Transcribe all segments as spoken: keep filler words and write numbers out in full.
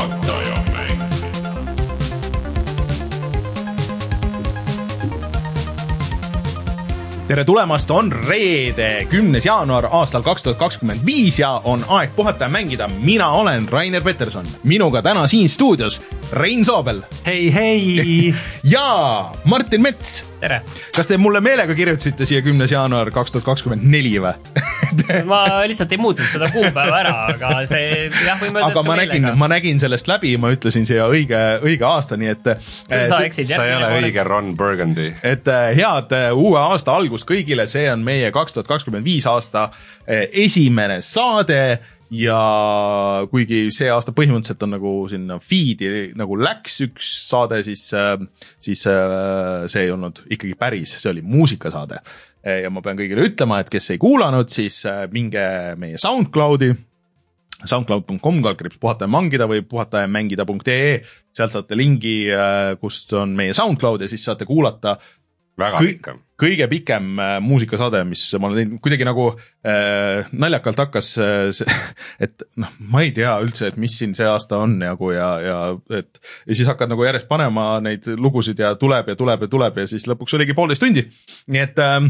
Puhataja mäng. Tere tulemast, on reede, kümnes jaanuar aastal kaks tuhat kakskümmend viis ja on aeg puhata ja mängida. Mina olen Rainer Peterson, minuga täna siin stuudios Rein Soobel. Hei, hei! Ja Martin Mets. Tere! Kas te mulle meelega kirjutasite siia kümnes jaanuar kaks tuhat kakskümmend neli või? Ma lihtsalt ei muutnud seda kuupäeva ära, aga see jah, võime öelda, aga ma nägin, ma nägin sellest läbi, ma ütlesin siia õige, õige aasta, nii et sa eksid sa ei ole õige Ron Burgundy. Et head uue aasta algus kõigile, see on meie kaks tuhat kakskümmend viis aasta esimene saade ja kuigi see aasta põhimõtteliselt on nagu sinna feed'i nagu läks üks saade, siis, siis see ei olnud ikkagi päris, see oli muusikasaade. Ja ma pean kõigile ütlema, et kes ei kuulanud, siis minge meie SoundCloudi, soundcloud punkt com kaldkriips puhata ja mangida või puhata ja mängida punkt ee, sealt saate lingi, kust on meie SoundCloud ja siis saate kuulata väga kõi- pikem. kõige pikem muusikasaade, mis ma olen teinud, kuidagi nagu äh, naljakalt hakkas, äh, et noh, ma ei tea üldse, et mis siin see aasta on nagu ja, ja, et, ja siis hakkad nagu järjest panema neid lugusid ja tuleb ja tuleb ja tuleb ja siis lõpuks oligi poolteist tundi, nii et äh,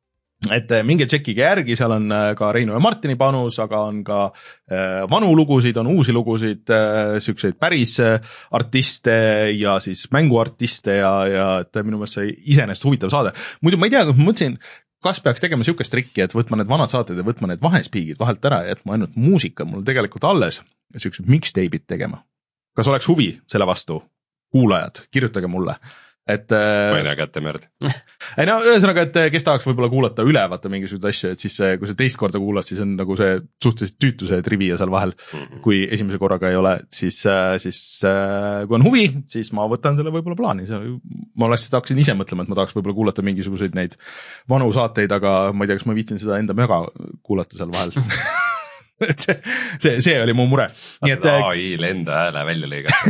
et minge tšekkige järgi, seal on ka Reinu ja Martini panus, aga on ka äh, vanu lugusid, on uusi lugusid, äh, siukseid päris äh, artiste ja siis mänguartiste ja, ja et minu meelest see iseenesest huvitav saade. Muidu ma ei tea, kui ma mõtlesin, kas peaks tegema siukest trikki, et võtma need vanad saated ja võtma need vahespiigid vahelt ära ja jätma ainult muusika, mul tegelikult alles siuksed mixtape'id tegema. Kas oleks huvi selle vastu? Kuulajad, kirjutage mulle. Et, ma ei tea kätte merd. ei no, ühesõnaga, et kes tahaks võib-olla kuulata üle, vaata mingisugused asju, et siis kui sa teist korda kuulad, siis on nagu see suhteliselt tüütu see trivia seal vahel, mm-hmm. kui esimese korraga ei ole, siis, siis kui on huvi, siis ma võtan selle võib-olla plaani. Ma oleks, tahaksin ise mõtlema, et ma tahaks võib-olla kuulata mingisuguseid neid vanu saateid, aga ma ei tea, kas ma viitsin seda enda möga kuulata seal vahel. et see, see, see oli mu mure. Nii et A I lenda hääle välja lõigata.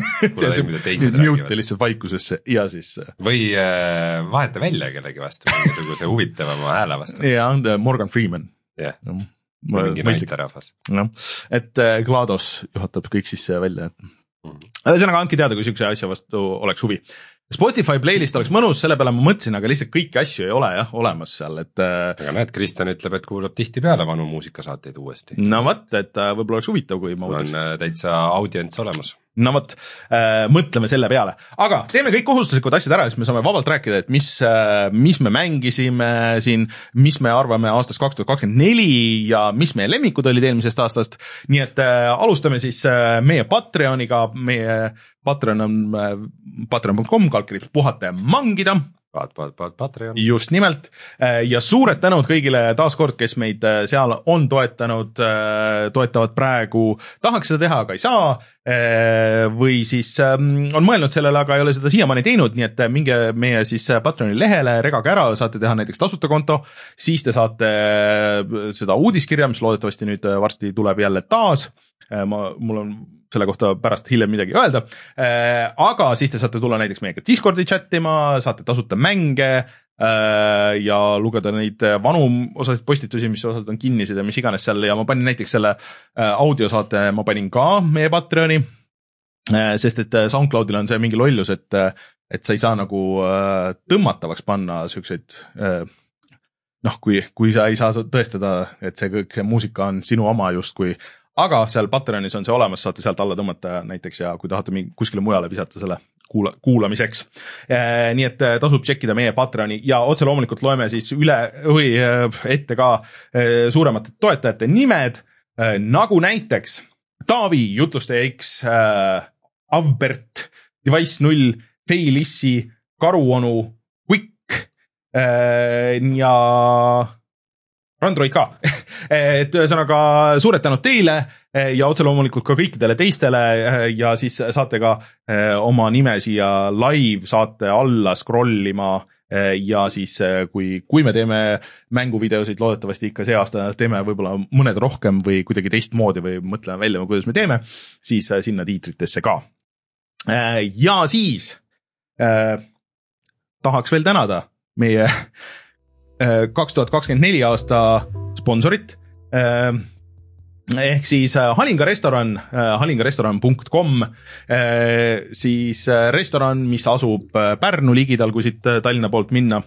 Mute lihtsalt vaikusesse ja siis või äh, vaheta välja kellegi vastu, mingisuguse huvitavama hääle vastu. ja Morgan Freeman. jah, no, mingi naisterahvas. no, et GLaDOS juhatab kõik siis välja. Ühesõnaga, andke teada, kui siukse asja vastu oleks huvi. Spotify playlist oleks mõnus, selle peale ma mõtlesin, aga lihtsalt kõiki asju ei ole jah olemas seal, et aga näed, Kristjan ütleb, et kuulab tihti peale vanu muusikasaateid uuesti. No võt, et võib-olla oleks huvitav, kui ma võtaks. On täitsa audients olemas. No võt, äh, mõtleme selle peale. Aga teeme kõik kohustuslikud asjad ära, siis me saame vabalt rääkida, et mis, äh, mis me mängisime siin, mis me arvame aastast kaks tuhat kakskümmend neli ja mis meie lemmikud olid eelmisest aastast. Nii et äh, alustame siis äh, meie Patreoniga, meie Patreon on äh, patreon punkt com kaldkriips puhata ja mangida. Paat, paat, paat, Patreon. Just nimelt ja suured tänud kõigile taaskord, kes meid seal on toetanud, toetavad praegu, tahaks seda teha, aga ei saa või siis on mõelnud sellele, aga ei ole seda siiamaani teinud, nii et minge meie siis Patreoni lehele, regage ära, saate teha näiteks tasuta konto, siis te saate seda uudiskirja, mis loodetavasti nüüd varsti tuleb jälle taas, ma, mul on selle kohta pärast hiljem midagi öelda, aga siis te saate tulla näiteks meiega Discordi chattima, saate tasuta mänge ja lugeda neid vanu osasid postitusi, mis osad on kinnised ja mis iganes seal ja ma panin näiteks selle audiosaate, ma panin ka meie Patreoni, sest et SoundCloudil on see mingi lollus, et, et sa ei saa nagu tõmmatavaks panna siukseid noh, kui, kui sa ei saa tõestada, et see kõik see muusika on sinu oma justkui, aga seal Patreonis on see olemas, saate sealt alla tõmmata näiteks ja kui tahate kuskile mujale visata selle kuula, kuulamiseks. Nii et tasub tšekkida meie Patreoni ja otse loomulikult loeme siis üle või ette ka suuremate toetajate nimed, nagu näiteks Taavi, Jutlustaja X, Avbert, Device null, Feilissi, Karuonu, Quick ja Android ka. Et ühesõnaga suured tänud teile ja otse loomulikult ka kõikidele teistele ja siis saate ka oma nime siia live saate alla scrollima ja siis kui, kui me teeme mänguvideosid, loodetavasti ikka see aasta teeme võib-olla mõned rohkem või kuidagi teistmoodi või mõtleme välja, kuidas me teeme, siis sinna tiitritesse ka. Ja siis eh, tahaks veel tänada meie kaks tuhat kakskümmend neli aasta sponsorit. ehk siis Halinga restoran, halingarestoran punkt com, siis restoran, mis asub Pärnu ligidal, kui siit Tallinna poolt minna.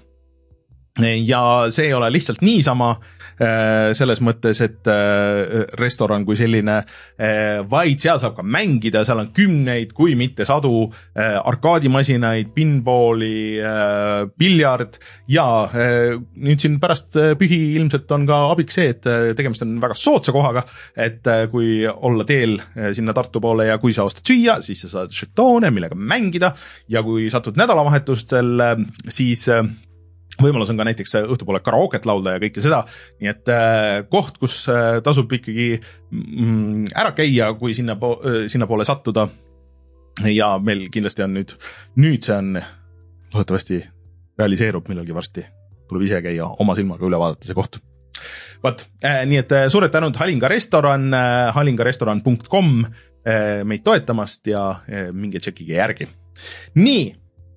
Ja see ei ole lihtsalt niisama selles mõttes, et restoran kui selline, vaid seal saab ka mängida, seal on kümneid, kui mitte sadu arkaadimasinaid, pinballi, piljard ja nüüd siin pärast pühi ilmselt on ka abiks see, et tegemist on väga soodsa kohaga, et kui olla teel sinna Tartu poole ja kui sa ostad süüa, siis sa saad žetoone, millega mängida ja kui satud nädalavahetustel, siis võimalus on ka näiteks õhtupoole karaoket laulda ja kõike seda, nii et äh, koht, kus äh, tasub ikkagi mm, ära käia, kui sinna, po äh, sinna poole sattuda ja meil kindlasti on nüüd, nüüd see on loodetavasti realiseerub millalgi varsti, tuleb ise käia oma silmaga üle vaadata see koht. Vaat, äh, nii et äh, suured tänud Halinga restoran, äh, halingarestoran punkt com äh, meid toetamast ja äh, minge tšekkige järgi. Nii,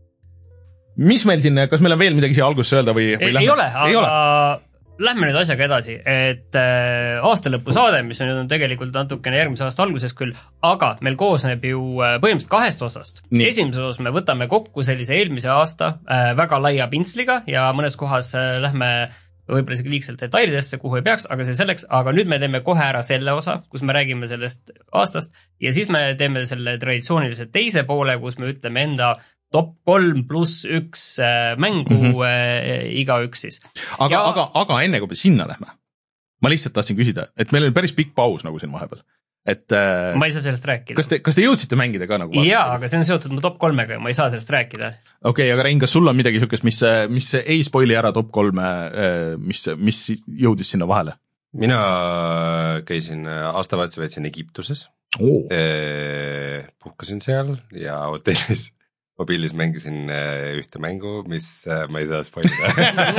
mis meil siin, kas meil on veel midagi siia alguses öelda või, või ei, ei ole, aga ei ole. Lähme nüüd asjaga edasi, et äh, aastalõpu saade, mis on nüüd tegelikult natukene järgmise aasta alguses küll, aga meil koosneb ju äh, põhimõtteliselt kahest osast. Nii. Esimeses osas me võtame kokku sellise eelmise aasta äh, väga laia pintsliga ja mõnes kohas äh, lähme võib-olla isegi liigselt detailidesse, kuhu ei peaks, aga see selleks, aga nüüd me teeme kohe ära selle osa, kus me räägime sellest aastast ja siis me teeme selle traditsioonilise teise poole, kus me ütleme enda top kolm pluss üks mängu mm -hmm. äh, igaüks siis. Aga, ja... aga, aga enne kui me sinna lähme, ma lihtsalt tahtsin küsida, et meil oli päris pikk paus nagu siin vahepeal. Et, äh, ma ei saa sellest rääkida. Kas te, kas te jõudsite mängida ka nagu? Jaa, aga see on seotud mu top kolmega ja ma ei saa sellest rääkida. Okei, okay, aga Rein, kas sul on midagi sükest, mis, mis ei spoili ära top kolme, mis, mis jõudis sinna vahele? Mina käisin aastavahetuse veetsin Egiptuses, oh. puhkasin seal ja hotellis mobiilis mängisin ühte mängu, mis ma ei saa spoilida.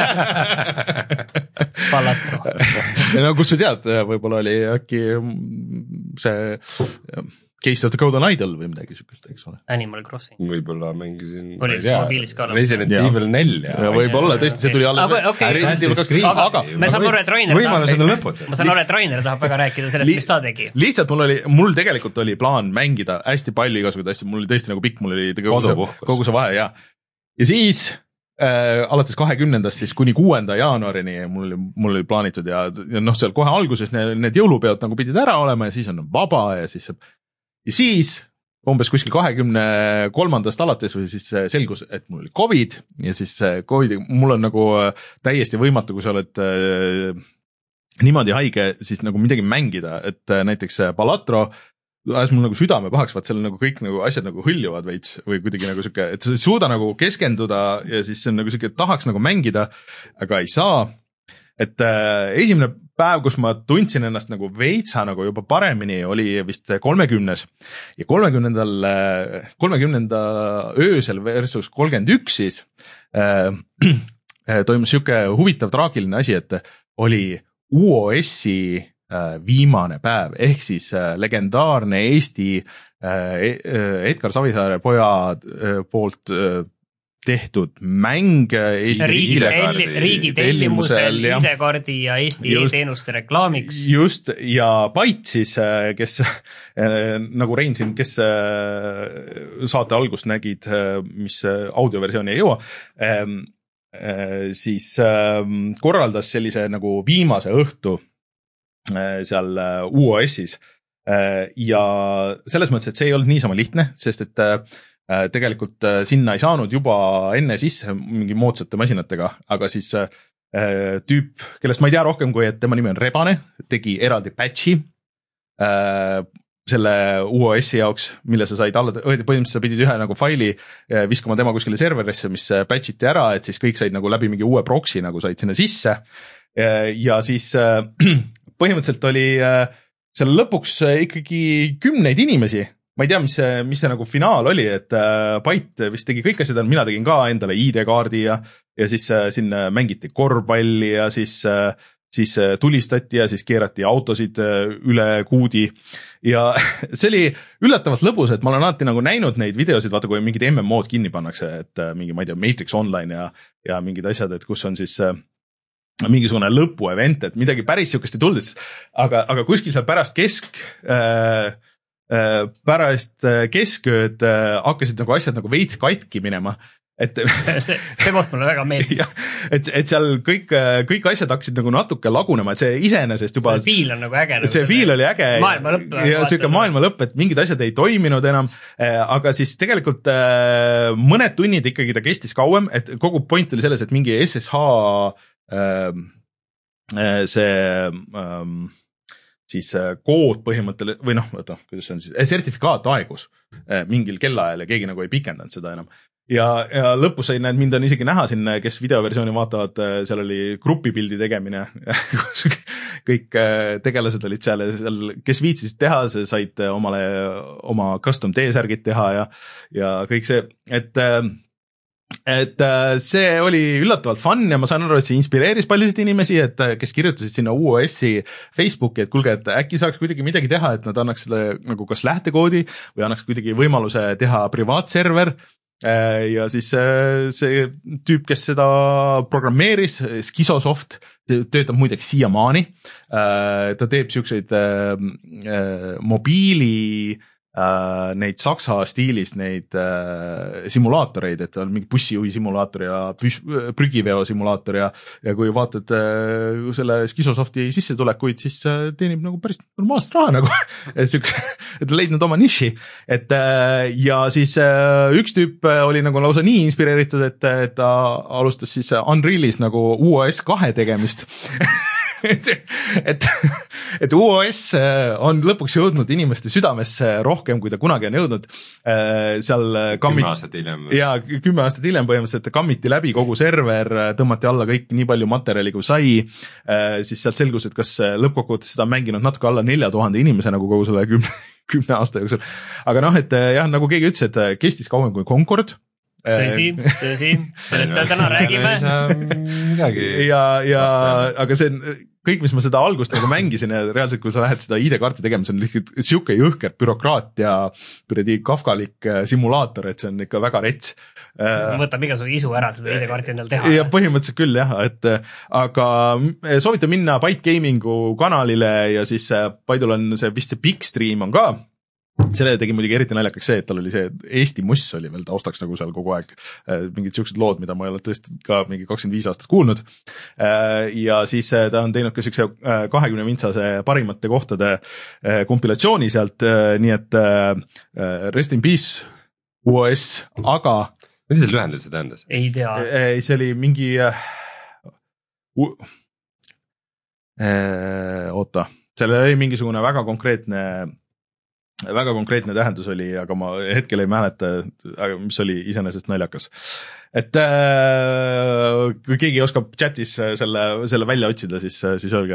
Palatro. No kus sa tead, võib-olla oli äkki see Case of the Golden Idol või midagi sükest, eks ole. Animal Crossing. Võib-olla mängisin oli üks mobiilis ka. Resident ja. Evil neli. Ja võib-olla, tõesti, see tuli alles. Aga, okay. aga, aga me saame aru, et Rainer tahab, ma saan aru, et Rainer tahab väga rääkida sellest, mis ta tegi. Lihtsalt mul oli, mul tegelikult oli plaan mängida hästi palju igasugused asju, mul oli tõesti nagu pikk, mul oli kogu, kogu see vahe ja. Ja siis äh, alates kahekümnendast siis kuni kuuenda jaanuarini mul oli, mul oli plaanitud ja, ja noh, seal kohe alguses need, need jõulupeod nagu pidid ära olema ja siis on vaba ja siis ja siis umbes kuskil kahekümne kolmandast alates või siis selgus, et mul oli Covid ja siis Covid, mul on nagu täiesti võimatu, kui sa oled äh, niimoodi haige, siis nagu midagi mängida, et äh, näiteks Palatro ajas mul nagu südame pahaks, vaat seal nagu kõik nagu asjad nagu hõljuvad veits või kuidagi nagu siuke, et sa ei suuda nagu keskenduda ja siis see on nagu siuke, tahaks nagu mängida, aga ei saa. Et äh, esimene päev, kus ma tundsin ennast nagu veitsa nagu juba paremini, oli vist kolmekümnes ja kolmekümnendal, kolmekümnenda öösel versus kolmkümmend üks siis äh, toimus siuke huvitav traagiline asi, et oli U O S-i äh, viimane päev ehk siis äh, legendaarne Eesti äh, Edgar Savisaare poja äh, poolt äh, tehtud mäng Eesti riigi, telli, riigi tellimusel I D-kaardi ja Eesti e-teenuste reklaamiks. Just, ja Byte siis, kes nagu Rein siin, kes saate algust nägid, mis audioversiooni ei jõua, siis korraldas sellise nagu viimase õhtu seal U O S-is ja selles mõttes, et see ei olnud niisama lihtne, sest et tegelikult sinna ei saanud juba enne sisse mingi moodsate masinatega, aga siis äh, tüüp, kellest ma ei tea rohkem kui, et tema nimi on Rebane, tegi eraldi patchi äh, selle U O S-i jaoks, mille sa said alla, põhimõtteliselt sa pidid ühe nagu faili äh, viskama tema kuskile serverisse, mis patchiti ära, et siis kõik said nagu läbi mingi uue proxy nagu said sinna sisse äh, ja siis äh, põhimõtteliselt oli äh, seal lõpuks ikkagi kümneid inimesi. Ma ei tea, mis see, mis see nagu finaal oli, et äh, Byte vist tegi kõik asjad, mina tegin ka endale I D-kaardi ja, ja siis äh, sinna mängiti korvpalli ja siis, äh, siis äh, tulistati ja siis keerati autosid äh, üle kuudi ja see oli üllatavalt lõbus, et ma olen alati nagu näinud neid videosid, vaata kui mingid M M O-d kinni pannakse, et äh, mingi, ma ei tea, Matrix Online ja, ja mingid asjad, et kus on siis äh, mingisugune lõpuevent, et midagi päris siukest ei tulnud, aga, aga kuskil seal pärast kesk äh, äh, pärast keskööd äh, hakkasid nagu asjad nagu veits katki minema. Et see, see koht mulle väga meeldis. et, et seal kõik, kõik asjad hakkasid nagu natuke lagunema, et see iseenesest juba... See fiil on nagu äge. See fiil oli äge. Maailma lõpp. Ja siuke maailma lõpp, et mingid asjad ei toiminud enam, aga siis tegelikult mõned tunnid ikkagi ta kestis kauem, et kogu point oli selles, et mingi S S H see... siis kood põhimõtteliselt, või noh, oota, kuidas see on siis, sertifikaat aegus mingil kellaajal ja keegi nagu ei pikendanud seda enam. Ja, ja lõpus sai need, mind on isegi näha siin, kes videoversiooni vaatavad, seal oli grupipildi tegemine, kõik tegelased olid seal, seal, kes viitsisid teha, see said omale oma custom T-särgid teha ja, ja kõik see, et et see oli üllatavalt fun ja ma saan aru, et see inspireeris paljusid inimesi, et kes kirjutasid sinna U O S-i Facebooki, et kuulge, et äkki saaks kuidagi midagi teha, et nad annaks selle nagu kas lähtekoodi või annaks kuidagi võimaluse teha privaatserver. Ja siis see tüüp, kes seda programmeeris, Skisosoft, töötab muideks siiamaani. Ta teeb siukseid mobiili neid saksa stiilis neid simulaatoreid, et on mingi bussijuhi simulaator ja prügiveo simulaator ja, ja kui vaatad selle Skisosofti sissetulekuid, siis teenib nagu päris normaalset raha nagu, et siukse, et leidnud oma niši, et ja siis üks tüüp oli nagu lausa nii inspireeritud, et, et ta alustas siis Unrealis nagu U O S kahe tegemist et, et, et U O S on lõpuks jõudnud inimeste südamesse rohkem, kui ta kunagi on jõudnud. Seal kammit... kümme aastat hiljem. Ja kümme aastat hiljem põhimõtteliselt kammiti läbi kogu server, tõmmati alla kõik nii palju materjali kui sai, siis sealt selgus, et kas lõppkokkuvõttes seda on mänginud natuke alla nelja tuhande inimese nagu kogu selle kümne, kümne aasta jooksul. Aga noh, et jah, nagu keegi ütles, et kestis kauem kui Concord. Tõsi, tõsi, sellest täna räägime. ja, ja, aga see on kõik, mis ma seda algust nagu mängisin ja reaalselt, kui sa lähed seda I D-kaarti tegema, see on lihtsalt siuke jõhker bürokraat ja kuradi kafkalik simulaator, et see on ikka väga rets. Võtab igasugune isu ära seda I D-kaarti endal teha. Ja põhimõtteliselt küll jah, et aga soovitan minna Byte Gamingu kanalile ja siis Paidul on see vist see Big Stream on ka. Selle tegi muidugi eriti naljakaks see, et tal oli see Eesti muss oli veel taustaks nagu seal kogu aeg, mingid siuksed lood, mida ma ei ole tõesti ka mingi kakskümmend viis aastat kuulnud. Ja siis ta on teinud ka siukse kahekümne mintsase parimate kohtade kompilatsiooni sealt, nii et rest in peace U O S, aga mida see lühendus see tähendas? Ei tea. See oli mingi oota, seal oli mingisugune väga konkreetne väga konkreetne tähendus oli, aga ma hetkel ei mäleta, mis oli iseenesest naljakas. Et äh, kui keegi oskab chatis selle, selle välja otsida, siis, siis öelge.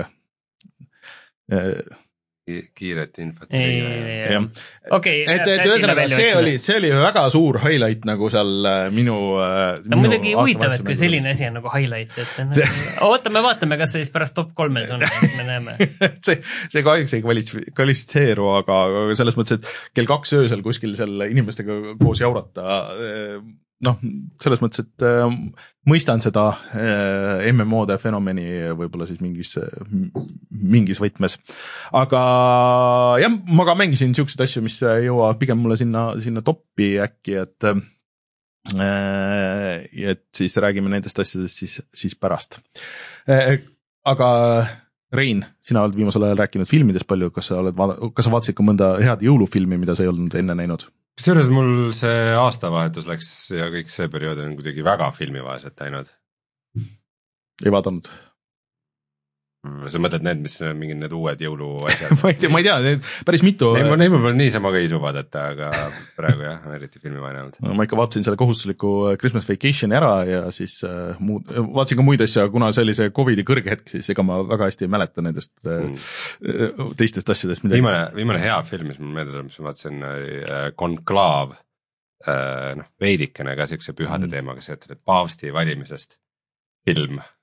Kiiret infot. Okay, et, et ühesõnaga, see oli, see oli väga suur highlight nagu seal minu... No muidugi huvitav, et kui selline asi on nagu highlight, et see on see... ootame, vaatame, kas see siis pärast top kolmes on, siis me näeme. see, see kahjuks ei kvalifitseeru, aga selles mõttes, et kell kaks öösel kuskil seal inimestega koos jaurata... noh, selles mõttes, et äh, mõistan seda äh, M M O-de fenomeni võib-olla siis mingis, mingis võtmes. Aga jah, ma ka mängisin siukseid asju, mis jõuavad pigem mulle sinna, sinna topi äkki, et äh, et siis räägime nendest asjadest siis, siis pärast. Äh, aga Rein, sina oled viimasel ajal rääkinud filmidest palju, kas sa, oled, kas sa vaatasid ka mõnda head jõulufilmi, mida sa ei olnud enne näinud? Kusjuures mul see aastavahetus läks ja kõik see periood on kuidagi väga filmivaeselt läinud. Ei vaadanud? Sa mõtled need, mis mingid need uued jõuluasjad? ma ei tea, ma ei tea, need päris mitu... Neid ma, neid ma pole niisama ka isu vaadata, aga praegu jah, on eriti filmivaene olnud. No, ma ikka vaatasin selle kohustusliku Christmas Vacation ära ja siis äh, muud, vaatasin ka muid asja, kuna see oli see Covidi kõrge hetk, siis ega ma väga hästi ei mäleta nendest mm. äh, teistest asjadest midagi. Viimane, viimane hea film, mis ma meelde tuleb, mis ma vaatasin äh, Conclave, äh, noh, veidikene ka siukse pühade mm. teemaga seotud, et paavsti valimisest film.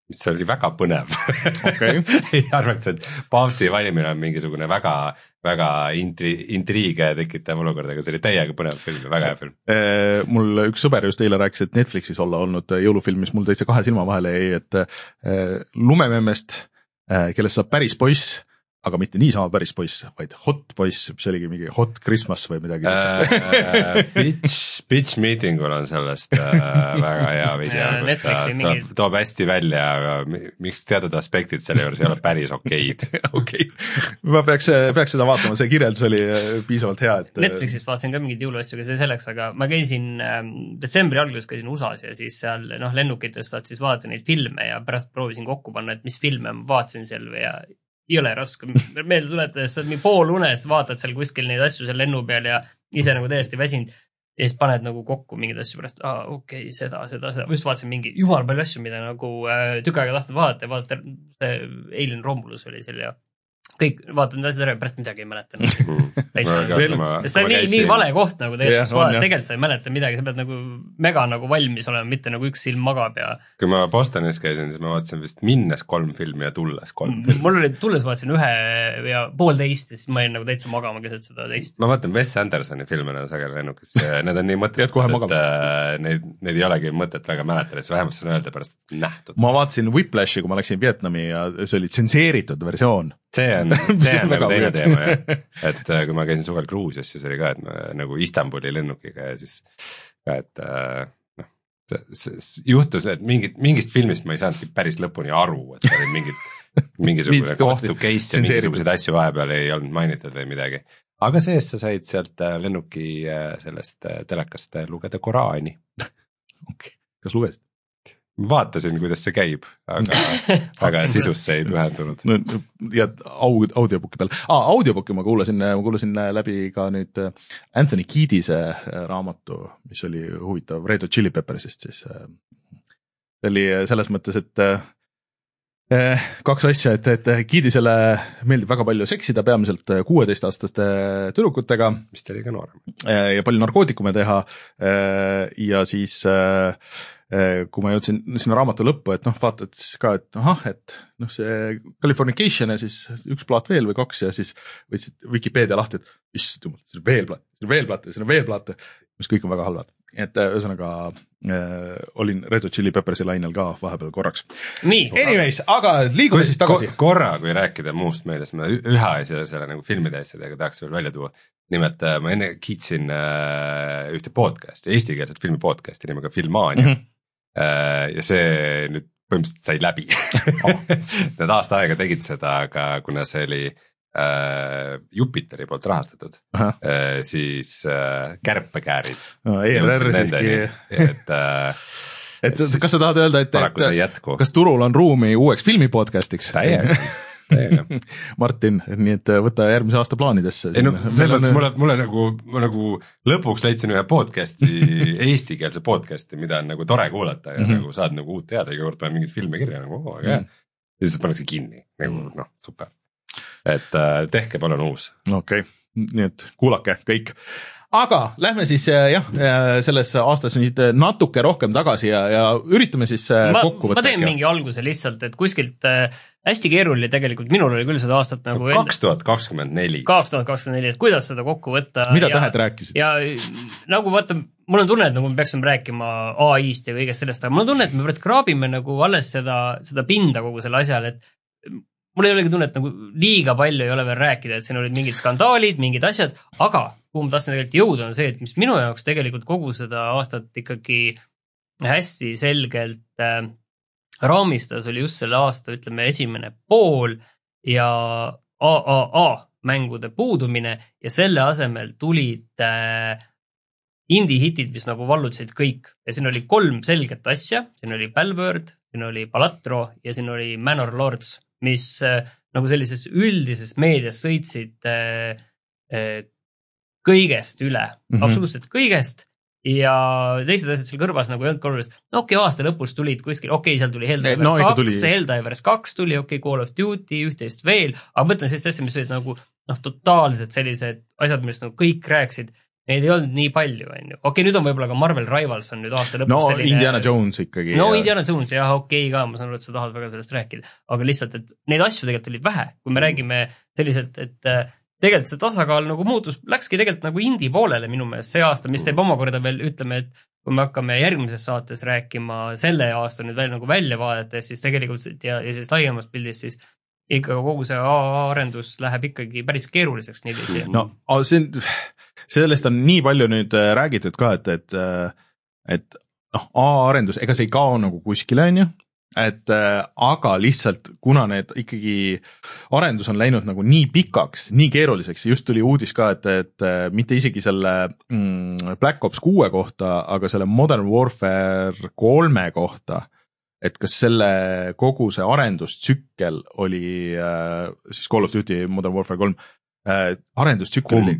mis oli väga põnev okay. ei arvaks, et paavsti valimine on mingisugune väga, väga intri, intriige tekitav olukord, aga see oli täiega põnev film ja väga hea film. Mul üks sõber just eile rääkis, et Netflixis olla olnud jõulufilm, mis mul täitsa kahe silma vahele jäi, et lumememmest, kellest saab päris poiss, aga mitte niisama päris poiss, vaid hot poiss, mis oligi mingi hot Christmas või midagi äh, Bitch, bitch meetingul on sellest äh, väga hea video, kus ta toob, toob hästi välja, aga miks teatud aspektid selle juures ei ole päris okeid. okei, ma peaks, peaks seda vaatama, see kirjeldus oli piisavalt hea, et Netflixist vaatasin ka mingeid jõuluasju, aga see selleks, aga ma käisin ähm, detsembri alguses käisin U S A-s ja siis seal noh, lennukitest saad siis vaadata neid filme ja pärast proovisin kokku panna, et mis filme ma vaatasin seal või ja jõle raske, meelde tuletades, sa pool unes vaatad seal kuskil neid asju seal lennu peal ja ise nagu täiesti väsinud ja siis paned nagu kokku mingeid asju pärast, aa okei okay,, seda, seda, seda, just vaatasin mingi jumal palju asju, mida nagu äh, tükk aega tahtnud vaadata ja vaadata, Alien Romulus oli seal ja kõik, vaatad need asjad ära ja pärast midagi ei mäleta. Sest see on nii, nii vale koht nagu tegelikult, vaatad, tegelikult sa ei mäleta midagi, sa pead nagu mega nagu valmis olema, mitte nagu üks silm magab ja kui ma Bostonis käisin, siis ma vaatasin vist minnes kolm filmi ja tulles kolm filmi. Mul oli tulles vaatasin ühe ja poolteist ja siis ma jäin nagu täitsa magama keset seda teist. Ma vaatan Wes Andersoni filme nagu sageli lennukis, need on nii mõtted, et neid, neid ei olegi mõtet väga mäletada, siis vähemalt saan öelda pärast nähtud. Ma vaatasin Whiplashi, kui ma läksin Vietnami ja see oli tsenseeritud versioon. See on, see on nagu teine teema, jah. Et kui ma käisin suvel Gruusias, siis oli ka, et ma nagu Istanbuli lennukiga ja siis ka, et noh, juhtus, et mingit, mingist filmist ma ei saanudki päris lõpuni aru, et oli mingit, mingisugune kohtu case ja mingisuguseid asju vahepeal ei olnud mainitud või midagi. Aga seest sa said sealt lennuki sellest telekast lugeda Koraani. Okay. Kas lugesid? Vaatasin, kuidas see käib, aga, aga sisusse ei pühendunud. No, ja audiobook'i peal. Ah, audiobook'i ma kuulasin, ma kuulasin läbi ka nüüd Anthony Kiedise raamatu, mis oli huvitav Red Hot Chili Peppersist. Siis see oli selles mõttes, et eh, kaks asja, et, et Kiedisele meeldib väga palju seksida, peamiselt kuueteistaastaste tüdrukutega. Mis ta oli ka noorem. Ja palju narkootikume teha ja siis kui ma jõudsin sinna raamatu lõppu, et noh, vaatad siis ka, et ahah, et noh, see Californication ja siis üks plaat veel või kaks ja siis võtsid Wikipedia lahti, et issand jumal, siin on veel plaat, siin on veel plaat, siin on veel plaat, mis kõik on väga halvad. Et ühesõnaga äh, olin Red Hot Chili Peppersi lainel ka vahepeal korraks. Nii. Anyways, aga liigume siis tagasi. Korra, kui rääkida muust meelest, ma ühe asja selle nagu filmide asjadega tahaks veel välja tuua. Nimelt ma enne kiitsin äh, ühte podcasti, eestikeelset filmi podcasti nimega Filmania. Mm-hmm. Ja see nüüd põhimõtteliselt sai läbi. Need aasta aega tegid seda, aga kuna see oli äh, Jupiteri poolt rahastatud, äh, siis äh, kärpekäärid no, E R R siiski. Et, äh, et, et kas sa tahad öelda, et, et kas turul on ruumi uueks filmipodcastiks? Täiega. Martin, nii et võta järgmise aasta plaanidesse. Ei no, selles mulle, mulle nagu, ma nagu lõpuks leidsin ühe podcasti, eestikeelse podcasti, mida on nagu tore kuulata ja mm-hmm. nagu saad nagu uut teada, iga kord panen mingit filmi kirja, nagu oo, aga mm-hmm. ja siis pannakse kinni, nagu noh, super. Et äh, tehke palun uus. Okei, okay. Nii et kuulake kõik. Aga lähme siis jah, selles aastas nüüd natuke rohkem tagasi ja, ja üritame siis ma, kokku võtta. Ma teen mingi alguse lihtsalt, et kuskilt äh, hästi keeruline tegelikult, minul oli küll seda aastat nagu kaks tuhat kakskümmend neli. kaks tuhat kakskümmend neli, et kuidas seda kokku võtta. Mida ja, tähed rääkisid? Ja nagu vaata, mul on tunne, et nagu me peaksime rääkima A I-st ja kõigest sellest, aga mul on tunne, et me praegu kraabime nagu alles seda, seda pinda kogu selle asjal, et mul ei olegi tunne, et nagu liiga palju ei ole veel rääkida, et siin olid mingid skandaalid, mingid asjad, aga kuhu ma tahtsin tegelikult jõuda on see, et mis minu jaoks tegelikult kogu seda aastat ikkagi hästi selgelt äh, raamistas oli just selle aasta, ütleme, esimene pool ja A A A mängude puudumine ja selle asemel tulid äh, indie-hitid, mis nagu vallutasid kõik. Ja siin oli kolm selget asja, siin oli Palworld, siin oli Balatro ja siin oli Manor Lords, mis äh, nagu sellises üldises meedias sõitsid äh, äh, kõigest üle, mm-hmm. absoluutselt kõigest ja teised asjad seal kõrvas nagu ei olnud korralist. No okei, okay, aasta lõpus tulid kuskil, okei okay,, seal tuli Helldivers no, kaks, tuli... Helldivers kaks tuli, okei okay,, Call of Duty, üht-teist veel, aga mõtlen sellist asja, mis olid nagu noh, totaalselt sellised asjad, millest nagu kõik rääksid neid ei olnud nii palju, on ju. Okei, nüüd on võib-olla ka Marvel Rivals on nüüd aasta lõpus no selline... Indiana Jones ikkagi. No ja... Indiana Jones, jah, okei ka, ma saan aru, et sa tahad väga sellest rääkida. Aga lihtsalt, et neid asju tegelikult olid vähe, kui me mm. räägime selliselt, et tegelikult see tasakaal nagu muutus, läkski tegelikult nagu indie poolele minu meelest see aasta, mis teeb omakorda veel, ütleme, et kui me hakkame järgmises saates rääkima selle aasta nüüd veel nagu välja vaadates, siis tegelikult ja, ja siis laiemast pildist, siis ikka kogu see A A arendus läheb ikkagi päris keeruliseks niiviisi. No see, sellest on nii palju nüüd räägitud ka, et, et, et noh, A A arendus, ega see ei kao nagu kuskile, on ju, et aga lihtsalt, kuna need ikkagi arendus on läinud nagu nii pikaks, nii keeruliseks, just tuli uudis ka, et, et mitte isegi selle mm, Black Ops kuue kohta, aga selle Modern Warfare kolme kohta, et kas selle kogu see arendustsükkel oli äh, siis Call of Duty Modern Warfare kolm äh, arendustsükkel oli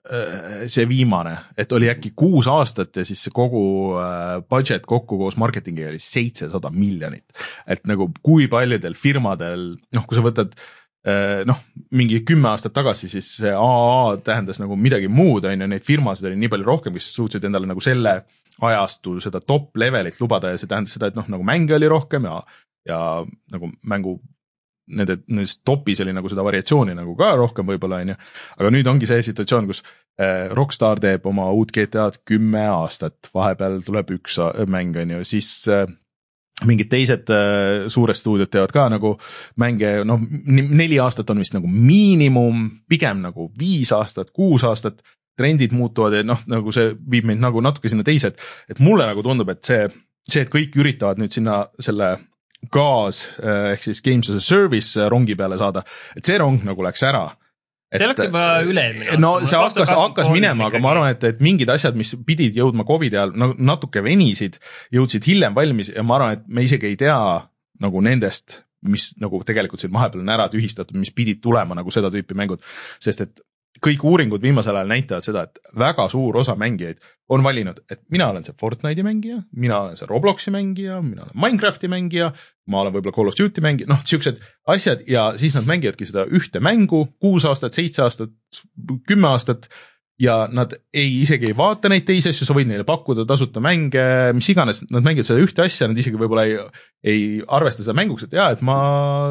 äh, see viimane, et oli äkki kuus aastat ja siis see kogu äh, budget kokku koos marketingi oli seitsesada miljonit. Et nagu kui paljudel firmadel, noh kui sa võtad äh, noh mingi kümme aastat tagasi, siis see A A tähendas nagu midagi muud, on ju, neid firmasid oli nii palju rohkem, kes suutsid endale nagu selle ajastul seda top levelit lubada ja see tähendas seda, et noh, nagu mänge oli rohkem ja, ja nagu mängu nende, nendes topis oli nagu seda variatsiooni nagu ka rohkem võib-olla, on ju. Aga nüüd ongi see situatsioon, kus eh, Rockstar teeb oma uut G T A-d kümme aastat, vahepeal tuleb üks mäng, on ju, siis eh, mingid teised eh, suured stuudiod teevad ka nagu mänge, noh, neli aastat on vist nagu miinimum, pigem nagu viis aastat, kuus aastat, trendid muutuvad ja noh, nagu see viib meid nagu natuke sinna teised, et mulle nagu tundub, et see, see, et kõik üritavad nüüd sinna selle gaas ehk siis Games as a Service rongi peale saada, et see rong nagu läks ära. See läks juba üle-eelmine aasta. No see hakkas, hakkas minema, aga ma arvan, et, et mingid asjad, mis pidid jõudma Covidi ajal, no, natuke venisid, jõudsid hiljem valmis ja ma arvan, et me isegi ei tea nagu nendest, mis nagu tegelikult siin vahepeal on ära tühistatud, mis pidid tulema nagu seda tüüpi mängud, sest et kõik uuringud viimasel ajal näitavad seda, et väga suur osa mängijaid on valinud, et mina olen see Fortnite'i mängija, mina olen see Robloxi mängija, mina olen Minecrafti mängija, ma olen võib-olla Call of Duty mängija, noh, siuksed asjad ja siis nad mängivadki seda ühte mängu, kuus aastat, seitse aastat, kümme aastat ja nad ei, isegi ei vaata neid teisi asju, sa võid neile pakkuda tasuta mänge, mis iganes, nad mängivad seda ühte asja, nad isegi võib-olla ei, ei arvesta seda mänguks, et jaa, et ma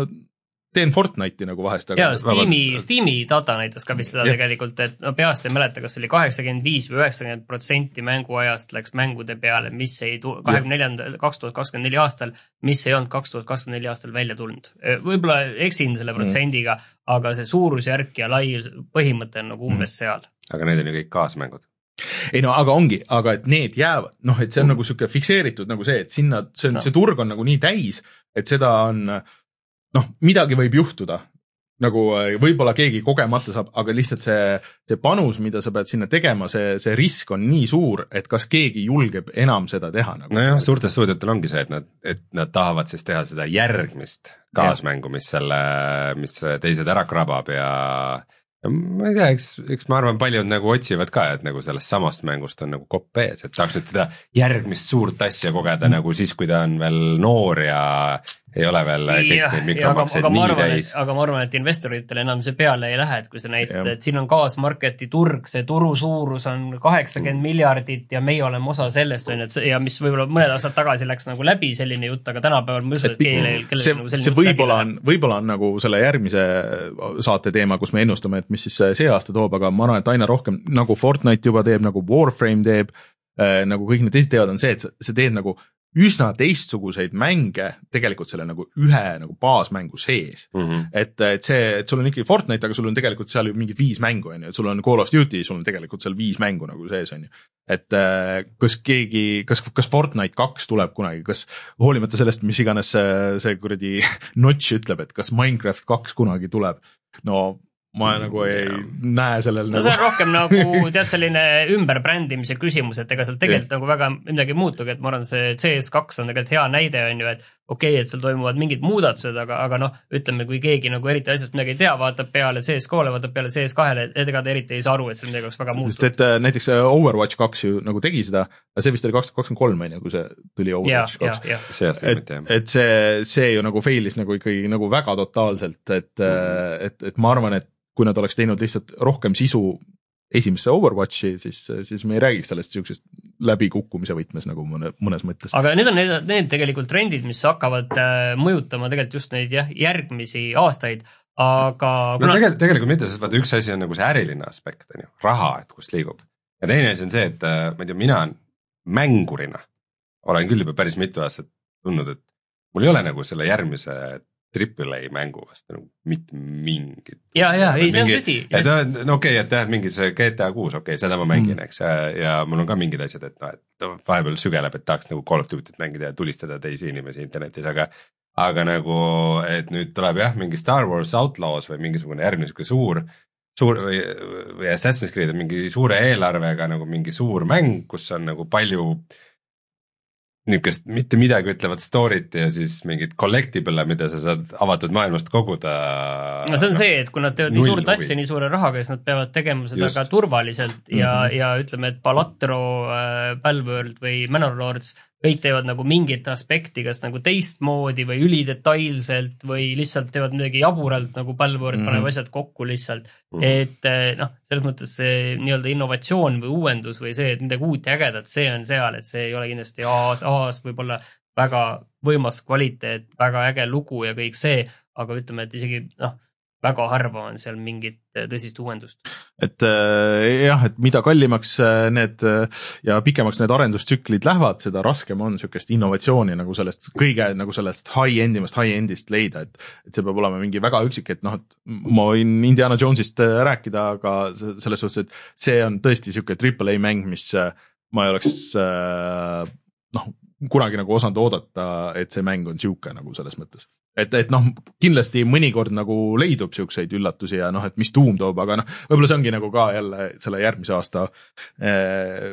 teen Fortnite'i nagu vahest. Jaa, Steam'i, Steam'i data näitas ka vist seda ja. Tegelikult, et no peast ei mäleta, kas oli kaheksakümmend viis või üheksakümmend protsenti mänguajast läks mängude peale, mis ei tu- kahekümne neljandal kaks tuhat kakskümmend neli aastal, mis ei olnud kaks tuhat kakskümmend neli aastal välja tulnud. Võib-olla eksin selle protsendiga, mm. aga see suurusjärk ja lai põhimõte on nagu umbes mm. seal. Aga need on ju kõik kaasmängud. Ei no, aga ongi, aga et need jäävad, noh, et see on mm. nagu siuke fikseeritud nagu see, et sinna, see, on, no. see turg on nagu nii täis, et seda on noh, midagi võib juhtuda, nagu võib-olla keegi kogemata saab, aga lihtsalt see, see panus, mida sa pead sinna tegema, see, see risk on nii suur, et kas keegi julgeb enam seda teha. Nagu. No jah, suurtel stuudiotel ongi see, et nad, et nad tahavad siis teha seda järgmist kaasmängu, mis selle, mis teised ära krabab ja ja ma ei tea, eks, eks ma arvan, paljud nagu otsivad ka, et nagu sellest samast mängust on nagu kopp ees, et saaks nüüd seda järgmist suurt asja kogeda mm. nagu siis, kui ta on veel noor ja ei ole veel kõik neid mikromakseid nii arvan, täis. Aga ma arvan, et investoritel enam see peale ei lähe, et kui sa näitad, et siin on kaasmarketi turg, see turu suurus on kaheksakümmend mm. miljardit ja meie oleme osa sellest, on, et see, ja mis võib-olla mõned aastad tagasi läks nagu läbi selline jutt, aga tänapäeval ma usun, et kellel, kellel see, nagu see võib-olla on, võib-olla on nagu selle järgmise saate teema, kus me ennustame, et mis siis see aasta toob, aga ma arvan, et aina rohkem nagu Fortnite juba teeb, nagu Warframe teeb, äh, nagu kõik need teised teevad, on see, et see teeb nagu üsna teistsuguseid mänge tegelikult selle nagu ühe nagu baasmängu sees. Mm-hmm. Et, et see, et sul on ikkagi Fortnite, aga sul on tegelikult seal ju mingid viis mängu, on ju, et sul on Call of Duty, sul on tegelikult seal viis mängu nagu sees, on ju. Et äh, kas keegi, kas, kas Fortnite kaks tuleb kunagi, kas hoolimata sellest, mis iganes see, see kuradi notch ütleb, et kas Minecraft kaks kunagi tuleb, no ma nagu ei ja. näe sellel no nagu... see on rohkem nagu tead selline ümberbrändimise küsimus, et ega seal tegelikult nagu väga midagi muutugi, et ma arvan, see C S kaks on tegelikult hea näide, on ju, et okei okay,, et seal toimuvad mingid muudatused, aga, aga noh, ütleme, kui keegi nagu eriti asjast midagi ei tea, vaatab peale C S K-le, vaatab peale C S kahele, et ega ta eriti ei saa aru, et see midagi oleks väga muutunud. Sest et näiteks Overwatch kaks ju nagu tegi seda, see vist oli kaks tuhat kakskümmend kolm, on ju, kui see tuli Overwatch kaks. See aasta et, et see, see ju nagu failis nagu ikkagi nagu väga totaalselt, et, mm-hmm. et, et ma arvan, et kui nad oleks teinud lihtsalt rohkem sisu esimesse Overwatchi, siis, siis me ei räägiks sellest niisugusest läbikukkumise võtmes nagu mõne, mõnes mõttes. aga need on need, need tegelikult trendid, mis hakkavad mõjutama tegelikult just neid jah, järgmisi aastaid, aga no kuna... tegelikult, tegelikult mitte, sest vaata üks asi on nagu see äriline aspekt, on ju, raha, et kust liigub. Ja teine asi on see, et ma ei tea, mina mängurina olen küll juba päris mitu aastat tundnud, et mul ei ole nagu selle järgmise triple A mängu vastu nagu mitte mingit. ja, ja, ei, see on tõsi. no okei okay,, et jah, mingi see G T A kuus, okei okay,, seda ma mängin mm., eks, ja, ja mul on ka mingid asjad, et noh, et vahepeal sügeleb, et tahaks nagu Call of Duty't mängida ja tulistada teisi inimesi internetis, aga aga nagu, et nüüd tuleb jah, mingi Star Wars Outlaws või mingisugune järgmine suur, suur või, või Assassin's Creed, mingi suure eelarvega nagu mingi suur mäng, kus on nagu palju niisugust mitte midagi ütlevat story't ja siis mingit collectible, mida sa saad avatud maailmast koguda. No see on see, et kui nad teevad nii suurt asja nii suure rahaga, siis nad peavad tegema seda Just. ka turvaliselt ja, mm-hmm. ja ütleme, et Balatro, äh, Palworld või Manor Lords, kõik teevad nagu mingit aspekti, kas nagu teistmoodi või ülidetailselt või lihtsalt teevad midagi jaburalt, nagu Palworld mm-hmm. paneb asjad kokku lihtsalt. Mm-hmm. Et noh, selles mõttes see nii-öelda innovatsioon või uuendus või see, et midagi uut ja ägedat, see on seal, et see ei ole kindlasti aas, aas võib-olla väga võimas kvaliteet, väga äge lugu ja kõik see, aga ütleme, et isegi noh, väga harva on seal mingit tõsist uuendust. Et jah, et mida kallimaks need ja pikemaks need arendustsüklid lähevad, seda raskem on niisugust innovatsiooni nagu sellest kõige nagu sellest high-endimast high-endist leida, et, et see peab olema mingi väga üksik, et noh, et ma võin Indiana Jonesist rääkida, aga selles suhtes, et see on tõesti niisugune triple A mäng, mis ma ei oleks noh, kunagi nagu osanud oodata, et see mäng on niisugune nagu selles mõttes. Et, et noh, kindlasti mõnikord nagu leidub siukseid üllatusi ja noh, et mis tuum toob, aga noh, võib-olla see ongi nagu ka jälle selle järgmise aasta eh,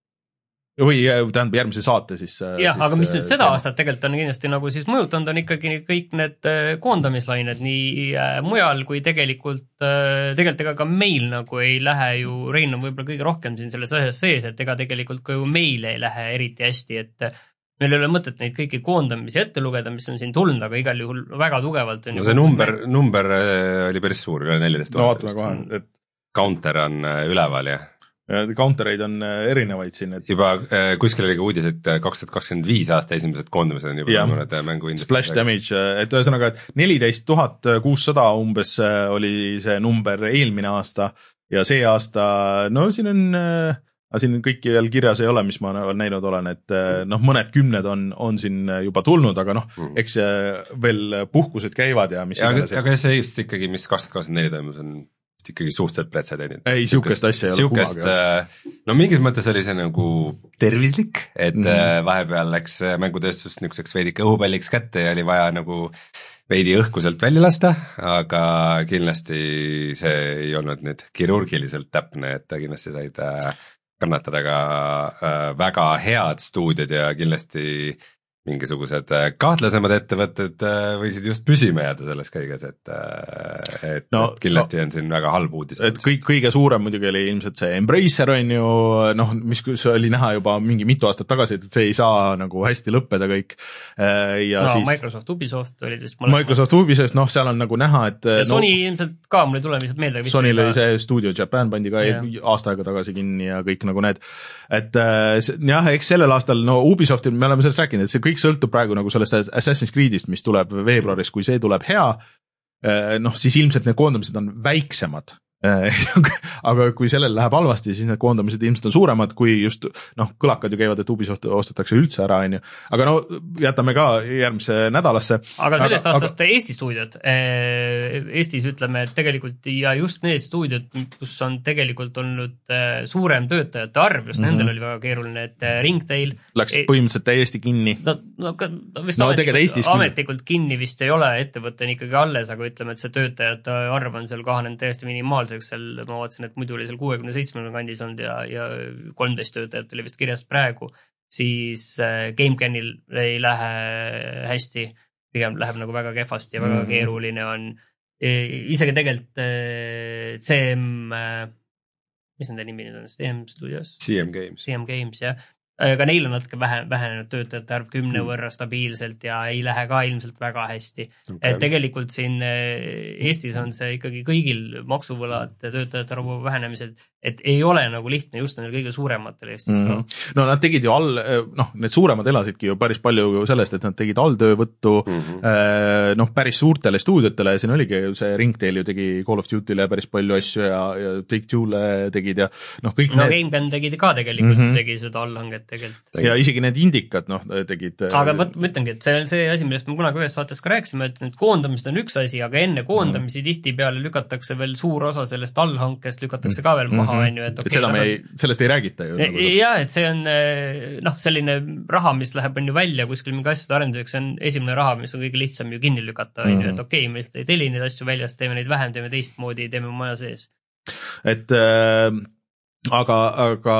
või tähendab järgmise saate siis. jah, aga mis nüüd seda teema. Aastat tegelikult on kindlasti nagu siis mõjutanud, on ikkagi kõik need koondamislained nii mujal kui tegelikult, tegelikult ega ka meil nagu ei lähe ju, Rein on võib-olla kõige rohkem siin selles asjas sees, et ega tegelikult ka ju meil ei lähe eriti hästi, et meil ei ole mõtet neid kõiki koondamisi ette lugeda, mis on siin tulnud, aga igal juhul väga tugevalt on no see number, number oli päris suur, üle neliteist no vaatame kohe, et counter on üleval ja countereid on erinevaid siin, et juba kuskil oli ka uudis, et kaks tuhat kakskümmend viis aasta esimesed koondamised on juba mõned mängu splash damage, et ühesõnaga, et neliteist tuhat kuussada umbes oli see number eelmine aasta ja see aasta, no siin on aga siin kõiki veel kirjas ei ole, mis ma näinud olen, et noh, mõned kümned on, on siin juba tulnud, aga noh, eks veel puhkused käivad ja mis ja, aga, aga see just ikkagi, mis kaks tuhat kakskümmend neli toimus, on ikkagi suhteliselt pretsedendid. ei, siukest asja ei ole siukest, kunagi. No mingis mõttes oli see nagu tervislik, et mm-hmm. vahepeal läks mängutööstus niisuguseks veidike õhupalliks kätte ja oli vaja nagu veidi õhku sealt välja lasta, aga kindlasti see ei olnud nüüd kirurgiliselt täpne, et kindlasti said kannatada ka äh, väga head stuudiod ja kindlasti mingisugused kahtlasemad ettevõtted äh, võisid just püsima jääda selles kõiges, et, äh, et, no, et kindlasti no, on siin väga halb uudis. Et kõik, kõige suurem muidugi oli ilmselt see Embracer on ju, noh, mis oli näha juba mingi mitu aastat tagasi, et see ei saa nagu hästi lõppeda kõik. Ja no siis, Microsoft, Ubisoft olid vist mõlemad. Microsoft, Ubisoft, noh, seal on nagu näha, et ja no, Sony ilmselt ka, mul ei tule lihtsalt meelde. Sonyl oli see Studio Japan pandi ka yeah. aasta aega tagasi kinni ja kõik nagu need, et jah, eks sellel aastal, no Ubisoftil me oleme sellest rääkinud, et see kõik sõltub praegu nagu sellest Assassin's Creedist, mis tuleb veebruaris, kui see tuleb hea, noh siis ilmselt need koondamised on väiksemad. Aga kui sellel läheb halvasti, siis need koondamised ilmselt on suuremad, kui just noh, kõlakad ju käivad, et Ubisoft ostetakse üldse ära, on ju. Aga no jätame ka järgmise nädalasse. Aga sellest aga, aastast aga... Eesti stuudiod, Eestis ütleme, et tegelikult ja just need stuudiod, kus on tegelikult olnud suurem töötajate arv, just mm-hmm. nendel oli väga keeruline, et Ringtail läks põhimõtteliselt täiesti kinni. No, no, vist no, ametlikult, ametlikult kinni vist ei ole, ettevõte on ikkagi alles, aga ütleme, et see töötajate arv on seal kahanenud täiesti minimaalselt. Seal ma vaatasin, et muidu oli seal kuuekümne seitsme kandis olnud ja, ja kolmteist töötajat oli vist kirjas praegu, siis GameCanil ei lähe hästi, pigem läheb nagu väga kehvasti ja väga mm. keeruline on. Isegi tegelikult C M, mis nende nimi nüüd on, C M Studios? C M Games. C M Games, jah. ka neil on natuke vähe, vähenenud töötajate arv kümne mm. võrra stabiilselt ja ei lähe ka ilmselt väga hästi okay.. et tegelikult siin Eestis on see ikkagi kõigil maksuvõlad, töötajate arvu vähenemised, et ei ole nagu lihtne just neil kõige suurematel Eestis mm. ka. No nad tegid ju all, noh, need suuremad elasidki ju päris palju sellest, et nad tegid alltöövõttu mm -hmm. noh, päris suurtele stuudiotele, siin oligi see Ringtail ju tegi Call of Duty'le päris palju asju ja, ja Take-Two'le tegid ja noh, kõik no need... GameCube tegid ka tegelikult mm, -hmm. tegi seda allhanget tegelikult. ja isegi need indikad, noh, tegid. aga võt, ma ütlengi, et see on see asi, millest me kunagi ühes saates ka rääkisime, et need koondamised on üks asi, aga enne koondamisi mm. tihtipeale lükatakse veel suur osa sellest allhankest, lükatakse ka veel maha, on ju, et okay, et seda me ei, sellest ei räägita ju. Jah, et see on noh, selline raha, mis läheb on ju välja kuskil mingi asjade arenduseks, see on esimene raha, mis on kõige lihtsam ju kinni lükata, on ju, et okei okay,, me lihtsalt ei teli neid asju väljast, teeme neid vähem, teeme teistmoodi, teeme maja sees. et äh, aga, aga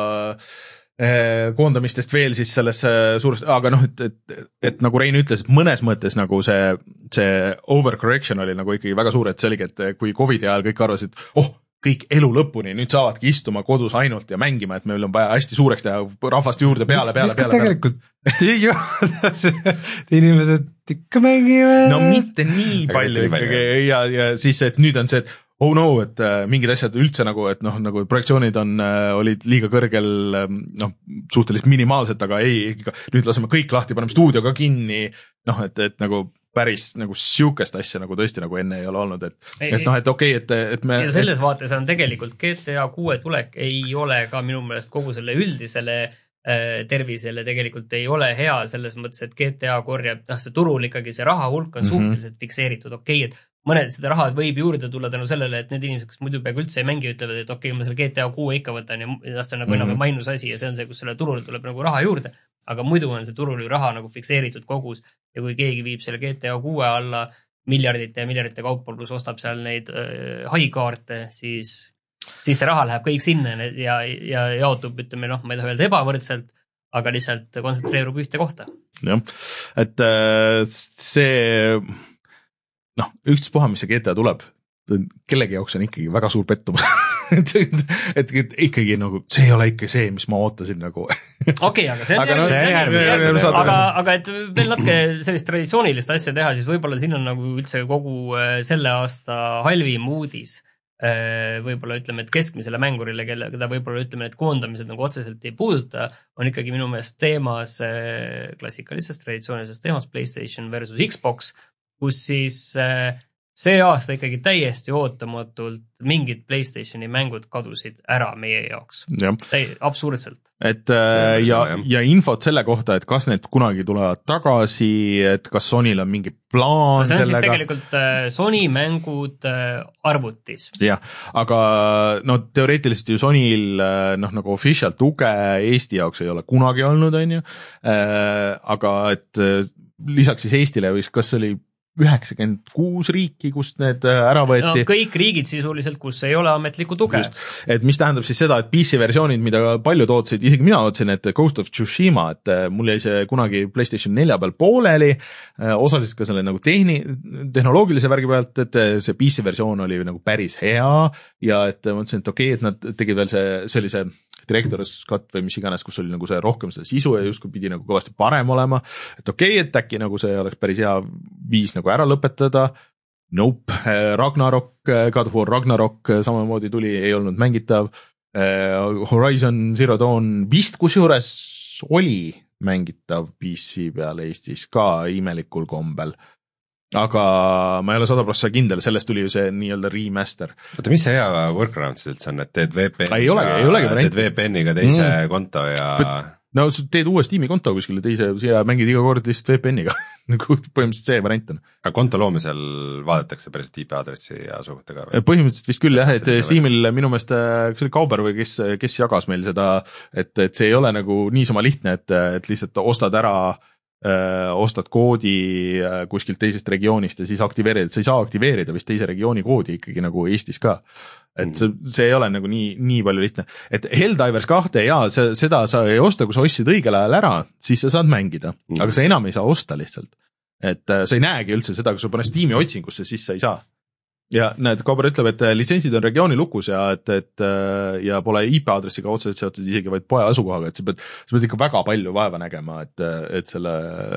koondamistest veel siis selles suures, aga noh, et, et, et nagu Rein ütles, et mõnes mõttes nagu see, see overcorrection oli nagu ikkagi väga suur, et see oligi, et kui Covidi ajal kõik arvasid, oh, kõik elu lõpuni, nüüd saavadki istuma kodus ainult ja mängima, et meil on vaja hästi suureks teha rahvast juurde peale, peale, peale. tegelikult ei ole, inimesed ikka mängivad. no mitte nii palju ikkagi ja, ja siis, et nüüd on see, et oh no, et äh, mingid asjad üldse nagu, et noh, nagu projektsioonid on äh,, olid liiga kõrgel, noh, suhteliselt minimaalselt, aga ei, nüüd laseme kõik lahti, paneme stuudio ka kinni, noh, et, et nagu päris nagu siukest asja nagu tõesti nagu enne ei ole olnud, et, et noh, et okei okay,, et, et me. ja selles et... vaates on tegelikult G T A kuue tulek ei ole ka minu meelest kogu selle üldisele äh, tervisele tegelikult ei ole hea selles mõttes, et G T A korjab, noh, see turul ikkagi see raha hulk on mm -hmm. suhteliselt fikseeritud, okei okay,, et mõned seda raha võib juurde tulla tänu sellele, et need inimesed, kes muidu peaaegu üldse ei mängi, ütlevad, et okei okay,, ma selle G T A kuue ikka võtan ja see on nagu mm -hmm. enam mainus asi ja see on see, kus selle turul tuleb nagu raha juurde, aga muidu on see turul ju raha nagu fikseeritud kogus ja kui keegi viib selle G T A kuue alla miljardite ja miljardite kaupa, pluss ostab seal neid äh, haikaarte, siis, siis see raha läheb kõik sinna ja, ja jaotub, ütleme, noh, ma ei taha öelda ebavõrdselt, aga lihtsalt kontsentreerub ühte kohta. jah, et äh, see noh, ükstaspuha, mis see G T A tuleb, kellegi jaoks on ikkagi väga suur pettumus et, et, et ikkagi nagu, see ei ole ikka see, mis ma ootasin nagu. okei, aga see on aga, järgmine, no, aga, aga et veel natuke sellist traditsioonilist asja teha, siis võib-olla siin on nagu üldse kogu selle aasta halvim uudis. Võib-olla ütleme, et keskmisele mängurile, kelle, keda võib-olla ütleme, et koondamised nagu otseselt ei puuduta, on ikkagi minu meelest teemas, klassikalisest traditsioonilisest teemas PlayStation versus Xbox, kus siis see aasta ikkagi täiesti ootamatult mingid PlayStationi mängud kadusid ära meie jaoks. Ja. Absurdselt. Et ja, ja, ja infot selle kohta, et kas need kunagi tulevad tagasi, et kas Sonyl on mingi plaan no see on sellega. Siis tegelikult Sony mängud arvutis. Jah, aga no teoreetiliselt ju Sonyl noh, nagu official tuge Eesti jaoks ei ole kunagi olnud, on ju. Aga et lisaks siis Eestile või kas oli üheksakümmend kuus riiki, kust need ära võeti. No, kõik riigid sisuliselt, kus ei ole ametlikku tuge. Just, et mis tähendab siis seda, et P C-versioonid, mida paljud ootsid, isegi mina ootsin, et Ghost of Tsushima, et mul jäi see kunagi PlayStation nelja peal pooleli, osaliselt ka selle nagu tehni, tehnoloogilise värgi pealt, et see P C-versioon oli nagu päris hea ja et ma mõtlesin, et okei, okay, et nad tegid veel see, see oli see Director's Cut või mis iganes, kus oli nagu see rohkem seda sisu ja justkui pidi nagu kõvasti parem olema, et okei okay,, et äkki nagu see oleks päris hea viis nagu ära lõpetada. Nope, Ragnarok, God of War Ragnarok samamoodi tuli, ei olnud mängitav. Horizon Zero Dawn vist kusjuures oli mängitav P C peal Eestis ka imelikul kombel. Aga ma ei ole sada protsenti kindel, sellest tuli ju see nii-öelda remaster. Oota, mis see hea workaround siis üldse on, et teed V P N-iga, ei olegi, ei olegi teed V P N-iga teise mm. konto ja... No teed uue Steam'i konto kuskile teise ja mängid iga kord lihtsalt V P N-iga. Põhimõtteliselt see variant on. Aga konto loomisel vaadatakse päris I P aadressi ja asukohtega? Põhimõtteliselt vist küll jah, et Steam'il minu meelest, kas oli Kauber või kes, kes jagas meil seda, et, et see ei ole nagu niisama lihtne, et, et lihtsalt ostad ära Öö, ostad koodi kuskilt teisest regioonist ja siis aktiveerid, sa ei saa aktiveerida vist teise regiooni koodi ikkagi nagu Eestis ka. Et see, see ei ole nagu nii, nii palju lihtne. Et Helldivers kahte ja see, seda sa ei osta, kui sa ostsid õigel ajal ära, siis sa saad mängida, mm. aga sa enam ei saa osta lihtsalt. Et sa ei näegi üldse seda, kui sa paned Steam'i otsingusse, siis sa ei saa. ja näed, Kauber ütleb, et litsentsid on regiooni lukus ja et, et ja pole I P aadressiga otseselt seotud isegi vaid poe asukohaga, et sa pead, sa pead ikka väga palju vaeva nägema, et, et selle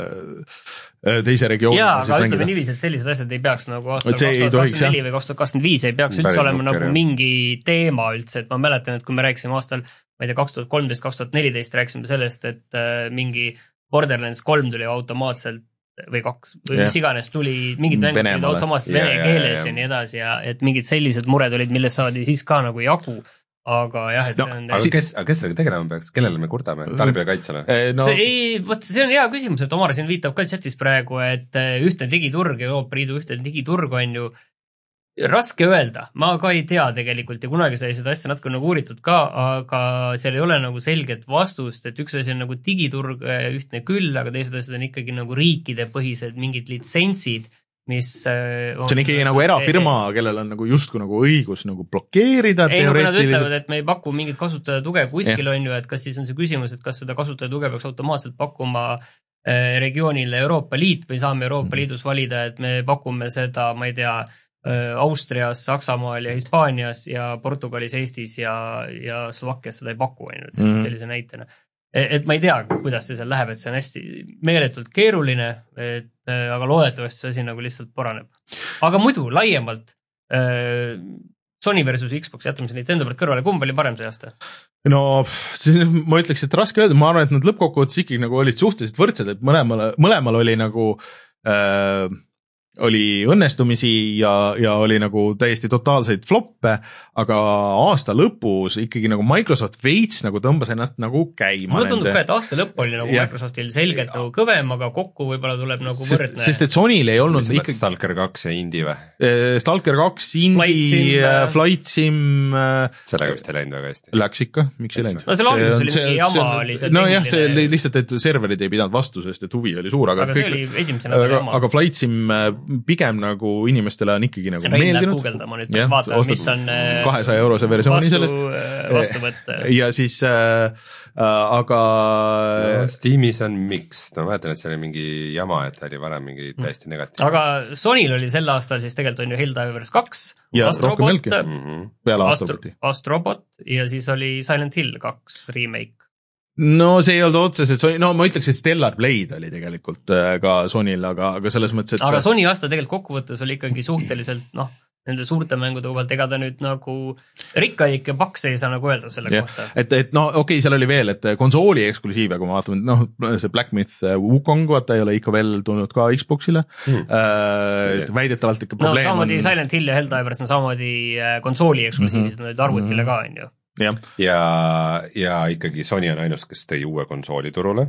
teise regiooni. Jaa, aga ütleme niiviisi, et sellised asjad ei peaks nagu aastal kaks tuhat kakskümmend neli või kaks tuhat kakskümmend viis ei peaks üldse olema nagu jah. mingi teema üldse, et ma mäletan, et kui me rääkisime aastal, ma ei tea, kaks tuhat kolmteist, kaks tuhat neliteist rääkisime sellest, et mingi Borderlands kolm tuli automaatselt või kaks, või yeah. mis iganes tuli, mingid mängud tulid automaatselt vene yeah, keeles yeah. ja nii edasi ja et mingid sellised mured olid, millest saadi siis ka nagu jagu, aga jah, et no, see on aga kes, aga kes sellega tegelema peaks, kellele me kurdame, tarbijakaitsele? No. See ei, võt, see on hea küsimus, et Omar siin viitab ka chatis praegu, et ühtne digiturg, Euroopa Liidu ühtne digiturg on ju raske öelda, ma ka ei tea tegelikult ja kunagi sai seda asja natuke nagu uuritud ka, aga seal ei ole nagu selget vastust, et üks asi on nagu digiturg ühtne küll, aga teised asjad on ikkagi nagu riikide põhised mingid litsentsid, mis on, see on ikkagi nagu erafirma, kellel on nagu justkui nagu õigus nagu blokeerida. Ei, nagu nad ütlevad, et me ei paku mingit kasutajatuge kuskil yeah. on ju, et kas siis on see küsimus, et kas seda kasutajatuge peaks automaatselt pakkuma regioonile Euroopa Liit või saame Euroopa Liidus valida, et me pakume seda, ma ei tea, Austrias, Saksamaal ja Hispaanias ja Portugalis, Eestis ja, ja Slovakkias seda ei paku ainult mm. sellise näitena. Et ma ei tea, kuidas see seal läheb, et see on hästi meeletult keeruline, et, aga loodetavasti see asi nagu lihtsalt paraneb. Aga muidu laiemalt Sony versus Xbox, jätame see Nintendo pealt kõrvale, kumb oli parem see aasta? No siis ma ütleks, et raske öelda, ma arvan, et nad lõppkokkuvõttes ikkagi nagu olid suhteliselt võrdsed, et mõlemal, mõlemal oli nagu äh, oli õnnestumisi ja, ja oli nagu täiesti totaalseid floppe, aga aasta lõpus ikkagi nagu Microsoft veits nagu tõmbas ennast nagu käima. Mulle tundub ka, et aasta lõpp oli nagu ja. Microsoftil selgelt nagu kõvem, aga kokku võib-olla tuleb nagu sest, võrdne. Sest et Sonyl ei olnud ikkagi... Stalker kaks ja Indie või? Stalker kaks, Indie, Flight Sim... Sellega vist ei läinud väga hästi. Läks ikka, miks ei läinud? No see alguses oli mingi jama oli see no jah, see oli lihtsalt, et serverid ei pidanud vastu, sest et huvi oli suur, aga, aga see kõik... oli esimesena aga, jama. Aga Flight Sim pigem nagu inimestele on ikkagi nagu Rein meeldinud. Guugeldama nüüd, vaata, mis on kahesaja eurose versiooni vastu, sellest. Vastuvõtt. Ja siis, äh, aga... No, Steamis on mix. No vaatan, et see oli mingi jama, et oli varem mingi täiesti negatiivne. Aga Sonyl oli sel aastal siis tegelikult on ju Helldivers kaks, ja Astrobot, mm-hmm. peale Astroboti. Astrobot ja siis oli Silent Hill kaks remake. No see ei olnud otseselt, no ma ütleks, et Stellar Blade oli tegelikult ka Sonyl, aga, aga selles mõttes, et... Aga Sony aasta tegelikult kokkuvõttes oli ikkagi suhteliselt, noh, nende suurte mängude kuvalt, ega ta nüüd nagu rikkaik ja paks ei saa nagu öelda selle yeah. kohta. Et, et no okei okay,, seal oli veel, et konsooli eksklusiive, kui ma vaatame, noh, see Black Myth Wukong, vaata ei ole ikka veel tulnud ka Xboxile, mm. äh, väidetavalt ikka probleem no, on... No Silent Hill ja Helldivers on samamoodi konsooli eksklusiivid, mm-hmm. nüüd arvutile mm-hmm. ka, on ju. Ja. ja, ja ikkagi Sony on ainus, kes tõi uue konsooli turule.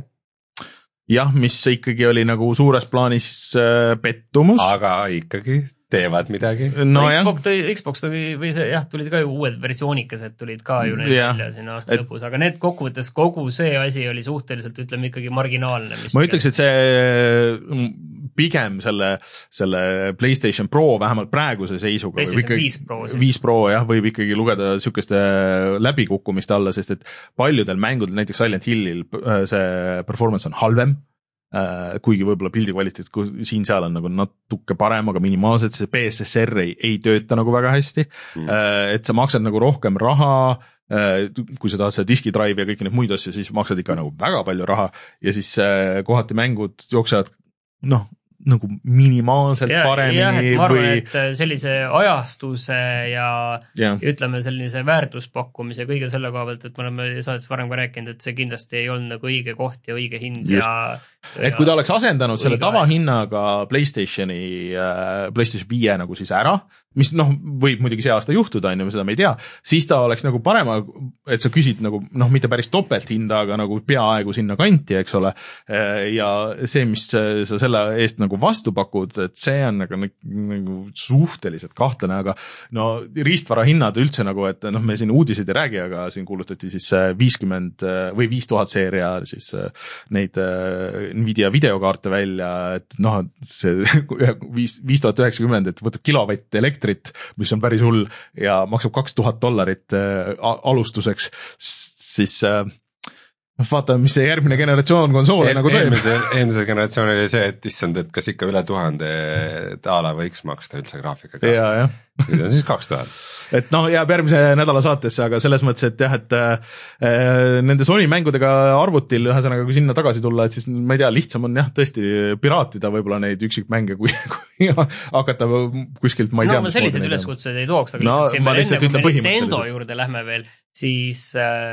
Jah, mis ikkagi oli nagu suures plaanis äh, pettumus. Aga ikkagi teevad midagi. No, Xbox, tõi, Xbox tõi, või see, jah, tulid ka ju uued versioonikas, et tulid ka ju need ja. Välja siin aasta et... lõpus, aga need kokkuvõttes kogu see asi oli suhteliselt, ütleme ikkagi marginaalne. Ma ütleks, et see pigem selle, selle PlayStation Pro vähemalt praeguse seisuga PlayStation ikkagi, viis Pro, viis Pro jah, võib ikkagi lugeda sükeste läbikukkumist alla, sest et paljudel mängudel, näiteks Silent Hillil see performance on halvem, kuigi võib-olla pildi kvaliteet siin-seal on nagu natuke parem, aga minimaalselt see P S S R ei, ei tööta nagu väga hästi, mm. et sa maksad nagu rohkem raha, kui sa tahad seda diskidrive ja kõiki neid muid asju, siis maksad ikka nagu väga palju raha ja siis kohati mängud jooksevad noh, nagu minimaalselt ja, paremini jah, et ma arvan, või... et sellise ajastuse ja, ja ütleme sellise väärtuspakkumise kõige selle koha pealt, et me oleme saates varem ka rääkinud, et see kindlasti ei olnud nagu õige koht ja õige hind Just. ja et kui ta oleks asendanud selle tavahinnaga PlayStationi, äh, PlayStation viie nagu siis ära, mis noh, võib muidugi see aasta juhtuda, on ju, seda me ei tea, siis ta oleks nagu parema, et sa küsid nagu noh, mitte päris topelthinda, aga nagu peaaegu sinna kanti, eks ole, ja see, mis sa selle eest nagu vastu pakud, et see on nagu, nagu suhteliselt kahtlane, aga no riistvara hinnad üldse nagu, et noh, me siin uudiseid ei räägi, aga siin kuulutati siis viiskümmend või viis tuhat seeria siis neid Nvidia videokaarte välja, et noh, see viis, viis tuhat üheksakümmend, et võtab kilovatt elektrit, mis on päris hull ja maksab kaks tuhat dollarit alustuseks, siis vaatame, mis see järgmine generatsioon konsoole e nagu teeb. Eelmise, eelmise generatsioon oli see, et issand, et kas ikka üle tuhande daala võiks maksta üldse graafikaga. Ja, ja. Nüüd on siis kaks tuhat. Et noh, jääb järgmise nädala saatesse, aga selles mõttes, et jah, et äh, nende Sony mängudega arvutil ühesõnaga, kui sinna tagasi tulla, et siis ma ei tea, lihtsam on jah, tõesti piraatida võib-olla neid üksikmänge, kui, kui hakata kuskilt, ma ei no, tea. No ma sellised üleskutseid ei tooks, aga no, lihtsalt siin veel enne, kui me Nintendo juurde lähme veel, siis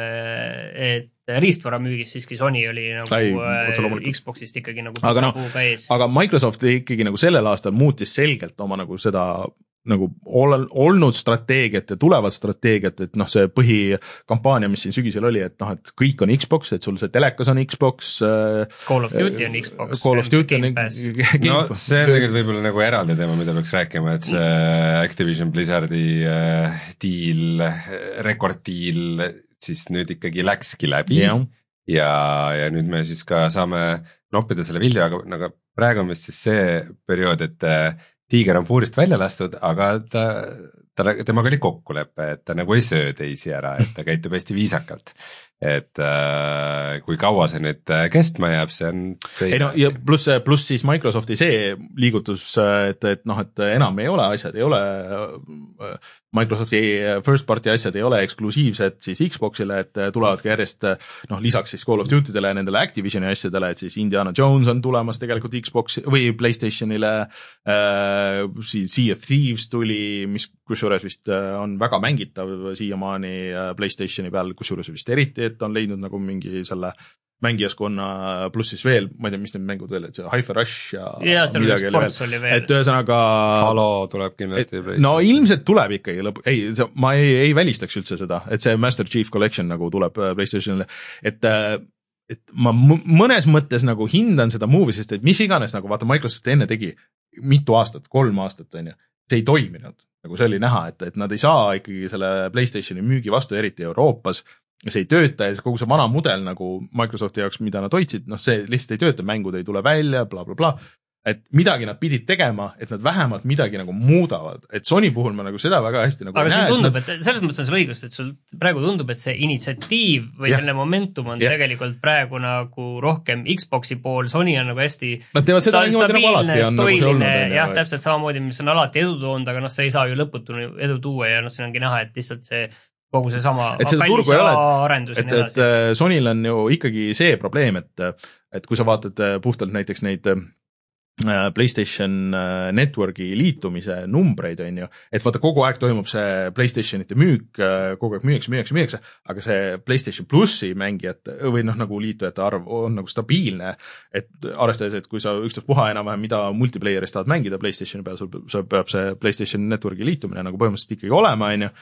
äh, et riistvara müügis siiski Sony oli nagu Ai, äh, Xboxist ikkagi nagu aga, no, aga Microsoft ikkagi nagu sellel aastal muutis selgelt oma nagu seda nagu olnud strateegiat ja tulevat strateegiat, et noh, see põhikampaania, mis siin sügisel oli, et noh, et kõik on Xbox, et sul see telekas on Xbox. Call of Duty on Xbox. Call of Duty on Xbox. No see on tegelikult võib-olla nagu eraldi teema, mida peaks rääkima, et see Activision Blizzardi deal, rekorddeal siis nüüd ikkagi läkski läbi yeah. ja, ja nüüd me siis ka saame noppida selle vilju, aga nagu praegu on vist siis see periood, et tiiger on puurist välja lastud, aga ta, ta, temaga oli kokkulepe, et ta nagu ei söö teisi ära, et ta käitub hästi viisakalt. Et äh, kui kaua see nüüd kestma jääb, see on ei no ja pluss, pluss siis Microsofti see liigutus, et, et noh, et enam ei ole asjad, ei ole Microsofti first party asjad ei ole eksklusiivsed siis Xboxile, et tulevadki järjest noh, lisaks siis Call of Duty'dele ja nendele Activisioni asjadele, et siis Indiana Jones on tulemas tegelikult Xbox või PlayStationile, äh, Sea of Thieves tuli, mis kusjuures vist on väga mängitav siiamaani PlayStationi peal, kusjuures vist eriti, et on leidnud nagu mingi selle mängijaskonna pluss siis veel, ma ei tea, mis need mängud veel, et see Hi-Fi Rush ja, ja midagi veel, veel., et ühesõnaga Halo tuleb kindlasti. No ilmselt tuleb ikkagi lõpu, ei, ma ei, ei välistaks üldse seda, et see Master Chief Collection nagu tuleb PlayStationile, et et ma mõnes mõttes nagu hindan seda movie, sest et mis iganes nagu vaata Microsoft enne tegi mitu aastat, kolm aastat on ju, see ei toiminud, nagu see oli näha, et, et nad ei saa ikkagi selle PlayStationi müügi vastu, eriti Euroopas, see ei tööta ja kogu see vana mudel nagu Microsofti jaoks, mida nad hoidsid, noh see lihtsalt ei tööta, mängud ei tule välja, bla, bla, bla. Et midagi nad pidid tegema, et nad vähemalt midagi nagu muudavad, et Sony puhul ma nagu seda väga hästi nagu aga näe. Aga see tundub, et, nad... et selles mõttes on sul õigus, et sul praegu tundub, et see initsiatiiv või ja. Selle momentum on ja. Tegelikult praegu nagu rohkem Xboxi pool, Sony on nagu hästi nad teevad seda niimoodi nagu alati on nagu see olnud. Jah, täpselt samamoodi, mis on alati edu toonud, aga noh, see ei saa ju lõputu edu tuua ja noh, siin ongi näha, et lihtsalt see kogu see sama kallisa arendus. Et, et, et Sonyl on ju ikkagi see probleem, et, et kui sa vaatad puhtalt näiteks neid PlayStation Networki liitumise numbreid, on ju, et vaata kogu aeg toimub see PlayStationite müük, kogu aeg müüakse, müüakse, müüakse, aga see PlayStation Plussi mängijate või noh, nagu liitujate arv on nagu stabiilne, et arvestades, et kui sa ükstaspuha enam-vähem mida multiplayer'is tahad mängida PlayStationi peal, sul peab see PlayStation Networki liitumine nagu põhimõtteliselt ikkagi olema, on ju,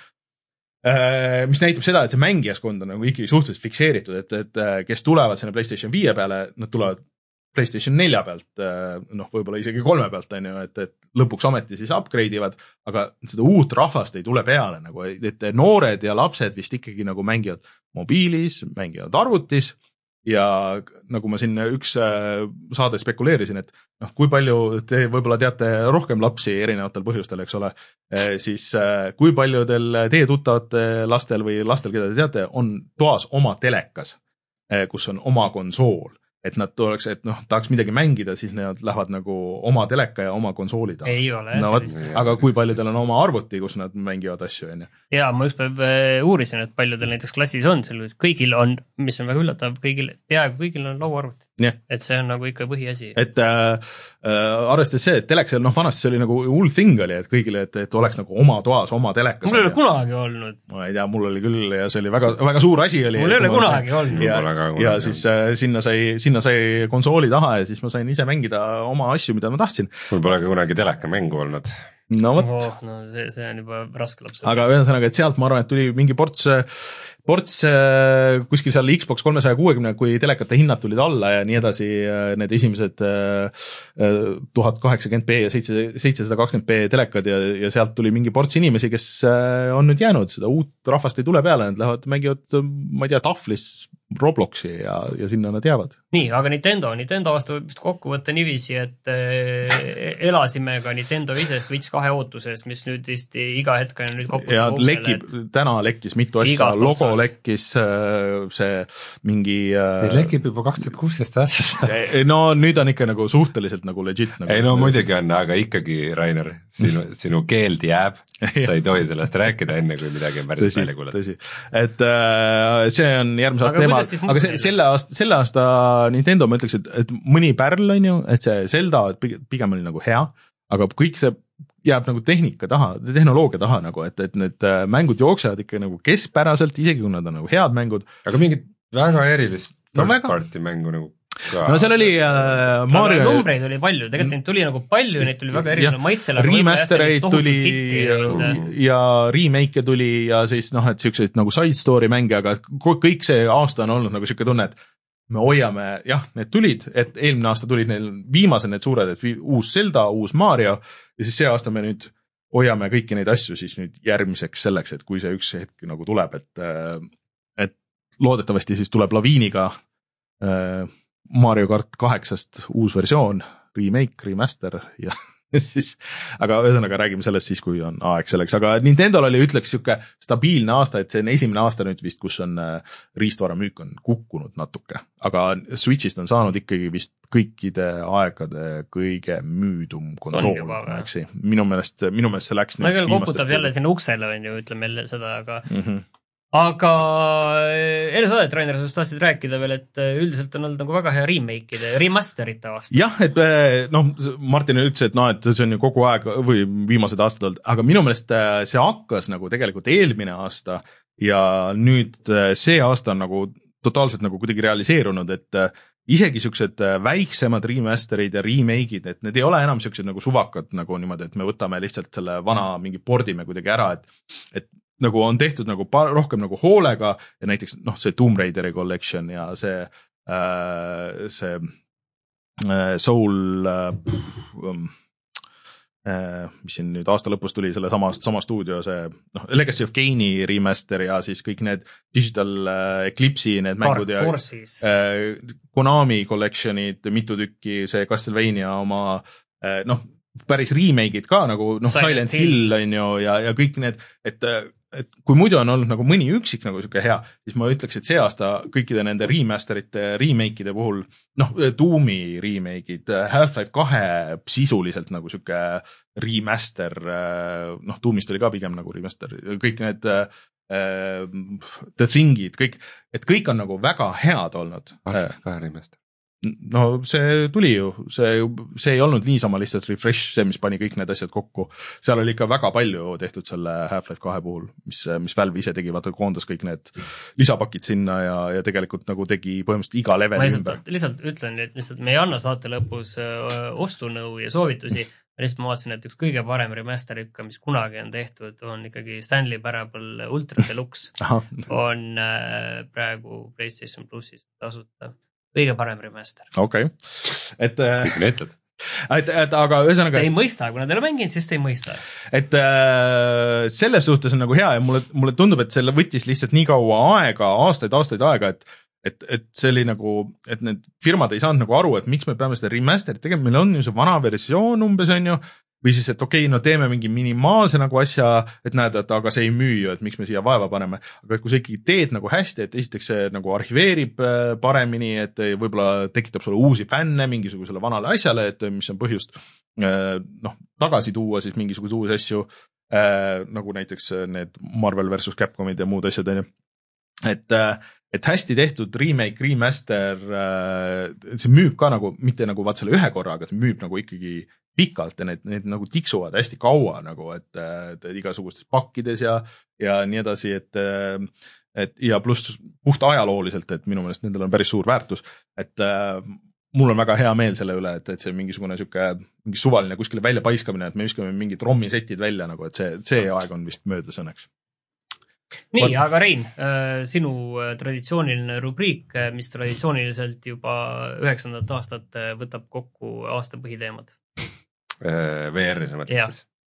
mis näitab seda, et see mängijaskond on nagu ikkagi suhteliselt fikseeritud, et, et kes tulevad sinna PlayStation viie peale, nad tulevad PlayStation nelja pealt, noh, võib-olla isegi kolme pealt, on ju, et, et lõpuks ometi siis upgrade ivad, aga seda uut rahvast ei tule peale, nagu, et noored ja lapsed vist ikkagi nagu mängivad mobiilis, mängivad arvutis ja nagu ma siin üks saade spekuleerisin, et noh, kui palju te võib-olla teate rohkem lapsi erinevatel põhjustel, eks ole, siis kui paljudel teie tuttavate lastel või lastel, keda te teate, on toas oma telekas, kus on oma konsool. Et nad tuleks, et noh, tahaks midagi mängida, siis nad lähevad nagu oma teleka ja oma konsooli taha. Ei ole. No, võt, aga kui paljudel on oma arvuti, kus nad mängivad asju, on ju? Jaa, ma üks päev uurisin, et paljudel näiteks klassis on, kõigil on, mis on väga üllatav, kõigil, peaaegu kõigil on lauaarvuti. Yeah. Et see on nagu ikka põhiasi. Et äh, äh, arvestades see, et teleks, noh, vanasti see oli nagu hull thing oli, et kõigile, et, et oleks nagu oma toas, oma telekas. Mul ei ole kunagi olnud. Ma ei tea, mul oli küll ja see oli väga, väga suur asi oli. Mul ei ole kunagi olnud. Ja, ja siis äh, sinna sai, sinna sai konsooli taha ja siis ma sain ise mängida oma asju, mida ma tahtsin. Mul pole ka kunagi teleka mängu olnud. No võt. Oh, no see, see on juba raske laps. Aga ühesõnaga, et sealt ma arvan, et tuli mingi ports, ports kuskil seal Xbox kolmesaja kuuekümne, kui telekate hinnad tulid alla ja nii edasi, need esimesed tuhat kaheksakümmend p ja seitsesada kakskümmend p telekad ja, ja sealt tuli mingi ports inimesi, kes on nüüd jäänud, seda uut rahvast ei tule peale, nad lähevad, mängivad, ma ei tea, tahvlis Robloxi ja, ja sinna nad jäävad. Nii, aga Nintendo, Nintendo aasta võib vist kokku võtta niiviisi, et äh, elasime ka Nintendo ise Switch kahe ootuses, mis nüüd vist iga hetk on nüüd kokku ja lekib, et... täna lekkis mitu asja, logo otsast. Lekkis see mingi Neid lekib juba kaks tuhat kuusteist aastast. No nüüd on ikka nagu suhteliselt nagu legit nagu. Ei no muidugi on, aga ikkagi, Rainer, sinu, sinu keeld jääb, sa ei tohi sellest rääkida enne, kui midagi on päris välja kuulata. Tõsi, et äh, see on järgmise aasta teema, aga see, selle aasta, selle aasta Nintendo ma ütleks, et, et mõni pärl on ju, et see Zelda pigem oli nagu hea, aga kõik see jääb nagu tehnika taha, tehnoloogia taha nagu, et, et need mängud jooksevad ikka nagu keskpäraselt, isegi kui nad on nagu head mängud. Aga mingid väga erilist first no, väga... party mängu nagu ka. No seal oli äh, Mario... numbreid oli palju, tegelikult neid tuli nagu palju, neid tuli väga erinev maitsele. Remastereid tuli ja, ja remake tuli ja siis noh, et siukseid nagu side story mänge, aga kõik see aasta on olnud nagu siuke tunne, et me hoiame, jah, need tulid, et eelmine aasta tulid neil viimased need suured, et uus Zelda, uus Mario ja siis see aasta me nüüd hoiame kõiki neid asju siis nüüd järgmiseks selleks, et kui see üks hetk nagu tuleb, et, et loodetavasti siis tuleb laviiniga äh, Mario Kart kaheksast uus versioon, remake, remaster ja siis, aga ühesõnaga räägime sellest siis, kui on aeg selleks, aga Nintendol oli ütleks siuke stabiilne aasta, et see on esimene aasta nüüd vist, kus on riistvara müük on kukkunud natuke, aga Switchist on saanud ikkagi vist kõikide aegade kõige müüdum konsool, eks minu meelest, minu meelest see läks ma küll koputab jälle sinna uksele, on ju, ütleme jälle seda, aga mm -hmm. aga enne saadet, Rainer, sa just tahtsid rääkida veel, et üldiselt on olnud nagu väga hea remake'ide, remasterite aasta. Jah, et noh, Martin ütles, et noh, et see on ju kogu aeg või viimased aastad olnud, aga minu meelest see hakkas nagu tegelikult eelmine aasta ja nüüd see aasta on nagu totaalselt nagu kuidagi realiseerunud, et isegi siuksed väiksemad remasterid ja remake'id, et need ei ole enam siuksed nagu suvakad nagu niimoodi, et me võtame lihtsalt selle vana mingi pordime kuidagi ära, et, et nagu on tehtud nagu par- rohkem nagu hoolega ja näiteks noh, see Tomb Raideri collection ja see äh, see äh, Soul äh, äh, mis siin nüüd aasta lõpus tuli selle sama, sama stuudio, see noh, Legacy of Kane'i remaster ja siis kõik need Digital äh, Eclipse'i need Dark mängud ja äh, Konami collection'id, mitu tükki, see Castlevania oma äh, noh, päris remake'id ka nagu noh, Silent, Silent Hill, Hill on ju ja, ja kõik need, et et kui muidu on olnud nagu mõni üksik nagu siuke hea, siis ma ütleks, et see aasta kõikide nende remasterite, remake'ide puhul, noh, Doomi remake'id, Half-Life kahe sisuliselt nagu siuke remaster, noh, Doomist oli ka pigem nagu remaster, kõik need uh, The Thingid, kõik, et kõik on nagu väga head olnud. Half-Life kahe remaster. No see tuli ju, see, see ei olnud niisama lihtsalt refresh, see, mis pani kõik need asjad kokku. Seal oli ikka väga palju tehtud selle Half-Life kahe puhul, mis, mis Valve ise tegi, vaata koondas kõik need lisapakid sinna ja, ja tegelikult nagu tegi põhimõtteliselt iga level lihtsalt, ümber. Lihtsalt ütlen, et lihtsalt me ei anna saate lõpus ostunõu ja soovitusi, lihtsalt ma vaatasin, et üks kõige parem remaster ikka, mis kunagi on tehtud, on ikkagi Stanley Parable Ultra Deluxe on äh, praegu PlayStation Plussis tasuta. Kõige parem remaster. Okei. Okay. Et, mis sa ütled? Et, et aga ühesõnaga... Te ei mõista, kui nad ei ole mänginud, siis te ei mõista. Et äh, selles suhtes on nagu hea ja mulle, mulle tundub, et selle võttis lihtsalt nii kaua aega, aastaid, aastaid aega, et et, et see oli nagu, et need firmad ei saanud nagu aru, et miks me peame seda remasterit tegema, meil on ju see vana versioon umbes on ju, või siis, et okei, okay, no teeme mingi minimaalse nagu asja, et näed, et aga see ei müü ju, et miks me siia vaeva paneme. Aga et kui sa ikkagi teed nagu hästi, et esiteks see nagu arhiveerib paremini, et võib-olla tekitab sulle uusi fänne mingisugusele vanale asjale, et mis on põhjust noh, tagasi tuua siis mingisuguse uusi asju, nagu näiteks need Marvel versus Capcomid ja muud asjad, et et hästi tehtud remake, remaster, see müüb ka nagu, mitte nagu vaat selle ühe korra, aga see müüb nagu ikkagi pikalt ja need, need nagu tiksuvad hästi kaua nagu, et, et, et igasugustes pakkides ja, ja nii edasi, et, et ja pluss puht ajalooliselt, et minu meelest nendel on päris suur väärtus, et mul on väga hea meel selle üle, et, et see mingisugune siuke, mingi suvaline kuskile välja paiskamine, et me viskame mingid rommisetid välja nagu, et see, see aeg on vist möödas õnneks. Nii, What? Aga Rein, sinu traditsiooniline rubriik, mis traditsiooniliselt juba üheksandat aastat võtab kokku aasta põhiteemad. V R-i sa mõtled siis?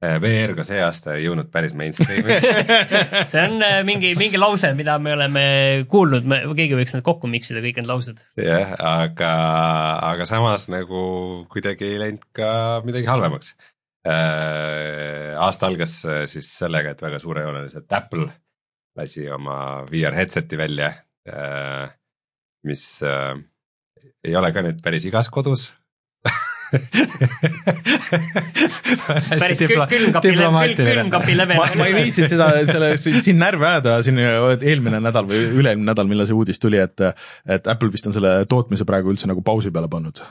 V R ka see aasta ei jõudnud päris mainstream'i. see on mingi, mingi lause, mida me oleme kuulnud, me, keegi võiks need kokku miksida, kõik need laused. jah, aga, aga samas nagu kuidagi ei läinud ka midagi halvemaks. Aasta algas siis sellega, et väga suurejooneliselt Apple lasi oma V R headseti välja, mis ei ole ka nüüd päris igas kodus. päris külmkapi level. ma, ma ei viitsid seda, selle, siin närve ajada siin eelmine nädal või üle-eelmine nädal, millal see uudis tuli, et, et Apple vist on selle tootmise praegu üldse nagu pausi peale pannud.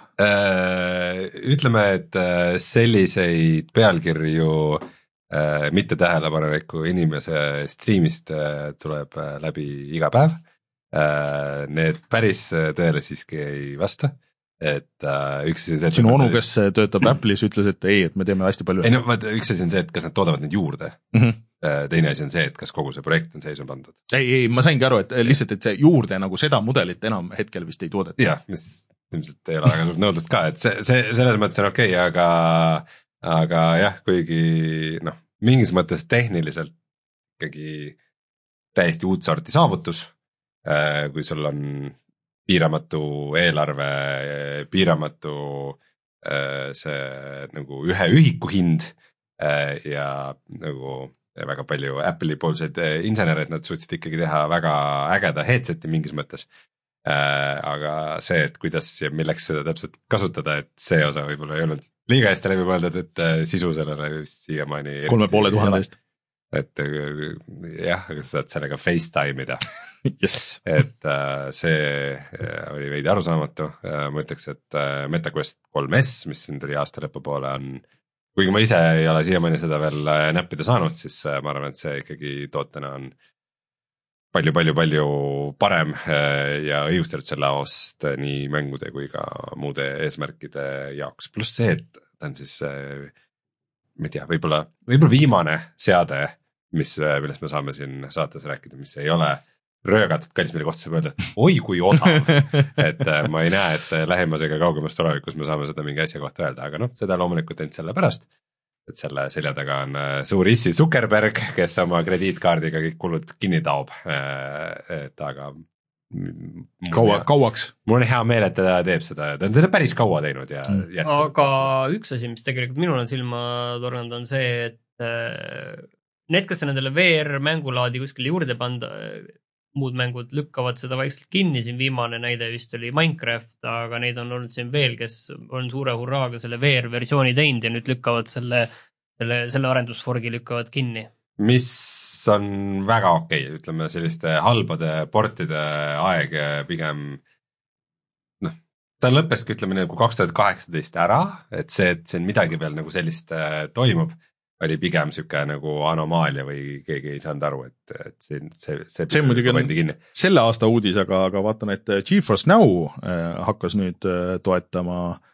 Ütleme, et selliseid pealkirju mitte tähelepaneviku inimese streamist tuleb läbi iga päev. Need päris tõele siiski ei vasta. Et uh, üks asi on see, et sinu onu, kes töötab Apple'is, ütles, et ei, et me teeme hästi palju. Ei no, vaata, üks asi on see, et kas nad toodavad neid juurde. Mm -hmm. Teine asi on see, et kas kogu see projekt on seisma pandud. Ei, ei, ma saingi aru, et lihtsalt, et see juurde nagu seda mudelit enam hetkel vist ei toodeta. Jah, mis ilmselt ei ole väga suurt nõudlust ka, et see, see, selles mõttes on okei okay,, aga, aga jah, kuigi noh, mingis mõttes tehniliselt ikkagi täiesti uut sorti saavutus, kui sul on piiramatu eelarve, piiramatu see nagu ühe ühiku hind ja nagu väga palju Apple'i poolseid insenereid, nad suutsid ikkagi teha väga ägeda headseti mingis mõttes. Aga see, et kuidas ja milleks seda täpselt kasutada, et see osa võib-olla ei olnud liiga hästi läbi mõeldud, et sisu sellele vist siiamaani kolme poole tuhande eest. Et jah, aga sa saad sellega FaceTime ida. Yes. Et äh, see oli veidi arusaamatu, ma ütleks, et äh, MetaQuest kolm S, mis siin tuli aasta lõpu poole on, kuigi ma ise ei ole siiamaani seda veel näppida saanud, siis äh, ma arvan, et see ikkagi tootena on palju, palju, palju parem äh, ja õigustatud selle aost nii mängude kui ka muude eesmärkide jaoks. Pluss see, et ta on siis äh, ma ei tea, võib-olla, võib-olla viimane seade, mis, millest me saame siin saates rääkida, mis ei ole röögatud kallis, mille kohta saab öelda, oi kui odav, et ma ei näe, et lähimas ega kaugemas tulevikus me saame seda mingi asja kohta öelda, aga noh, seda loomulikult ainult selle pärast, et selle selja taga on suur issi Zuckerberg, kes oma krediitkaardiga kõik kulud kinni taob, et aga kaua, kauaks. Mul on hea meel, et ta teeb seda ja ta on seda päris kaua teinud ja mm. aga üks asi, mis tegelikult minul on silma tornanud, on see, et need, kes nendele V R mängulaadi kuskil juurde panda, muud mängud lükkavad seda vaikselt kinni, siin viimane näide vist oli Minecraft, aga neid on olnud siin veel, kes on suure hurraaga selle V R versiooni teinud ja nüüd lükkavad selle, selle, selle arendusforgi lükkavad kinni. Mis on väga okei, ütleme selliste halbade portide aeg pigem, noh, ta lõppeski ütleme nagu kaks tuhat kaheksateist ära, et see, et siin midagi veel nagu sellist toimub, oli pigem siuke nagu anomaalia või keegi ei saanud aru, et, et see, see, see, see muidugi on selle aasta uudis, aga, aga vaatan, et GeForce Now hakkas nüüd toetama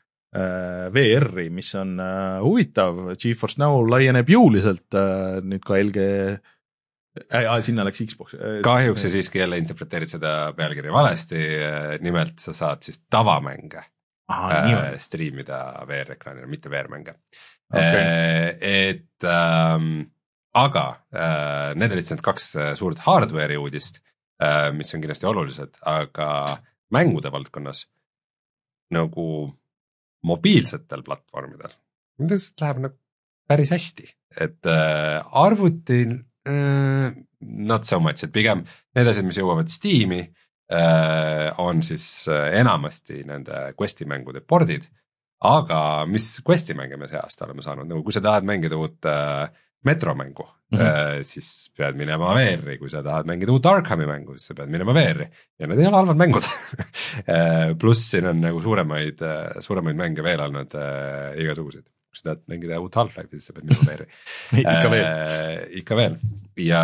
V R-i, mis on huvitav. GeForce Now laieneb jõuliselt nüüd ka L G, äh, sinna läks Xbox. Kahjuks sa siiski jälle interpreteerid seda pealkirja valesti, nimelt sa saad siis tavamänge Aha, streamida V R-ekraanile, mitte V R-mänge. Okay. Et ähm, aga äh, need olid lihtsalt kaks suurt hardware'i uudist, äh, mis on kindlasti olulised, aga mängude valdkonnas nagu mobiilsetel platvormidel lihtsalt läheb nagu päris hästi, et äh, arvuti äh, not so much, et pigem need asjad, mis jõuavad Steam'i äh, on siis enamasti nende Questi mängude pordid. Aga mis Questi mänge me see aasta oleme saanud, nagu kui sa tahad mängida uut äh, metromängu, mm -hmm. äh, siis pead minema V R-i, kui sa tahad mängida uut Arkhami mängu, siis sa pead minema V R-i ja need ei ole halvad mängud pluss siin on nagu suuremaid, suuremaid mänge veel olnud äh, igasuguseid, kui sa tahad mängida uut Half-Life'i, siis sa pead minema V R-i ikka veel äh, ikka veel ja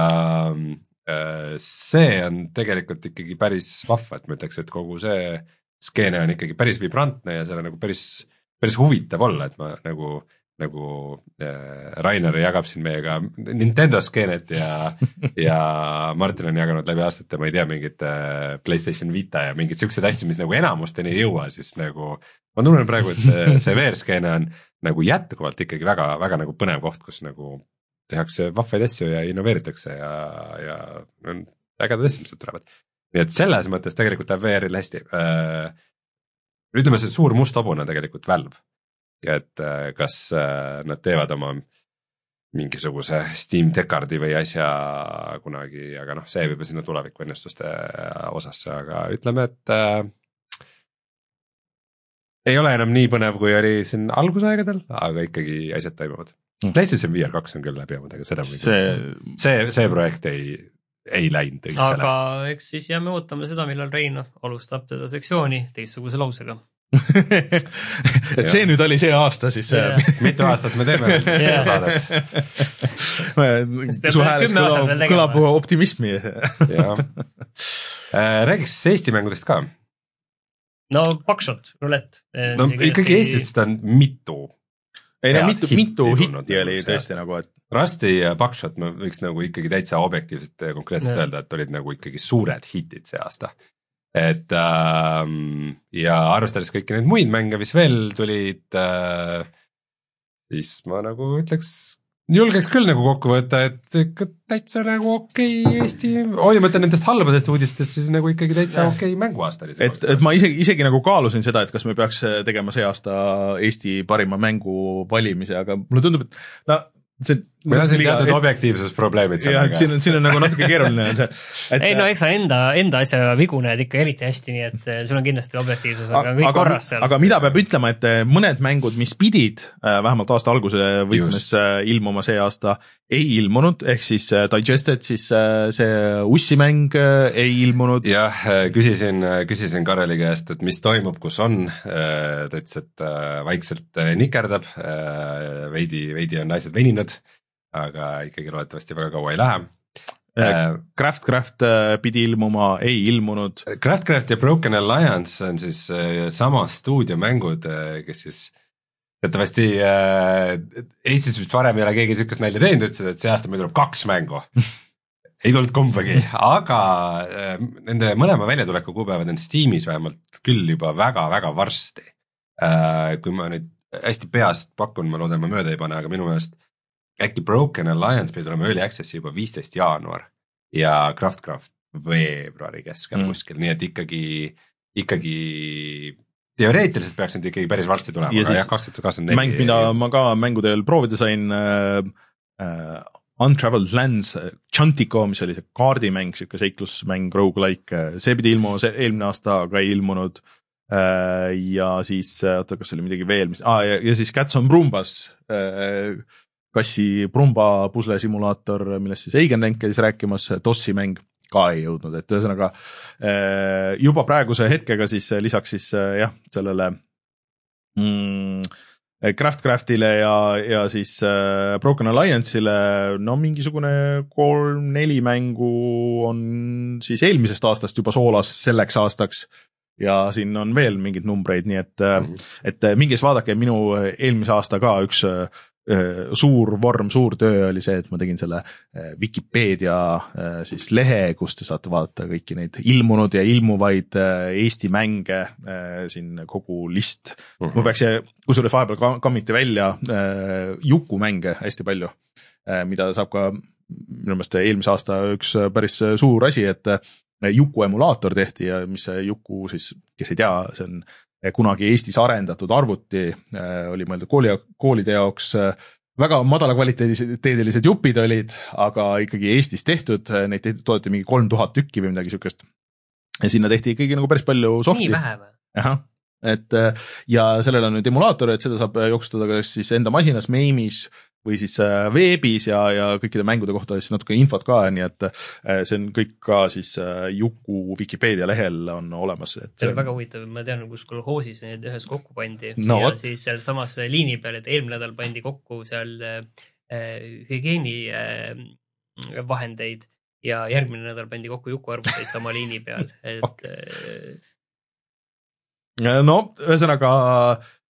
äh, see on tegelikult ikkagi päris vahva, et ma ütleks, et kogu see skeene on ikkagi päris vibrantne ja seal on nagu päris päris huvitav olla, et ma nagu nagu äh, Rainer jagab siin meiega Nintendo skeenet ja ja Martin on jaganud läbi aastate, ma ei tea, mingit äh, PlayStation Vita ja mingid siuksed asju, mis nagu enamusteni ei jõua, siis nagu ma tunnen praegu, et see, see V R-skeene on nagu jätkuvalt ikkagi väga, väga nagu põnev koht, kus nagu tehakse vahvaid asju ja innoveeritakse ja, ja on ägedad asju, mis tulevad. Nii et selles mõttes tegelikult läheb V R-il hästi. Äh, ütleme, see suur must hobune tegelikult Valve. Et kas nad teevad oma mingisuguse Steam Deckardi või asja kunagi, aga noh, see võib sinna tuleviku ennustuste osasse, aga ütleme, et äh, ei ole enam nii põnev, kui oli siin algusaegadel, aga ikkagi asjad toimuvad. Mm. PlayStation V R kaks on küll läbi jäänud, aga seda see, see, see projekt ei, ei läinud õitsele. Aga eks siis jääme ootama seda, millal Reino alustab teda sektsiooni teistsuguse lausega. et see nüüd oli see aasta siis yeah. mitu aastat me teeme veel siis yeah. saadet su hääles kõlab, kõlab optimismi räägiks Eesti mängudest ka no Buckshot, Roulette no ikkagi Eestist on mitu ei no mitu, mitu hitti oli tõesti nagu et Rusty ja Buckshot ma võiks nagu ikkagi täitsa objektiivselt ja konkreetselt yeah. öelda, et olid nagu ikkagi suured hitid see aasta et ähm, ja arvestades kõiki neid muid mänge, mis veel tulid äh, siis ma nagu ütleks julgeks küll nagu kokku võtta, et ikka täitsa nagu okei okay, Eesti oi, ma mõtlen nendest halbadest uudistest siis nagu ikkagi täitsa okei okay, mänguaasta oli et, et ma isegi, isegi nagu kaalusin seda, et kas me peaks tegema see aasta Eesti parima mängu valimise, aga mulle tundub, et no see meil on siin teatud et... objektiivsusprobleemid jah, siin on, siin on nagu natuke keeruline on see et... ei no eks sa enda, enda asja vigu näed ikka eriti hästi, nii et sul on kindlasti objektiivsus, aga kõik aga, korras seal. Aga mida peab ütlema, et mõned mängud, mis pidid vähemalt aasta alguse võtmes ilmuma see aasta, ei ilmunud, ehk siis Digested, siis see ussimäng ei ilmunud. jah, küsisin, küsisin Kareli käest, et mis toimub, kus on, ta ütles, et vaikselt nikerdab, veidi, veidi on asjad veninud, aga ikkagi loodetavasti väga kaua ei lähe. Craftcraft pidi ilmuma, ei ilmunud. Craftcraft ja Broken Alliance on siis sama stuudio mängud, kes siis teatavasti Eestis vist varem ei ole keegi sükast nalja teinud, ütlesid, et see aasta meil tuleb kaks mängu. ei tulnud kumbagi, aga nende mõlema väljatuleku kuupäevad on Steamis vähemalt küll juba väga-väga varsti. Kui ma nüüd hästi peast pakun, ma loodan, ma mööda ei pane, aga minu meelest äkki Broken Alliance pidi olema early access'i juba viisteist jaanuar ja Craftcraft veebruari keskel mm. kuskil, nii et ikkagi, ikkagi teoreetiliselt peaks nüüd ikkagi päris varsti tulema. Ja siis kakskümmend kakskümmend neli mäng, mida ma ka mängudel proovida sain, äh, uh, Untraveled Lands, Chantico, mis oli see kaardimäng, siuke seiklusmäng, roguelike, see pidi ilmuma see eelmine aasta, aga ei ilmunud. Uh, ja siis, oota, kas oli midagi veel, mis, ah, ja, ja siis Cats on Brumbas, uh, kassi Brumba pusle simulaator, millest siis Eigen Denk käis rääkimas, Tossi mäng ka ei jõudnud, et ühesõnaga juba praeguse hetkega siis lisaks siis jah, sellele mm, Craftcraftile ja, ja siis Broken Alliance'ile, no mingisugune kolm-neli mängu on siis eelmisest aastast juba soolas selleks aastaks ja siin on veel mingid numbreid, nii et, mm-hmm. et mingis vaadake minu eelmise aasta ka üks suur vorm, suur töö oli see, et ma tegin selle Wikipeedia siis lehe, kus te saate vaadata kõiki neid ilmunud ja ilmuvaid Eesti mänge, siin kogu list. Uh-huh. Ma peaks, kusjuures vahepeal kammiti välja Juku mänge hästi palju, mida saab ka minu meelest eelmise aasta üks päris suur asi, et Juku emulaator tehti ja mis see Juku siis, kes ei tea, see on kunagi Eestis arendatud arvuti, oli mõeldud kooli, koolide jaoks, väga madala kvaliteedilised jupid olid, aga ikkagi Eestis tehtud, neid toodeti mingi kolm tuhat tükki või midagi sükest. Ja sinna tehti ikkagi nagu päris palju softi. Nii vähe või? Aha, et ja sellel on nüüd emulaator, et seda saab jooksutada kas siis enda masinas, meimis või siis veebis ja, ja kõikide mängude kohta siis natuke infot ka, nii et see on kõik ka siis Juku Wikipedia lehel on olemas. Et see on väga huvitav, ma tean, kus kolhoosis need ühes kokku pandi no, ja what? Siis seal samas liini peal, et eelmine nädal pandi kokku seal äh, hügieeni äh, vahendeid ja järgmine nädal pandi kokku Juku arvuteid sama liini peal, et okay. äh... no, ühesõnaga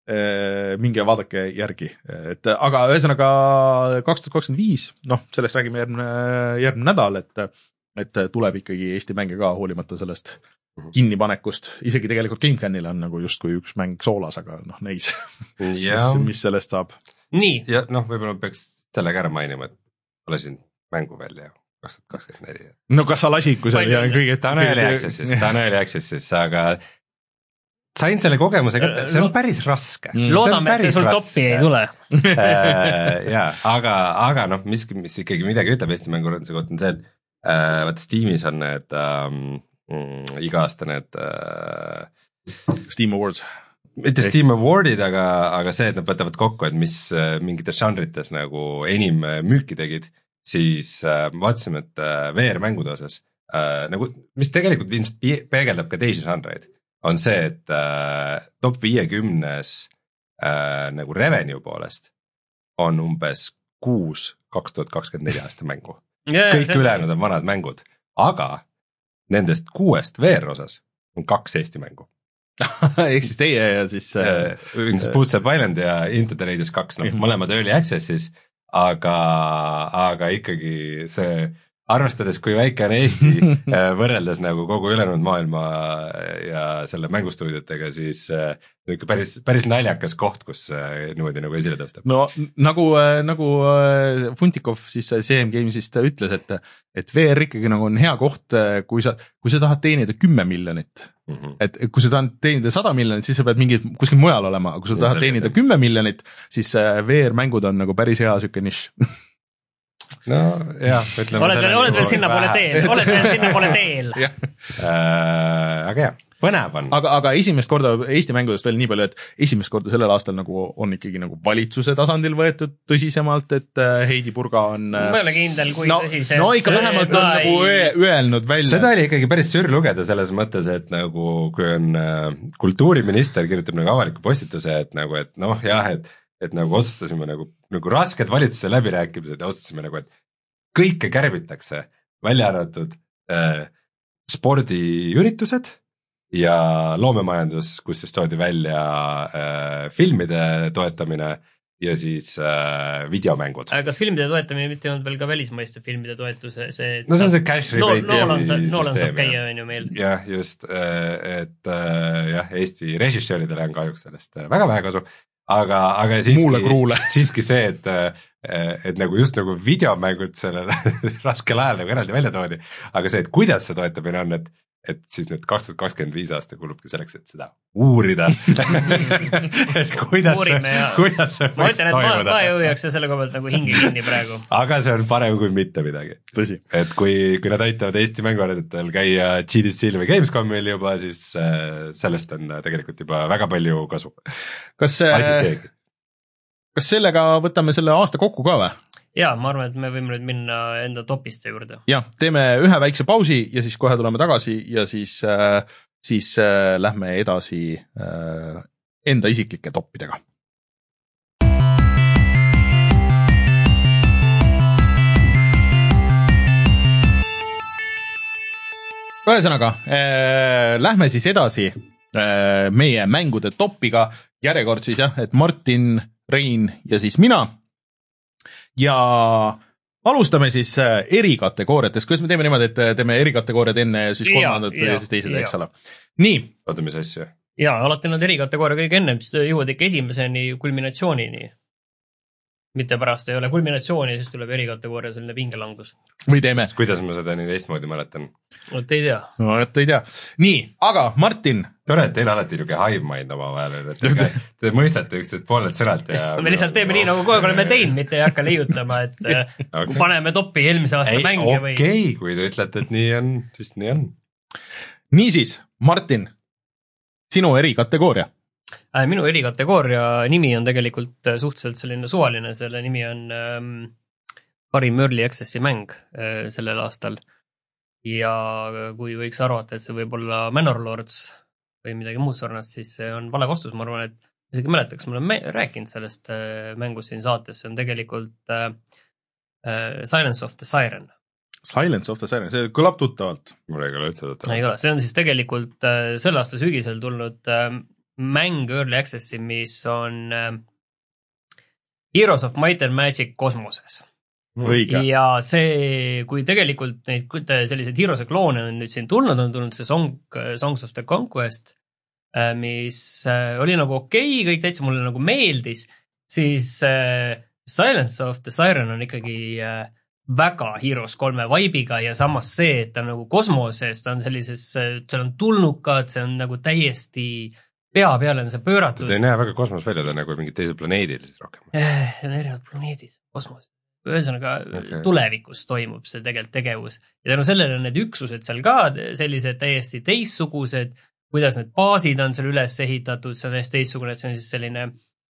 minge vaadake järgi, et aga ühesõnaga kaks tuhat kakskümmend viis, noh, sellest räägime järgmine, järgmine nädal, et, et tuleb ikkagi Eesti mänge ka hoolimata sellest kinnipanekust, isegi tegelikult GameCanil on nagu justkui üks mäng soolas, aga noh, neis, mis, mis sellest saab. Nii. Ja noh, võib-olla peaks sellega ära mainima, et lasin mängu välja kaks tuhat kakskümmend neli. No kas sa lasid, kui see oli kõigest? Ta on early access'is, ta on early access'is, aga sain selle kogemuse kätte, see on päris raske. Loodame, et see sul toppi ei tule. Jaa, aga, aga noh, mis, mis ikkagi midagi ütleb Eesti mänguranduse kohta on see, et äh, vaata Steamis on need ähm, iga-aasta need äh, Steam Awards. Mitte Steam Awardid, aga, aga see, et nad võtavad kokku, et mis äh, mingites žanrites nagu enim müüki tegid, siis äh, vaatasime, et äh, V R-mängude osas äh, nagu, mis tegelikult ilmselt peegeldab ka teisi žanreid, on see, et äh, top viiekümnes äh, nagu revenue poolest on umbes kuus kaks tuhat kakskümmend neli aasta mängu. Yeah, kõik ülejäänud on vanad mängud, aga nendest kuuest V R osas on kaks Eesti mängu. Ehk siis teie ja siis äh, äh, Boots of Island ja Into the Radius kaks, noh, mõlemad early access'is, aga, aga ikkagi see arvestades, kui väike on Eesti võrreldes nagu kogu ülejäänud maailma ja selle mängustuudiotega, siis ikka päris, päris naljakas koht, kus niimoodi nagu esile tõstab. No nagu, nagu Funtikov siis C M Gamesist ütles, et, et V R ikkagi nagu on hea koht, kui sa, kui sa tahad teenida kümme miljonit. Mm-hmm. Et kui sa tahad teenida sada miljonit, siis sa pead mingi kuskil mujal olema, aga kui sa tahad teenida kümme miljonit, siis V R-mängud on nagu päris hea süke nišš. No jah, ütleme oled veel, oled veel sinna pole teel, oled veel sinna pole teel. äh, aga jah, põnev on. Aga, aga esimest korda Eesti mängudest veel nii palju, et esimest korda sellel aastal nagu on ikkagi nagu valitsuse tasandil võetud tõsisemalt, et Heidi Purga on ma ei ole kindel, kui no, tõsiselt. No ikka vähemalt on nagu öelnud välja. Seda oli ikkagi päris sür lugeda selles mõttes, et nagu kui on kultuuriminister kirjutab nagu avaliku postituse, et nagu, et noh jah, et et nagu otsustasime nagu, nagu rasked valitsuse läbirääkimised ja otsustasime nagu, et kõike kärbitakse, välja arvatud äh, spordiüritused ja loomemajandus, kus siis toodi välja äh, filmide toetamine ja siis äh, videomängud. Kas filmide toetamine mitte olnud veel ka välismaiste filmide toetuse? See, no see on see cash rebate no, Nolan saab käia on ju meil. Jah, just, et äh, jah, Eesti režissööridele on kahjuks sellest väga vähe kasu. Aga, aga siiski, siiski see, et, et nagu just nagu videomängud sellel raskel ajal nagu eraldi välja toodi, aga see, et kuidas see toetamine on, et, et siis nüüd kaks tuhat kakskümmend viis aasta kulubki selleks, et seda uurida. et kuidas Uurime, see, kuidas see ma ütlen, et ma, ma jõuaks selle koha pealt nagu hinge kinni praegu. Aga see on parem kui mitte midagi. Tõsi. Et kui, kui nad aitavad Eesti mänguarendajatel käia G D C-l või Gamescomil juba, siis sellest on tegelikult juba väga palju kasu. Kas, kas sellega võtame selle aasta kokku ka või? Jaa, ma arvan, et me võime nüüd minna enda topiste juurde. Jah, teeme ühe väikse pausi ja siis kohe tuleme tagasi ja siis, äh, siis äh, lähme edasi äh, enda isiklike toppidega. Ühesõnaga, äh, lähme siis edasi äh, meie mängude topiga. Järjekord siis jah, et Martin, Rein ja siis mina. Ja alustame siis erikategooriatest, kuidas me teeme niimoodi, et teeme erikategooriad enne ja siis kolmandat ja, ja siis teised, eks ole. Nii. Oota, mis asja? Jaa, alati on erikategooria kõige ennem, siis jõuad ikka esimeseni kulminatsioonini. Mitte pärast ei ole kulminatsiooni, siis tuleb erikategooria selline pingelangus. Või teeme. Kuidas ma seda nii teistmoodi mäletan? Oot ei tea. No, et ei tea. Nii, aga Martin. Tore, et teil alati niuke hive mind oma vahel, et te, te mõistate üksteist poolelt sõnalt ja... me lihtsalt teeme nii, nagu kogu aeg oleme teinud, mitte ei hakka leiutama, et okay. Paneme topi eelmise aasta ei, mänge või... Okei, okay, kui te ütlete, et nii on, siis nii on. Niisiis, Martin, sinu erikategooria. Minu erikategooria nimi on tegelikult suhteliselt selline suvaline, selle nimi on ähm, parim Early Accessi mäng äh, sellel aastal. Ja kui võiks arvata, et see võib olla Manor Lords või midagi muud sarnast, siis see on vale vastus, ma arvan, et isegi mäletaks, ma olen me- rääkinud sellest äh, mängust siin saates, see on tegelikult äh, äh, Silence of the Siren. Silence of the Siren, see kõlab tuttavalt. Mul ei ole üldse tuttavalt. Ei ole, see on siis tegelikult äh, selle aasta sügisel tulnud äh, mäng Early Access'i, mis on äh, Heroes of Might and Magic kosmoses. Õige. Ja see, kui tegelikult neid selliseid Heroes'e kloone on nüüd siin tulnud, on tulnud see Song, Songs of the Conquest, mis oli nagu okei, kõik täitsa mulle nagu meeldis, siis äh, Silence of the Siren on ikkagi äh, väga Heroes kolme vaibiga ja samas see, et ta on nagu kosmoses, ta on sellises, seal on tulnukad, see on nagu täiesti pea peale on see pööratud. Ta ei näe väga kosmos välja, ta on nagu mingid teised planeedid siis rohkem. Eh, see on erinevad planeedid, kosmos. Ühesõnaga okay. Tulevikus toimub see tegelikult tegevus ja tänu sellele on need üksused seal ka sellised täiesti teistsugused, kuidas need baasid on seal üles ehitatud, see on täiesti teistsugune, et see on siis selline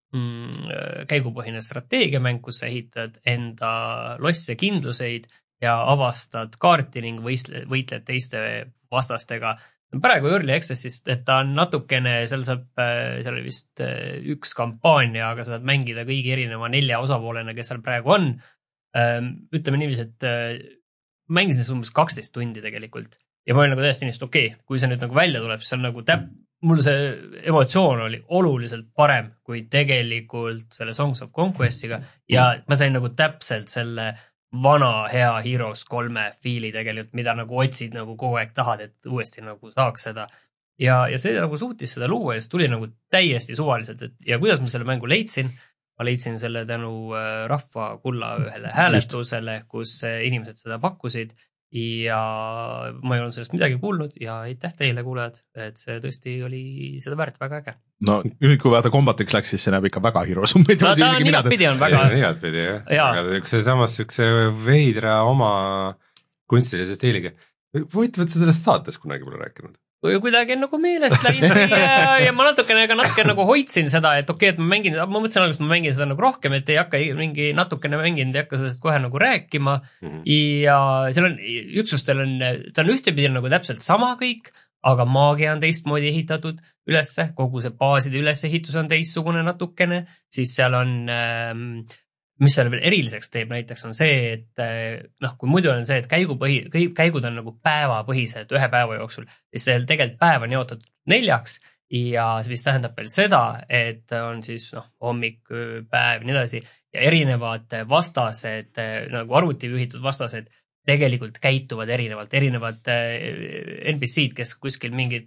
mm, käigupõhine strateegiamäng, kus sa ehitad enda losse kindluseid ja avastad kaarti ning võistle, võitled teiste vastastega. Praegu Early Access'ist, et ta on natukene, seal saab, seal oli vist üks kampaania, aga sa saad mängida kõigi erineva nelja osapoolena, kes seal praegu on. Ütleme niiviisi, et mängisin umbes kaksteist tundi tegelikult ja ma olin nagu täiesti niiviisi, okei, okay, kui see nüüd nagu välja tuleb, siis on nagu täp, mul see emotsioon oli oluliselt parem kui tegelikult selle Songs of Conquestiga ja ma sain nagu täpselt selle vana hea Heroes kolme fiili tegelikult, mida nagu otsid nagu kogu aeg tahad, et uuesti nagu saaks seda. Ja, ja see nagu suutis seda luua ja see tuli nagu täiesti suvaliselt, et ja kuidas ma selle mängu leidsin, ma leidsin selle tänu rahva kulla ühele hääletusele, kus inimesed seda pakkusid ja ma ei olnud sellest midagi kuulnud ja aitäh teile kuulajad, et see tõesti oli seda väärt väga äge. No nüüd kui vaata kombatiks läks, siis see näeb ikka väga Heroes. No ta on igatpidi on väga... Igatpidi, jah. Aga üks samas üks veidra oma kunstilise stiiliga. Võitavad sa sellest saates kunagi pole rääkinud? Kui kuidagi nagu meelest läinud ja, ja ma natukene, natukene nagu hoidsin seda, et okei, okay, et ma mängin, ma mõtlesin alguses, ma mängin seda nagu rohkem, et ei hakka mingi natukene mänginud, ei hakka sellest kohe nagu rääkima mm-hmm. ja seal on, üksustel on, ta on ühtepidi nagu täpselt sama kõik, aga maagia on teistmoodi ehitatud ülesse, kogu see baaside ülesehitus on teistsugune natukene, siis seal on ähm, mis seal veel eriliseks teeb näiteks on see, et noh, kui muidu on see, et käigupõhi, käigud on nagu päevapõhised ühe päeva jooksul, siis see tegelikult päev on jaotatud neljaks ja see vist tähendab veel seda, et on siis noh, hommik, päev ja nii edasi ja erinevad vastased, nagu arvuti juhitud vastased tegelikult käituvad erinevalt, erinevad N P C-d, kes kuskil mingid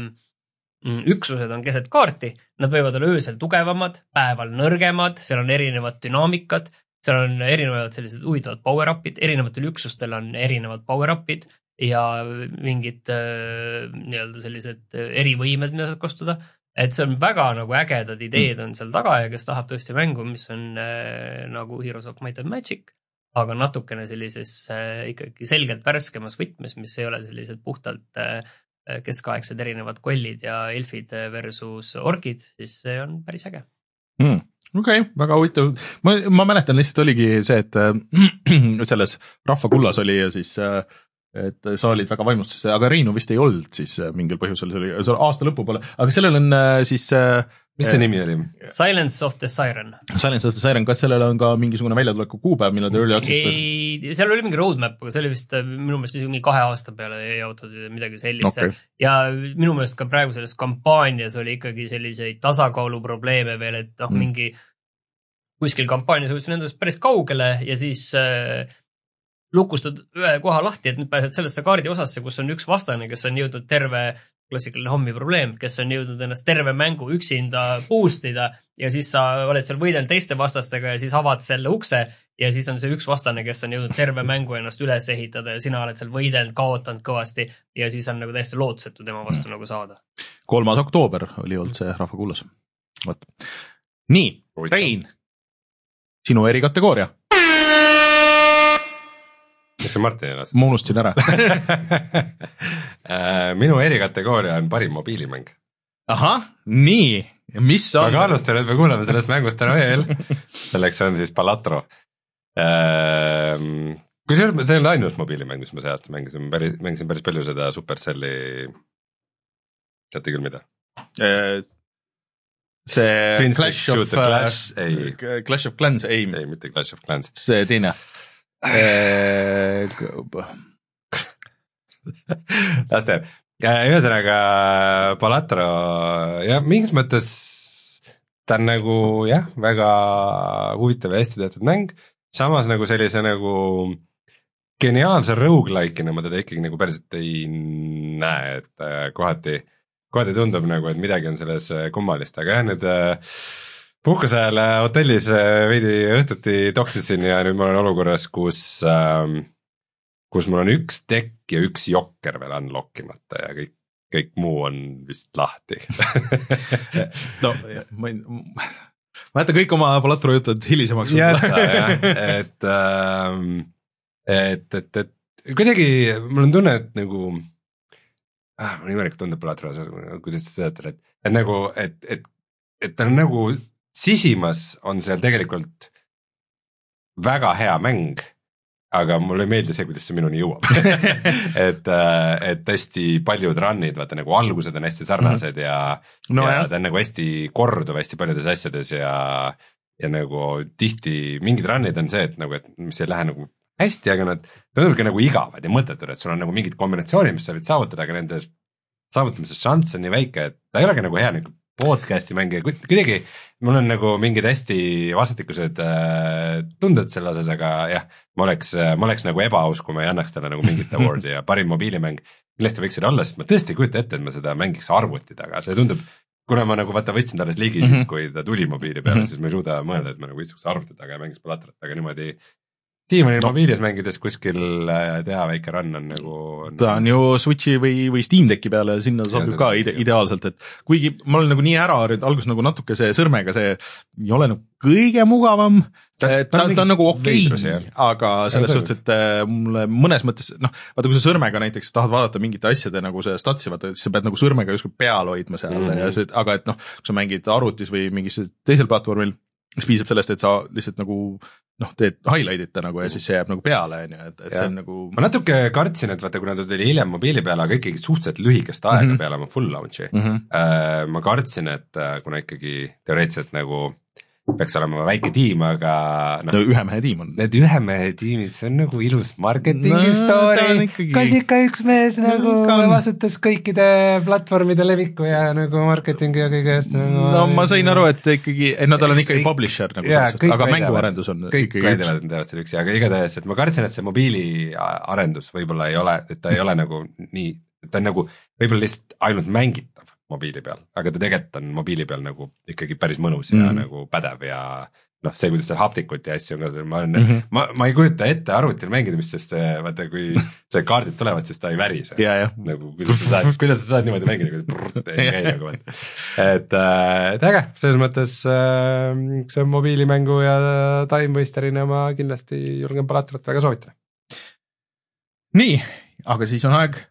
üksused on keset kaarti, nad võivad olla öösel tugevamad, päeval nõrgemad, seal on erinevad dünaamikad, seal on erinevad sellised huvitavad power-upid, erinevatel üksustel on erinevad power-upid ja mingid äh, nii-öelda sellised erivõimed, mida saad kostuda. Et see on väga nagu ägedad ideed on seal taga ja kes tahab tõesti mängu, mis on äh, nagu Heroes of Might and Magic, aga natukene sellises äh, ikkagi selgelt värskemas võtmes, mis ei ole sellised puhtalt äh, keskaegsed erinevad kollid ja elfid versus orkid, siis see on päris äge. Mm, okei, okay, väga huvitav. Ma, ma mäletan lihtsalt oligi see, et äh, selles rahvakullas oli ja siis, äh, et sa olid väga vaimustuses, aga Reinu vist ei olnud siis äh, mingil põhjusel, see oli, see oli aasta lõpu poole, aga sellel on äh, siis äh, mis see nimi oli? Silence of the Siren. Silence of the Siren, kas sellel on ka mingisugune väljatuleku kuupäev, millal ta early access? Ei, seal oli mingi roadmap, aga see oli vist minu meelest isegi kahe aasta peale jaotatud midagi sellist. Okay. Ja minu meelest ka praegu selles kampaanias oli ikkagi selliseid tasakaalu probleeme veel, et noh, mm. mingi kuskil kampaanias võtsin endast päris kaugele ja siis äh, lukustad ühe koha lahti, et nüüd pääsed sellesse kaardi osasse, kus on üks vastane, kes on jõudnud terve klassikaline hommi probleem, kes on jõudnud ennast terve mängu üksinda boostida ja siis sa oled seal võidelnud teiste vastastega ja siis avad selle ukse ja siis on see üks vastane, kes on jõudnud terve mängu ennast üles ehitada ja sina oled seal võidelnud, kaotanud kõvasti ja siis on nagu täiesti lootsetu tema vastu nagu saada. kolmas oktoober oli olnud see rahvakullas. Võt. Nii, Rein, sinu erikategooria. Mis see Martin elas? Ma unustasin ära. Minu erikategooria on parim mobiilimäng. Ahah, nii. Mis on? Aga alustan, et me kuuleme sellest mängust ära veel. Selleks on siis Balatro. Kui see on, see on ainult mobiilimäng, mis ma see aasta mängisin, päris, mängisin päris palju seda Supercelli, teate küll mida? See Twin Clash of, Clash, ei. Clash of Clans, ei. Ei, mitte Clash of Clans. See teine. Las teeb. ühesõnaga Balatro ja mingis mõttes ta on nagu jah, väga huvitav ja hästi tehtud mäng, samas nagu sellise nagu geniaalse roguelike'ina ma teda ikkagi nagu päriselt ei näe, et kohati, kohati tundub nagu, et midagi on selles kummalist, aga jah, nüüd puhkuse ajal hotellis veidi õhtuti toksisin ja nüüd ma olen olukorras, kus ähm, kus mul on üks dekk ja üks jokker veel unlockimata ja kõik, kõik muu on vist lahti. no, ma ei, ma jätan kõik oma Balatro jutud hilisemaks. jäta, jah, et, ähm, et, et, et kuidagi mul on tunne, et nagu, ah, mul on imelik tunde Balatro, kuidas sa teatel, et, et nagu, et, et, et ta on nagu sisimas on seal tegelikult väga hea mäng, aga mulle ei meeldi see, kuidas see minuni jõuab. et, et hästi paljud run'id, vaata nagu algused on hästi sarnased ja, no, ja ta on nagu hästi korduv hästi paljudes asjades ja, ja nagu tihti mingid run'id on see, et nagu, et mis ei lähe nagu hästi, aga nad tundubki nagu igavad ja mõttetud, et sul on nagu mingid kombinatsioonid, mis sa võid saavutada, aga nende saavutamise šanss on nii väike, et ta ei olegi nagu hea nagu podcasti mänge, kuidagi mul on nagu mingid hästi vastastikused äh, tunded selle osas, aga jah, ma oleks, ma oleks nagu ebaaus, kui ma ei annaks talle nagu mingit awardi ja parim mobiilimäng, millest ta võiks seda olla, sest ma tõesti ei kujuta ette, et ma seda mängiks arvuti taga, see tundub, kuna ma nagu vaata võtsin talle ligi mm, -hmm. siis kui ta tuli mobiili peale mm, -hmm. siis ma ei suuda mõelda, et ma nagu istuks arvuti taga ja mängiks Balatrat, aga niimoodi Tiimani no. mobiilis mängides kuskil teha väike run on nagu on ta on ju Switchi või, või Steam Decki peale, sinna sobib ka ide, ideaalselt, et kuigi ma olen nagu nii ära, alguses nagu natuke see sõrmega, see ei ole nagu kõige mugavam, ta, ta, ta, ta on nagu okei okay,, aga selles ja, suhtes, et mulle mõnes mõttes, noh, vaata kui sa sõrmega näiteks tahad vaadata mingite asjade nagu see statsi, vaata, siis sa pead nagu sõrmega justkui peal hoidma seal mm -hmm. ja see, aga et noh, kui sa mängid arvutis või mingis teisel platvormil, siis piisab sellest, et sa lihtsalt nagu noh, teed highlight'ita nagu ja siis see jääb nagu peale, on ju, et, et ja. see on nagu ma natuke kartsin, et vaata, kuna ta tuli hiljem mobiili peale, aga ikkagi suhteliselt lühikest aega mm -hmm. peale oma full launch'i mm, -hmm. äh, ma kartsin, et kuna ikkagi teoreetiliselt nagu peaks olema väike tiim, aga noh, no, ühe mehe tiim on. Need ühe mehe tiimid, see on nagu ilus marketingi no, story, kas ikka üks mees nagu no, vastutas kõikide platvormide leviku ja nagu marketingi ja kõige eest nagu no ma sain aru, et ikkagi, et nad on ikkagi publisher nagu jaa, aga mänguarendus on kõik väidavad, et teevad selle üksi, aga igatahes, et ma kartsin, et see mobiili arendus võib-olla ei ole, et ta ei ole nagu nii, ta on nagu võib-olla lihtsalt ainult mängitav mobiili peal, aga ta tegelikult on mobiili peal nagu ikkagi päris mõnus ja mm. nagu pädev ja noh, see, kuidas seal haptikut ja asju on ka, ma olen mm, -hmm. ma, ma ei kujuta ette arvutil mängida, sest vaata, kui see kaardid tulevad, siis ta ei värise yeah,. nagu kuidas sa saad, kuidas sa saad niimoodi mängida, kui brrrt, ei käi nagu vaata. et, et äge, selles mõttes see on mobiilimängu ja time waster'ina ma kindlasti julgen Balatrat väga soovitada. nii, aga siis on aeg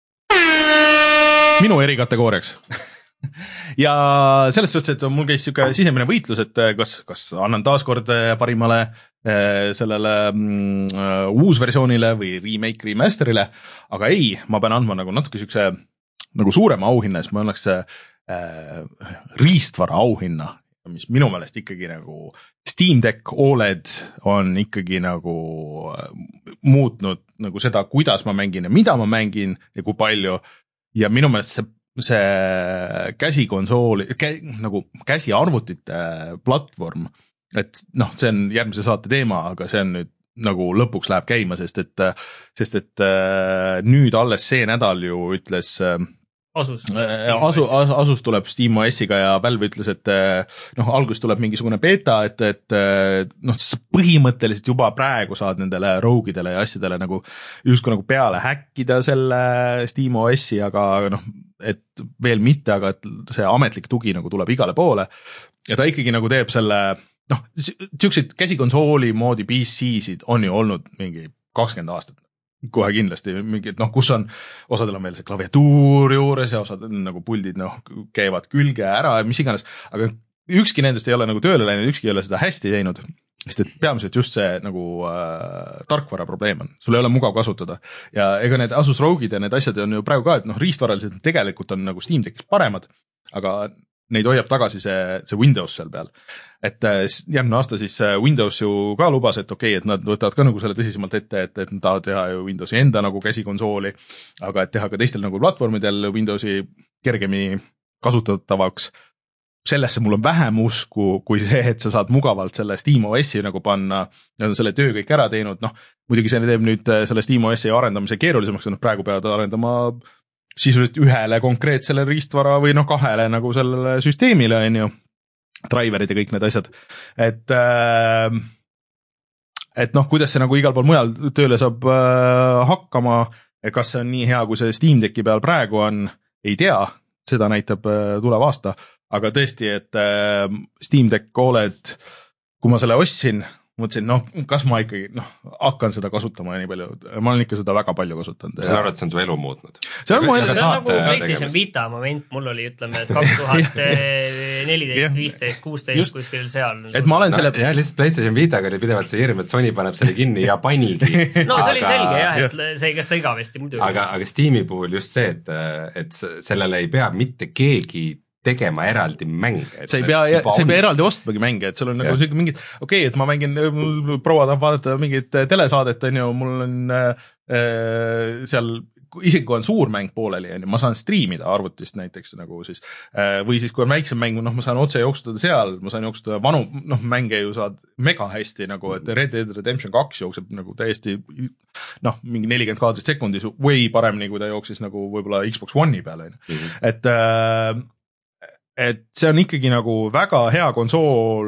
minu erikategooriaks ja selles suhtes, et mul käis siuke sisemine võitlus, et kas, kas annan taaskord parimale sellele mm, uusversioonile või remake remaster'ile, aga ei, ma pean andma nagu natuke siukse nagu suurema auhinna, siis ma annaks äh, riistvara auhinna, mis minu meelest ikkagi nagu Steam Deck O L E D on ikkagi nagu muutnud nagu seda, kuidas ma mängin ja mida ma mängin ja kui palju. Ja minu meelest see, see käsikonsooli, kä, nagu käsiarvutite platvorm, et noh, see on järgmise saate teema, aga see on nüüd nagu lõpuks läheb käima, sest et, sest et nüüd alles see nädal ju ütles Asus, asu, Asus tuleb SteamOS-iga ja Valve ütles, et noh, alguses tuleb mingisugune beta, et, et noh, sa põhimõtteliselt juba praegu saad nendele roguidele ja asjadele nagu justkui nagu peale häkkida selle SteamOS-i, aga noh, et veel mitte, aga et see ametlik tugi nagu tuleb igale poole ja ta ikkagi nagu teeb selle, noh, siukseid käsikonsooli moodi P C-sid on ju olnud mingi kakskümmend aastat. Kohe kindlasti mingid, noh, kus on, osadel on veel see klaviatuur juures ja osad nagu puldid, noh, käivad külge ära ja mis iganes, aga ükski nendest ei ole nagu tööle läinud, ükski ei ole seda hästi teinud, sest et peamiselt just see nagu äh, tarkvara probleem on, sul ei ole mugav kasutada ja ega need Asus Rogue'id ja need asjad on ju praegu ka, et noh, riistvaraliselt tegelikult on nagu Steam Deckis paremad, aga neid hoiab tagasi see, see Windows seal peal. Et järgmine aasta siis Windows ju ka lubas, et okei okay,, et nad võtavad ka nagu selle tõsisemalt ette, et, et nad tahavad teha ju Windowsi enda nagu käsikonsooli, aga et teha ka teistel nagu platvormidel Windowsi kergemini kasutatavaks. Sellesse mul on vähem usku, kui see, et sa saad mugavalt selle SteamOS-i nagu panna, nad on selle töö kõik ära teinud, noh, muidugi see teeb nüüd selle SteamOS-i arendamise keerulisemaks, et praegu peavad arendama sisuliselt ühele konkreetsele riistvara või noh, kahele nagu sellele süsteemile, on ju, driverid ja kõik need asjad, et äh, et noh, kuidas see nagu igal pool mujal tööle saab äh, hakkama, kas see on nii hea, kui see Steam Decki peal praegu on, ei tea, seda näitab äh, tulev aasta, aga tõesti, et äh, Steam Deck O L E D, kui ma selle ostsin, mõtlesin, noh, kas ma ikkagi, noh, hakkan seda kasutama nii palju, ma olen ikka seda väga palju kasutanud. Ma saan aru, et see on su elu muutnud. See on, see on nagu PlayStation Vita moment, mul oli, ütleme, et kaks tuhat neliteist, viisteist, kuusteist kuskil seal. Et ma olen no, selle... jah, lihtsalt PlayStation Vitaga oli pidevalt see hirm, et Sony paneb selle kinni ja panigi. No see aga... oli selge jah, et see ei kesta igavesti muidugi. Aga, aga Steam'i puhul just see, et, et sellele ei pea mitte keegi tegema eraldi mänge. See ei pea, see ei pea eraldi ostmagi mänge, et sul on nagu selline mingid, okei okay,, et ma mängin, proua tahab vaadata mingit telesaadet, on ju, mul on äh, seal, isegi kui on suur mäng pooleli, on ju, ma saan striimida arvutist näiteks nagu siis, äh, või siis kui on väiksem mäng, noh, ma saan otse jooksutada seal, ma saan jooksutada vanu, noh, mänge ju saad mega hästi nagu, et Red Dead Redemption kaks jookseb nagu täiesti, noh, mingi nelikümmend kaadrit sekundis, või paremini, kui ta jooksis nagu võib-olla Xbox One'i peale, on ju, et äh, et see on ikkagi nagu väga hea konsool,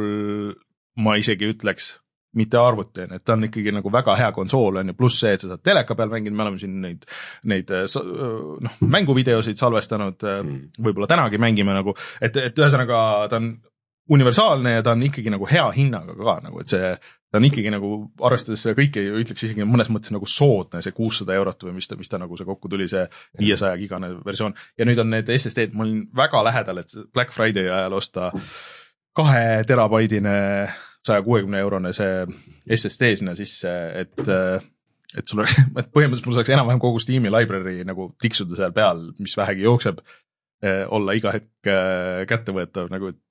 ma isegi ütleks, mitte arvuti, et ta on ikkagi nagu väga hea konsool, on ju, pluss see, et sa saad teleka peal mängida, me oleme siin neid, neid noh, mänguvideosid salvestanud, võib-olla tänagi mängime nagu, et, et ühesõnaga ta on universaalne ja ta on ikkagi nagu hea hinnaga ka, nagu, et see, ta on ikkagi nagu, arvestades seda kõike, ütleks isegi mõnes mõttes nagu soodne, see kuussada eurot või mis ta, mis ta nagu see kokku tuli, see viiesaja gigane versioon. Ja nüüd on need S S D-d, ma olin väga lähedal, et Black Friday ajal osta kahe terabaidine, saja kuuekümne eurone see S S D sinna sisse, et, et sul oleks, et põhimõtteliselt mul saaks enam-vähem kogu Steam'i library nagu tiksuda seal peal, mis vähegi jookseb, olla iga hetk kättevõetav, nagu et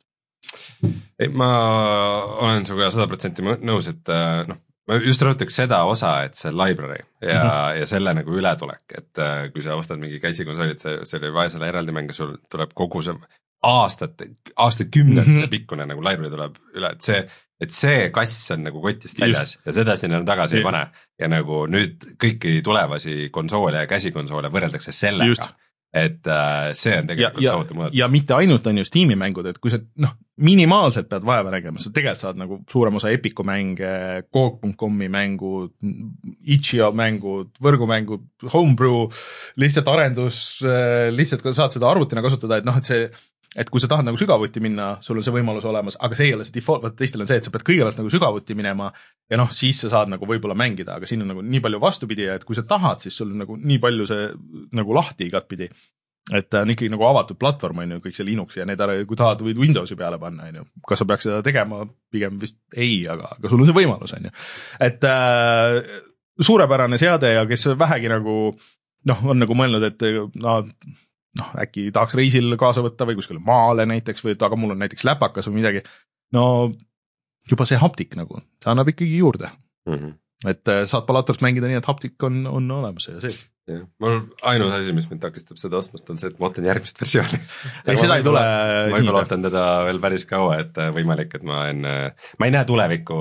ei, ma olen sinuga sada protsenti nõus, et noh, ma just rõhutaks seda osa, et see library ja, mm-hmm. ja selle nagu ületulek, et kui sa ostad mingi käsikonsooli, et see, see oli vaja selle eraldi mänge, sul tuleb kogu see aastate, aastakümnete mm-hmm. pikkune nagu library tuleb üle, et see, et see kass on nagu kotist väljas just. Ja seda sinna tagasi ei pane ja nagu nüüd kõiki tulevasi konsoole ja käsikonsoole võrreldakse sellega. Just. Et äh, see on tegelikult tohutu mõõt. Ja mitte ainult on ju Steam'i mängud, et kui sa noh, minimaalselt pead vaeva nägema, sa tegelikult saad nagu suurem osa Epiku mänge, Coop punkt comi mängud, Itch.io mängud, võrgumängud, Homebrew, lihtsalt arendus, lihtsalt saad seda arvutina kasutada, et noh, et see et kui sa tahad nagu sügavuti minna, sul on see võimalus olemas, aga see ei ole see default, vaat teistel on see, et sa pead kõigepealt nagu sügavuti minema ja noh, siis sa saad nagu võib-olla mängida, aga siin on nagu nii palju vastupidi, et kui sa tahad, siis sul on nagu nii palju see nagu lahti igatpidi, et on ikkagi nagu avatud platvorm, on ju, kõik see Linux ja need ära, kui tahad, võid Windowsi peale panna, on ju, kas sa peaks seda tegema, pigem vist ei, aga, aga sul on see võimalus, on ju, et äh, suurepärane seade ja kes vähegi nagu noh, on nagu mõelnud, et no, noh, äkki tahaks reisil kaasa võtta või kuskil maale näiteks või aga mul on näiteks läpakas või midagi, no juba see haptik nagu, see annab ikkagi juurde. Mm-hmm. Et saad Palatorst mängida nii, et haptik on, on olemas ja see. Ja, mul ainus asi, mis mind takistab seda ostmast, on see, et ma ootan järgmist versiooni. Ei, seda ei tule ma ei ootan teda veel päris kaua, et võimalik, et ma, en, ma ei näe tulevikku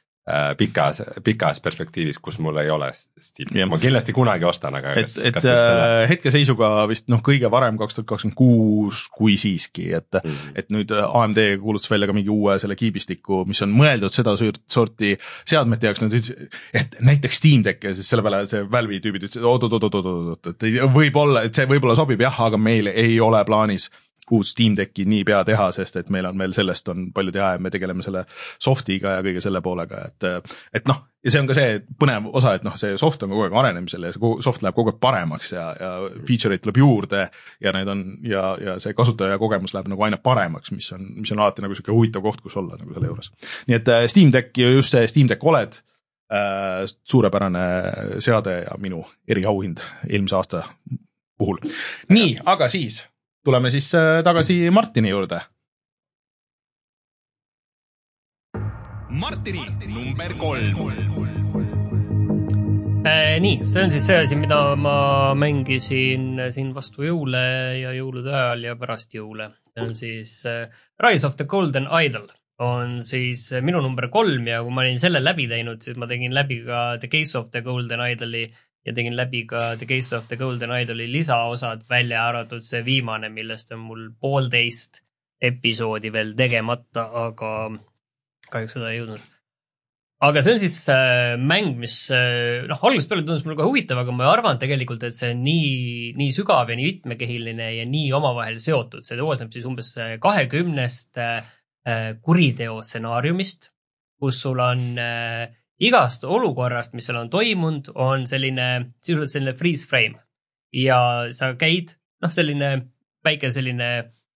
pikas, pikas perspektiivis, kus mul ei ole Steam. Ma kindlasti kunagi ostan, aga et, kas, et kas äh, hetkeseisuga vist noh, kõige varem kaks tuhat kakskümmend kuus kui siiski, et, mm-hmm. et nüüd A M D kuulutas välja ka mingi uue selle kiibistiku, mis on mõeldud seda sorti seadmete jaoks, nad ütlesid, et näiteks Steam Deck ja siis selle peale see Valve'i tüübid ütlesid, oot, oot, oot, oot, oot, et võib-olla, et see võib-olla sobib jah, aga meil ei ole plaanis uut Steam Decki nii pea teha, sest et meil on veel sellest on palju teha ja me tegeleme selle softiga ja kõige selle poolega, et, et noh, ja see on ka see põnev osa, et noh, see soft on kogu aeg arenemisel ja see soft läheb kogu aeg paremaks ja, ja feature'id tuleb juurde ja need on, ja, ja see kasutaja kogemus läheb nagu aina paremaks, mis on, mis on alati nagu selline huvitav koht, kus olla nagu selle juures. Nii et Steam Deck ja just see Steam Deck O L E D, äh, suurepärane seade ja minu eriauhind eelmise aasta puhul. Nii, aga siis tuleme siis tagasi Martini juurde. Martini number kolm. Äh, nii, see on siis see asi, mida ma mängisin siin vastu jõule ja jõulude ajal ja pärast jõule. See on siis äh, Rise of the Golden Idol on siis minu number kolm ja kui ma olin selle läbi teinud, siis ma tegin läbi ka The Case of the Golden Idoli ja tegin läbi ka The Case of the Golden Idoli lisaosad, välja arvatud see viimane, millest on mul poolteist episoodi veel tegemata, aga kahjuks seda ei jõudnud. Aga see on siis äh, mäng, mis äh, noh, algusest peale tundus mulle ka huvitav, aga ma arvan tegelikult, et see on nii, nii sügav ja nii mitmekehiline ja nii omavahel seotud. See koosneb siis umbes kahekümnest äh, kuriteo stsenaariumist, kus sul on äh, igast olukorrast, mis seal on toimunud, on selline, sisuliselt selline freeze frame. Ja sa käid, noh, selline väike selline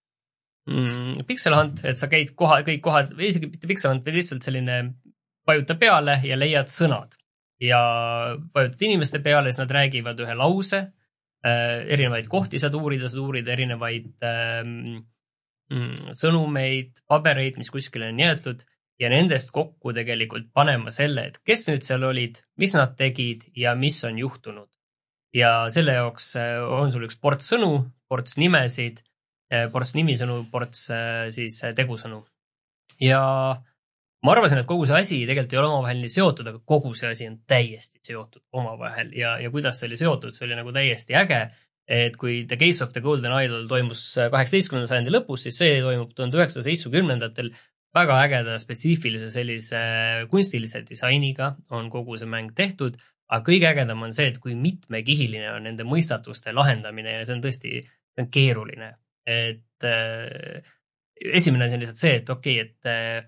mm, pixel hunt, et sa käid koha, kõik kohad, või isegi mitte pixel hunt, või lihtsalt selline vajuta peale ja leiad sõnad. Ja vajutad inimeste peale, siis nad räägivad ühe lause, äh, erinevaid kohti saad uurida, saad uurida erinevaid äh, mm, sõnumeid, pabereid, mis kuskile on jäetud ja nendest kokku tegelikult panema selle, et kes nüüd seal olid, mis nad tegid ja mis on juhtunud. Ja selle jaoks on sul üks ports sõnu, ports nimesid, ports nimisõnu, ports siis tegusõnu. Ja ma arvasin, et kogu see asi tegelikult ei ole omavahel nii seotud, aga kogu see asi on täiesti seotud omavahel ja, ja kuidas see oli seotud, see oli nagu täiesti äge, et kui The Case of the Golden Idol toimus kaheksateistkümnenda sajandi lõpus, siis see toimub tuhande üheksasaja seitsmekümnendatel väga ägeda spetsiifilise sellise kunstilise disainiga on kogu see mäng tehtud, aga kõige ägedam on see, et kui mitmekihiline on nende mõistatuste lahendamine ja see on tõesti see on keeruline. Et äh, esimene asi on lihtsalt see, et okei, okay, et äh,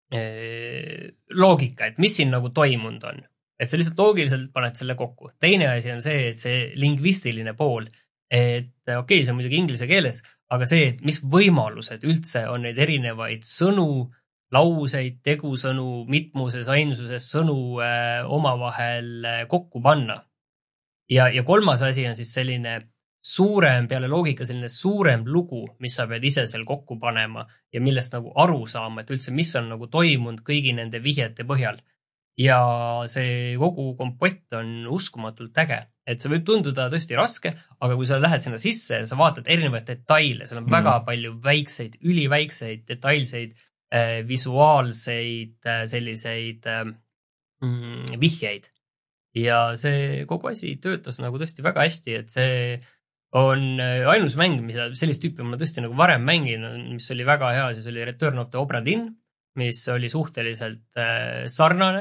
loogika, et mis siin nagu toimunud on. Et sa lihtsalt loogiliselt paned selle kokku. Teine asi on see, et see lingvistiline pool, et okei, okay, see on muidugi inglise keeles, aga see, et mis võimalused üldse on neid erinevaid sõnu, lauseid, tegusõnu, mitmuses, ainsuses sõnu äh, omavahel kokku panna. Ja, ja kolmas asi on siis selline suurem, peale loogika selline suurem lugu, mis sa pead ise seal kokku panema ja millest nagu aru saama, et üldse mis on nagu toimunud kõigi nende vihjete põhjal. Ja see kogu kompott on uskumatult äge, et see võib tunduda tõesti raske, aga kui sa lähed sinna sisse ja sa vaatad erinevaid detaile, seal on mm. väga palju väikseid, üliväikseid, detailseid, äh, visuaalseid, äh, selliseid äh, mm, vihjeid. Ja see kogu asi töötas nagu tõesti väga hästi, et see on ainus mäng, mida sellist tüüpi ma tõesti nagu varem mängin, mis oli väga hea, siis oli Return of the Obra Dinn, mis oli suhteliselt äh, sarnane,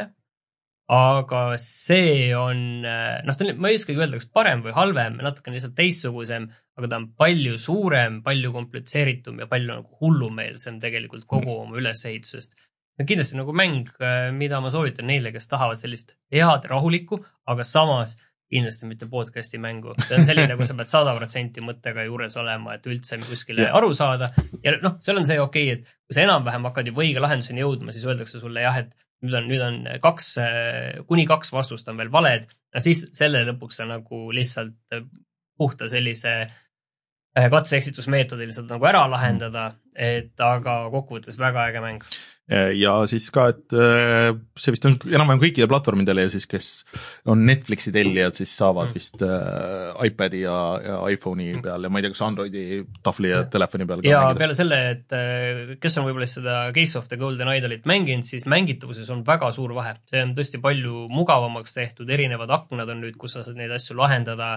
aga see on, äh, noh, ma ei oskagi öelda, kas parem või halvem, natuke lihtsalt teistsugusem, aga ta on palju suurem, palju komplitseeritum ja palju nagu hullumeelsem tegelikult kogu oma ülesehitusest. Kindlasti nagu mäng, mida ma soovitan neile, kes tahavad sellist head rahulikku, aga samas kindlasti mitte podcasti mängu. See on selline, kui sa pead sada protsenti mõttega juures olema, et üldse kuskile ja. aru saada. Ja noh, seal on see okei, okay, et kui sa enam-vähem hakkad juba õige lahenduseni jõudma, siis öeldakse sulle jah, et nüüd on, nüüd on kaks, kuni kaks vastust on veel valed. Ja siis selle lõpuks sa nagu lihtsalt puhta sellise katse-eksitusmeetodil saad nagu ära lahendada, et aga kokkuvõttes väga äge mäng. Ja siis ka, et see vist on enam-vähem kõikide platvormidele ja siis, kes on Netflixi tellijad, siis saavad vist äh, iPadi ja, ja iPhone'i peal ja ma ei tea, kas Androidi tahvli ja telefoni peal. Ja mängida. Peale selle, et kes on võib-olla seda Case of the Golden Idolit mänginud, siis mängitavuses on väga suur vahe. See on tõesti palju mugavamaks tehtud, erinevad aknad on nüüd, kus sa saad neid asju lahendada.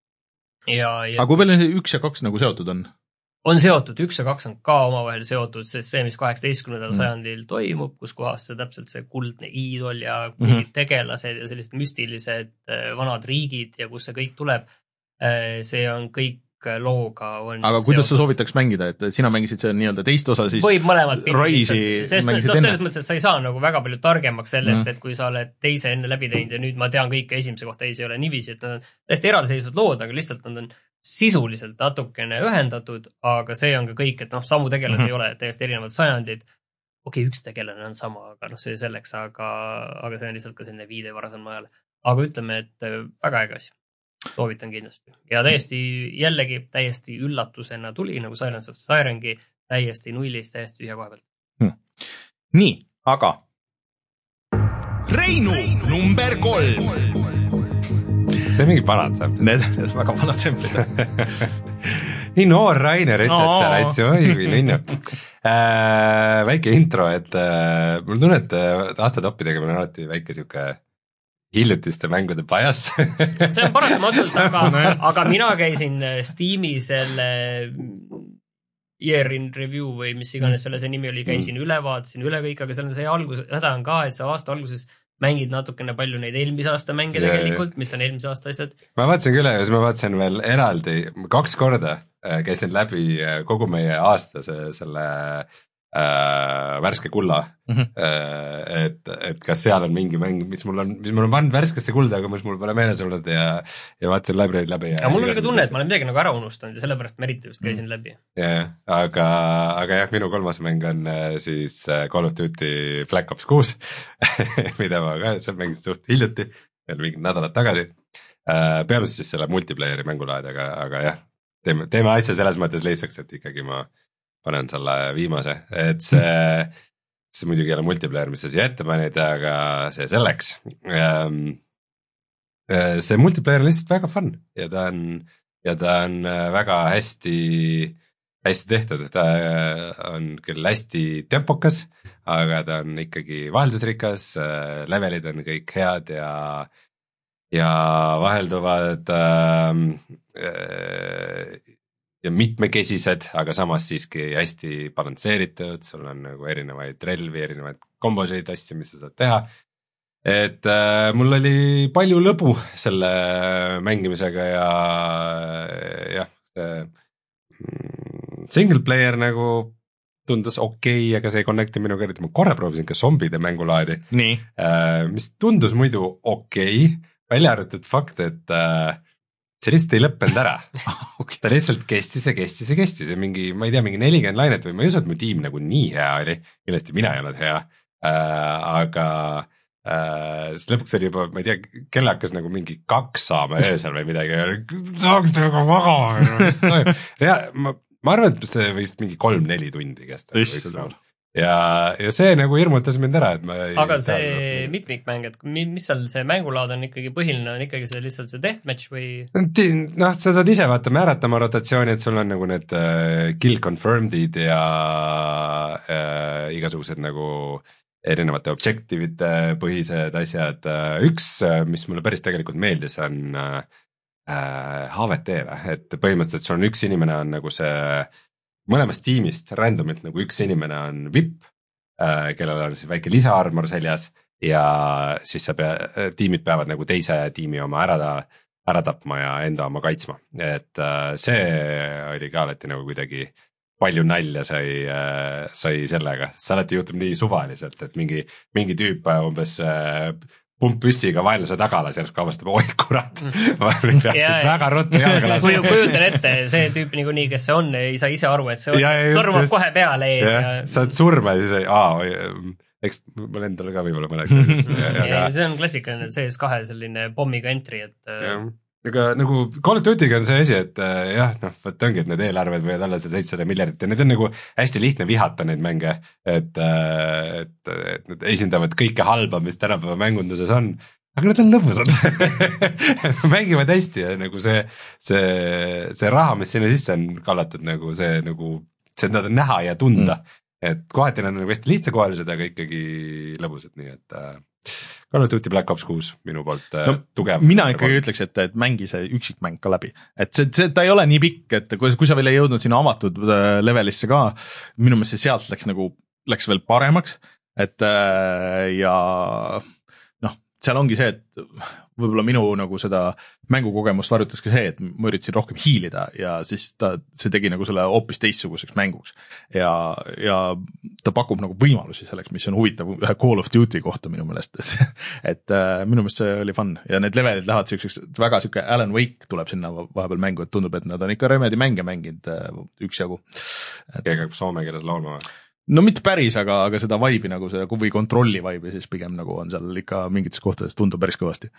Ja, ja... Aga kui palju üks ja kaks nagu seotud on? On seotud, üks ja kaks on ka omavahel seotud, sest see, mis kaheksateistkümnendal mm. sajandil toimub, kus kohas see täpselt see kuldne iidol ja mingid mm. tegelased ja sellised müstilised vanad riigid ja kus see kõik tuleb, see on kõik looga. On aga kuidas seotud. Sa soovitaks mängida, et sina mängisid see nii-öelda teist osa, siis võib mõlemad Rise'i mängisid enne? Selles mõttes, et sa ei saa nagu väga palju targemaks sellest, mm. et kui sa oled teise enne läbi teinud ja nüüd ma tean kõike esimese kohta, ei, see ei ole niiviisi, et nad on täiesti eraldiseisvad lood, aga lihtsalt nad on sisuliselt natukene ühendatud, aga see on ka kõik, et noh, samu tegelasi mm-hmm. ei ole, täiesti erinevad sajandid. Okei, okay, üks tegelane on sama, aga noh, see selleks, aga, aga see on lihtsalt ka selline viide varasem ajal. Aga ütleme, et väga äge asi. Soovitan kindlasti. Ja täiesti jällegi täiesti üllatusena tuli, nagu Silence of the Sirengi, täiesti nullist, täiesti tühja koha pealt. Hmm. Nii, aga Reinu number kolm. See on mingi vanad samplid. Need on väga vanad samplid. Nii noor Rainer ütles no. seal asju, oi kui ninnu äh,. Väike intro, et äh, mul tunne, et aastatoppidega meil on alati väike siuke hiljutiste mängude pajas. See on paratamatult, aga, aga mina käisin Steam'i selle Year in Review või mis iganes selle see nimi oli, käisin mm. üle, vaatasin üle kõik, aga seal on see algus, häda on ka, et sa aasta alguses mängid natukene palju neid eelmise aasta mänge yeah, tegelikult, mis on eelmise aasta asjad. Ma vaatasin küll ja siis ma vaatasin veel eraldi kaks korda, käisin läbi kogu meie aastase selle äh, värske kulla mm, -hmm. et, et kas seal on mingi mäng, mis mul on, mis mul on pannud värskesse kulda, aga mis mul pole meeles olnud ja, ja vaatasin library'd läbi. Ja mul on ka tunne, et ma olen midagi nagu ära unustanud ja sellepärast ma eriti just käisin mm. läbi. jah, aga, aga jah, minu kolmas mäng on siis Call of Duty Black Ops kuus, mida ma ka seal mängisin suht hiljuti, veel mingid nädalad tagasi. Pealus siis selle multiplayeri mängulaad, aga, aga jah, teeme, teeme asja selles mõttes lihtsaks, et ikkagi ma panen selle viimase, et see, see muidugi ei ole multiplayer, mis sa siia ette panid, aga see selleks. See multiplayer on lihtsalt väga fun ja ta on, ja ta on väga hästi, hästi tehtud, ta on küll hästi tempokas, aga ta on ikkagi vaheldusrikas, levelid on kõik head ja ja vahelduvad äh, ja mitmekesised, aga samas siiski hästi balansseeritud, sul on nagu erinevaid relvi, erinevaid kombosid, asju, mis sa saad teha. Et äh, mul oli palju lõbu selle mängimisega ja jah, single player nagu tundus okei okay,, aga see ei connecti minuga eriti, ma korra proovisin ka zombide mängulaadi, äh, mis tundus muidu okei okay,, välja arvatud fakt, et äh, see lihtsalt ei lõppenud ära okay. Ta lihtsalt kestis ja kestis ja kestis ja mingi, ma ei tea, mingi nelikümmend lainet või ma ei usu, et mu tiim nagu nii hea oli, kindlasti mina ei olnud hea, äh, aga äh, siis lõpuks oli juba, ma ei tea, kelle hakkas nagu mingi kaks saama öösel või midagi, tahaks nagu magama. ma, ma arvan, et see võis mingi kolm-neli tundi kesta. ja, ja see nagu hirmutas mind ära, et ma ei aga see nagu... mitmikmäng, et mis seal see mängulaad on ikkagi põhiline, on ikkagi see lihtsalt see deathmatch või? Noh, sa saad ise vaata määratama rotatsiooni, et sul on nagu need uh, kill confirmed'id ja uh, igasugused nagu erinevate objective'ite põhised asjad. Üks, mis mulle päris tegelikult meeldis, on uh, H V T, et põhimõtteliselt sul on üks inimene on nagu see mõlemast tiimist randomilt nagu üks inimene on V I P, äh, kellel on siis väike lisaarmor seljas ja siis sa pea, tiimid peavad nagu teise tiimi oma ära, ära tapma ja enda oma kaitsma. Et äh, see oli ka alati nagu kuidagi palju nalja sai, äh, sai sellega. See alati juhtub nii suvaliselt, et mingi, mingi tüüp umbes äh, pumppüssiga vaenlase tagalas ja avastab, oi kurat, ma peaksin väga ruttu jalga lasu. Kujutan ette, see tüüp nagu nii, kes see on, ei saa ise aru, et see on, ja, just, tormab just, kohe peale ees. Ja, ja... saad surma ja siis, aa, eks mul endale ka võib-olla mõned. See on klassikaline C S kahe selline pommiga entry, et... Ja. Aga nagu Call of Duty'ga on see asi, et jah, noh, võt ongi, et need eelarved võivad olla see seitsesada miljardit ja need on nagu hästi lihtne vihata neid mänge, et, et, et need esindavad kõike halba, mis tänapäeva mängunduses on, aga nad on lõbusad mängivad hästi ja nagu see, see, see raha, mis sinna sisse on kallatud, nagu see, nagu, see nad on näha ja tunda, mm. et kohati nad on nagu hästi lihtsakohalised, aga ikkagi lõbusad, nii et äh, Call of Duty Black Ops kuus minu poolt no, tugev. Mina ikkagi ütleks, et, et mängi see üksikmäng ka läbi. Et see, see, ta ei ole nii pikk, et kui, kui sa veel ei jõudnud sinna avatud levelisse ka, minu meelest see sealt läks nagu, läks veel paremaks, et ja noh, seal ongi see, et võib-olla minu nagu seda mängukogemust varjutas ka see, et ma üritasin rohkem hiilida ja siis ta, see tegi nagu selle hoopis teistsuguseks mänguks ja, ja ta pakub nagu võimalusi selleks, mis on huvitav ühe Call of Duty kohta minu meelest, et äh, minu meelest see oli fun ja need levelid lähevad selliseks, väga siuke Alan Wake tuleb sinna vahepeal mängu, et tundub, et nad on ikka Remedi mänge mänginud äh, üksjagu. Keegi hakkab soome keeles laulma või? No mitte päris, aga, aga seda vibe'i nagu see, või kontrolli vibe'i siis pigem nagu on seal ikka mingites kohtades tundub päris kõvasti.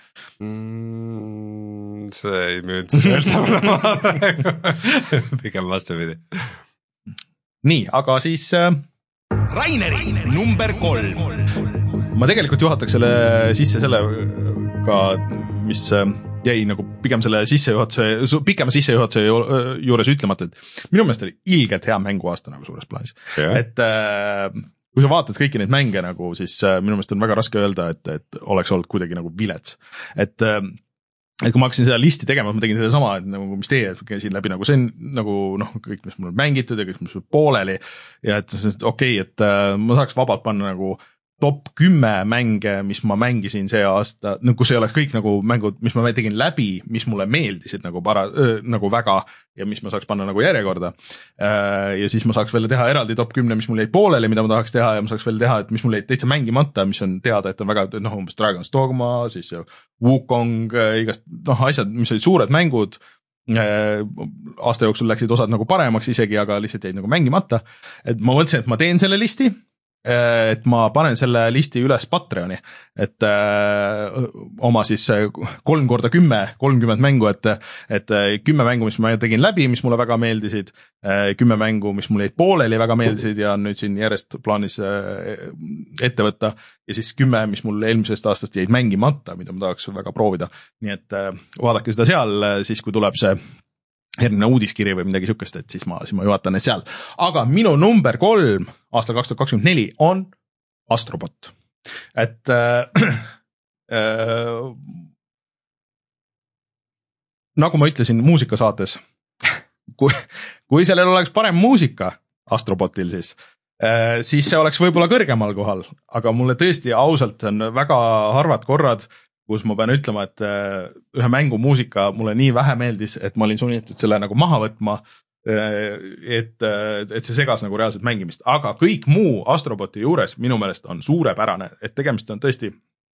Mm, see ei müünud seda üldse olema praegu. Pigem vastupidi. Nii, aga siis äh... Raineri number kolm. ma tegelikult juhataks selle sisse selle ka, mis jäi nagu pigem selle sissejuhatuse, pikema sissejuhatuse juures ütlemata, et minu meelest oli ilgelt hea mänguaasta nagu suures plaanis. Yeah. Et äh, kui sa vaatad kõiki neid mänge nagu, siis äh, minu meelest on väga raske öelda, et, et oleks olnud kuidagi nagu vilets. Et, äh, et kui ma hakkasin seda listi tegema, ma tegin seda sama, et nagu mis teie käisin läbi, nagu see on nagu noh, kõik, mis mul on mängitud ja kõik, mis mul pooleli ja et okei, okay, et äh, ma saaks vabalt panna nagu top kümme mänge, mis ma mängisin see aasta, no kus ei oleks kõik nagu mängud, mis ma tegin läbi, mis mulle meeldisid nagu para, nagu väga ja mis ma saaks panna nagu järjekorda. Ja siis ma saaks veel teha eraldi top kümne, mis mul jäid pooleli, mida ma tahaks teha ja ma saaks veel teha, et mis mul jäid täitsa mängimata, mis on teada, et on väga, noh, umbes Dragon's Dogma, siis Wukong, igast, noh, asjad, mis olid suured mängud, aasta jooksul läksid osad nagu paremaks isegi, aga lihtsalt jäid nagu mängimata. Et ma mõtlesin, et ma teen selle listi, et ma panen selle listi üles Patreoni, et öö, oma siis kolm korda kümme, kolmkümmend mängu, et, et kümme mängu, mis ma tegin läbi, mis mulle väga meeldisid, kümme mängu, mis mulle jäid pooleli väga meeldisid ja nüüd siin järjest plaanis ette võtta ja siis kümme, mis mul eelmisest aastast jäid mängimata, mida ma tahaks väga proovida. Nii et vaadake seda seal, siis kui tuleb see järgmine uudiskiri või midagi sükest, et siis ma, siis ma juhatan need seal. Aga minu number kolm aastal kaks tuhat kakskümmend neli on Astrobot. Et äh, äh, nagu ma ütlesin muusikasaates, kui, kui sellel oleks parem muusika Astrobotil siis, äh, siis see oleks võib-olla kõrgemal kohal, aga mulle tõesti ausalt on väga harvad korrad, kus ma pean ütlema, et ühe mängu muusika mulle nii vähe meeldis, et ma olin sunnitud selle nagu maha võtma, et, et see segas nagu reaalselt mängimist. Aga kõik muu Astroboti juures minu meelest on suurepärane, et tegemist on tõesti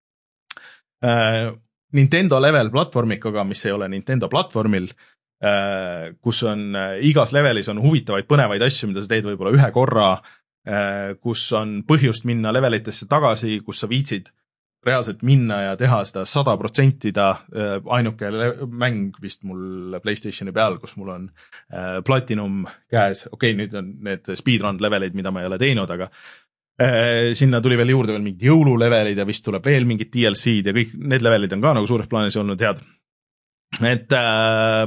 äh, Nintendo level platvormikaga, mis ei ole Nintendo platvormil, äh, kus on äh, igas levelis on huvitavaid põnevaid asju, mida sa teed võib-olla ühe korra, äh, kus on põhjust minna levelitesse tagasi, kus sa viitsid reaalselt minna ja teha seda sada protsenti ta ainuke mäng vist mul PlayStationi peal, kus mul on äh, Platinum käes. Okei, okay, nüüd on need speedrun levelid, mida ma ei ole teinud, aga äh, sinna tuli veel juurde veel mingid jõululevelid ja vist tuleb veel mingid D L C-d ja kõik need levelid on ka nagu suures plaanis olnud head. Et äh,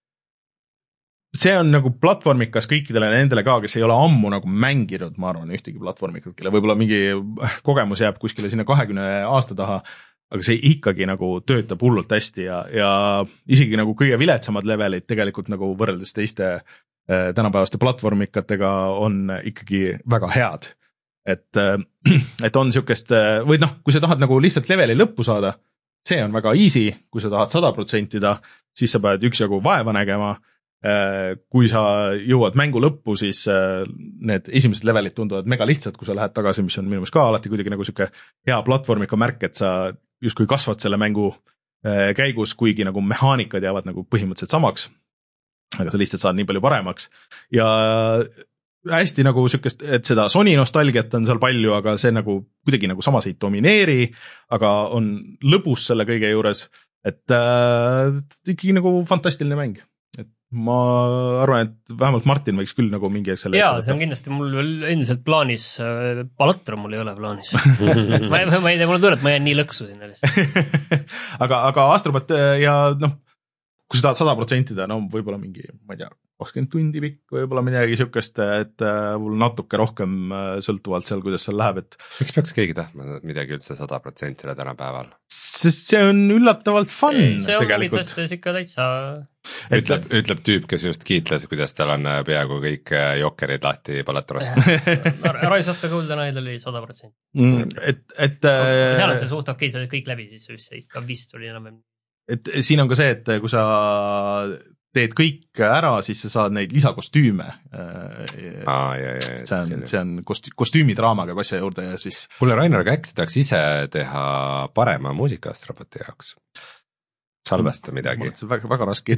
see on nagu platvormikas kõikidele nendele ka, kes ei ole ammu nagu mänginud, ma arvan, ühtegi platvormikat, kelle võib-olla mingi kogemus jääb kuskile sinna kahekümne aasta taha, aga see ikkagi nagu töötab hullult hästi ja, ja isegi nagu kõige viletsamad levelid tegelikult nagu võrreldes teiste äh, tänapäevaste platvormikatega on ikkagi väga head. Et, äh, et on siukest, või noh, kui sa tahad nagu lihtsalt leveli lõppu saada, see on väga easy, kui sa tahad sada protsenti ta, siis sa pead üksjagu vaeva nägema. Kui sa jõuad mängu lõppu, siis need esimesed levelid tunduvad mega lihtsad, kui sa lähed tagasi, mis on minu meelest ka alati kuidagi nagu siuke hea platvormika märk, et sa justkui kasvad selle mängu käigus, kuigi nagu mehaanikad jäävad nagu põhimõtteliselt samaks, aga sa lihtsalt saad nii palju paremaks ja hästi nagu siukest, et seda Sony nostalgiat on seal palju, aga see nagu kuidagi nagu samas ei domineeri, aga on lõbus selle kõige juures, et äh, ikkagi nagu fantastiline mäng. Ma arvan, et vähemalt Martin võiks küll nagu mingi selle... Jaa, see on kindlasti mul veel endiselt plaanis, Palatra mul ei ole plaanis. ma, ei, ma ei tea, mulle tunne, et ma jään nii lõksu sinna lihtsalt. aga, aga Astrobot ja noh, kui sa tahad sada protsenti ta, no võib-olla mingi, ma ei tea, kakskümmend tundi pikk, võib-olla midagi siukest, et mul natuke rohkem sõltuvalt seal, kuidas seal läheb, et... Miks peaks keegi tahtma midagi üldse sada protsenti tänapäeval? Sest see on üllatavalt fun ei, see on tegelikult. See on ikka täitsa... Ütleb, ütleb tüüp, kes just kiitles, kuidas tal on peaaegu kõik jokkerid lahti Palatorast. Rise of the Golden Isle oli sada protsenti. Et, et... Seal on see suht okei, see kõik läbi, siis ikka vist oli enam... Et siin on ka see, et kui sa teed kõik ära, siis sa saad neid lisakostüüme. Aa, jah, jah. See on, see on kost, kostüümidraamaga asja juurde ja siis... Kuule, Rainer, aga äkki tahaks ise teha parema muusika Astroboti jaoks? Salvesta midagi. Väga, väga raske.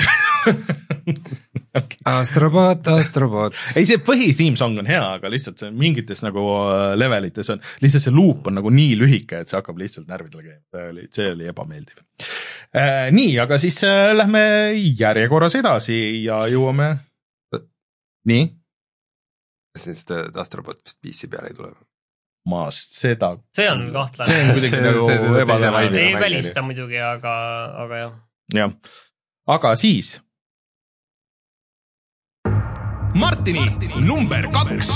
okay. Astrobot, Astrobot. Ei, see põhi-theme song on hea, aga lihtsalt see mingites nagu levelites on, lihtsalt see loop on nagu nii lühike, et see hakkab lihtsalt närvidele käima. See oli, see oli ebameeldiv. Äh, nii, aga siis äh, lähme järjekorras edasi ja jõuame... Nii? Kas nüüd Astrobot vist P C peale ei tule? maast seda. see on kahtlane. see on kuidagi nagu ebatäpne. ei välista muidugi, aga, aga jah. jah, aga siis Martini number kaks.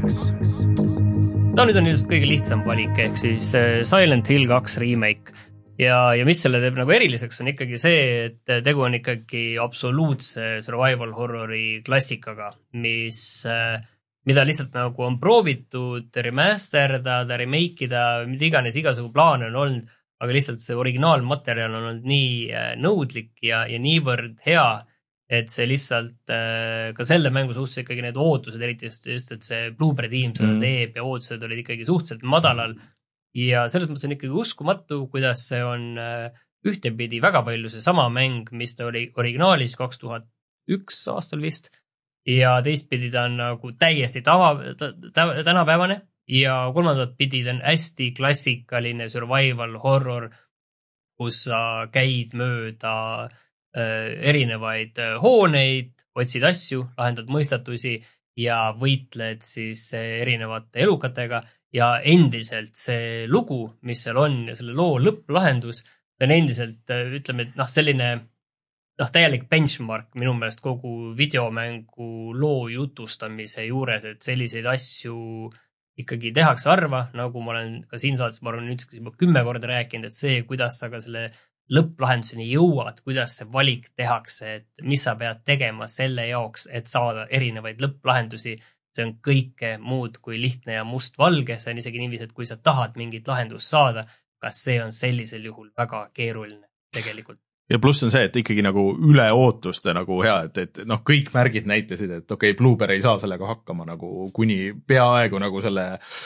no nüüd on ilmselt kõige lihtsam valik, ehk siis Silent Hill kaks remake. Ja, ja mis selle teeb nagu eriliseks on ikkagi see, et tegu on ikkagi absoluutse survival horrori klassikaga, mis, mida lihtsalt nagu on proovitud remasterdada, remake'ida, mida iganes igasugu plaane on olnud, aga lihtsalt see originaalmaterjal on olnud nii nõudlik ja, ja niivõrd hea, et see lihtsalt ka selle mängu suhtes ikkagi need ootused, eriti just, just et see Blueberry tiim seda mm. teeb ja ootused olid ikkagi suhteliselt madalal. Ja selles mõttes on ikkagi uskumatu, kuidas see on ühtepidi väga palju see sama mäng, mis ta oli originaalis kaks tuhat üks aastal vist, ja teistpidi ta on nagu täiesti tava, tänapäevane ja kolmandat pidi ta on hästi klassikaline survival horror, kus sa käid mööda äh, erinevaid hooneid, otsid asju, lahendad mõistatusi ja võitled siis erinevate elukatega. Ja endiselt see lugu, mis seal on ja selle loo lõpplahendus, on endiselt, ütleme, et noh, selline noh, täielik benchmark minu meelest kogu videomängu loo jutustamise juures, et selliseid asju ikkagi tehakse harva, nagu ma olen ka siin saates, ma arvan, nüüd juba kümme korda rääkinud, et see, kuidas sa ka selle lõpplahenduseni jõuad, kuidas see valik tehakse, et mis sa pead tegema selle jaoks, et saada erinevaid lõpplahendusi. See on kõike muud kui lihtne ja must-valge, see on isegi niiviisi, et kui sa tahad mingit lahendust saada, kas see on sellisel juhul väga keeruline tegelikult. Ja pluss on see, et ikkagi nagu üle ootuste nagu hea, et, et noh, kõik märgid näitasid, et okei, okay, Blueberry ei saa sellega hakkama nagu kuni peaaegu nagu selle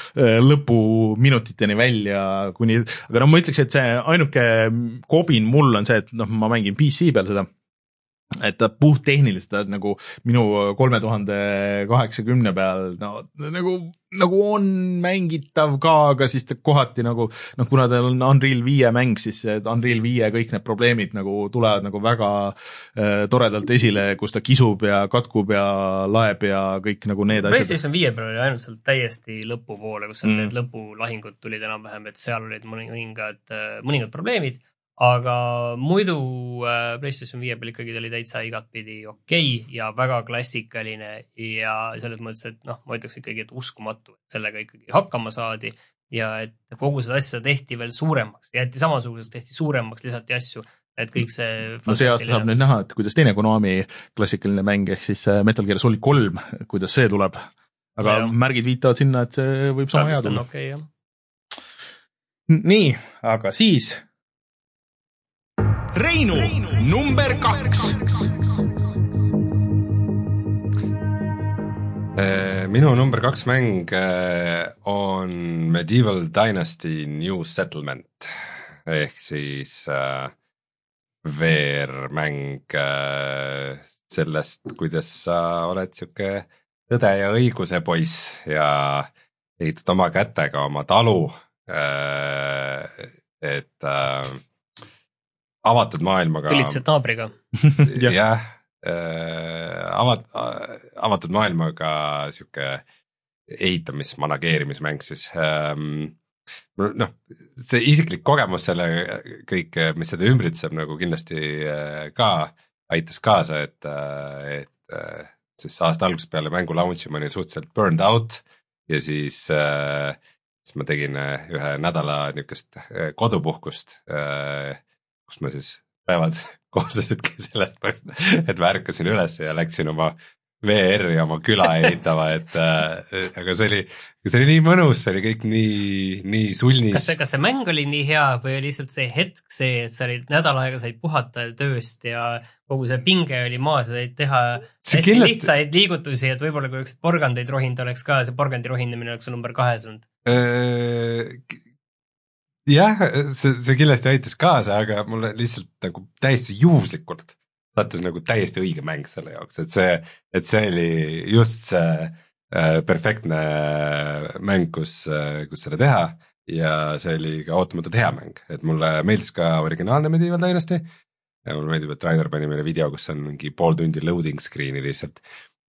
lõpuminutiteni välja, kuni, aga no ma ütleks, et see ainuke kobin mul on see, et noh, ma mängin P C peal seda, et ta puht tehniliselt nagu minu kolme tuhande kaheksakümne peal no, nagu, nagu on mängitav ka, aga siis ta kohati nagu, noh, kuna ta on Unreal viie mäng, siis Unreal viie kõik need probleemid nagu tulevad nagu väga äh, toredalt esile, kus ta kisub ja katkub ja laeb ja kõik nagu need asjad. PlayStation viie peal oli ainult seal täiesti lõpupoole, kus mm. need lõpulahingud tulid enam-vähem, et seal olid mõningad, mõningad probleemid. Aga muidu PlayStation viie peal ikkagi oli täitsa igatpidi okei ja väga klassikaline ja selles mõttes, et noh, ma ütleks ikkagi, et uskumatu, et sellega ikkagi hakkama saadi ja et kogu seda asja tehti veel suuremaks, jäeti samasugusest tehti suuremaks, lisati asju, et kõik see no see aasta saab nüüd näha, et kuidas teine Konami klassikaline mäng, ehk siis Metal Gear Solid kolm, kuidas see tuleb, aga ja, märgid viitavad sinna, et see võib sama hea tulla. Okay, jah. Nii, aga siis Reinu, Reinu number kaks. Minu number kaks mäng on Medieval Dynasty New Settlement ehk siis äh, V R-mäng äh, sellest, kuidas sa oled siuke tõde ja õiguse poiss ja ehitad oma kätega oma talu, äh, et äh, avatud maailmaga. Tülitsed naabriga. jah, äh, avat, avatud maailmaga siuke ehitamis, manageerimismäng siis. Ähm, noh, see isiklik kogemus selle kõik, mis seda ümbritseb nagu kindlasti ka aitas kaasa, et, et siis aasta algusest peale mängu launchi ma olin suhteliselt burned out ja siis, siis ma tegin ühe nädala niukest kodupuhkust, kus ma siis päevad koostasidki sellest põhjust, et ma ärkasin üles ja läksin oma V R-i oma küla ehitama, et äh, aga see oli, see oli nii mõnus, see oli kõik nii, nii sulnis. Kas see, kas see mäng oli nii hea või lihtsalt see hetk see, et sa olid nädal aega said puhata tööst ja kogu see pinge oli maas ja said teha see hästi kindlasti lihtsaid liigutusi, et võib-olla kui üks porgandeid rohind oleks ka, see porgandi rohindamine oleks number kahes olnud? Jah, see, see kindlasti aitas kaasa, aga mulle lihtsalt nagu täiesti juhuslikult sattus nagu täiesti õige mäng selle jaoks, et see, et see oli just see äh, perfektne mäng, kus, kus seda teha ja see oli ka ootamatult hea mäng, et mulle meeldis ka originaalne Medieval Dynasty ja mulle meeldib, et Rainer pani meile video, kus on mingi pool tundi loading screen'i lihtsalt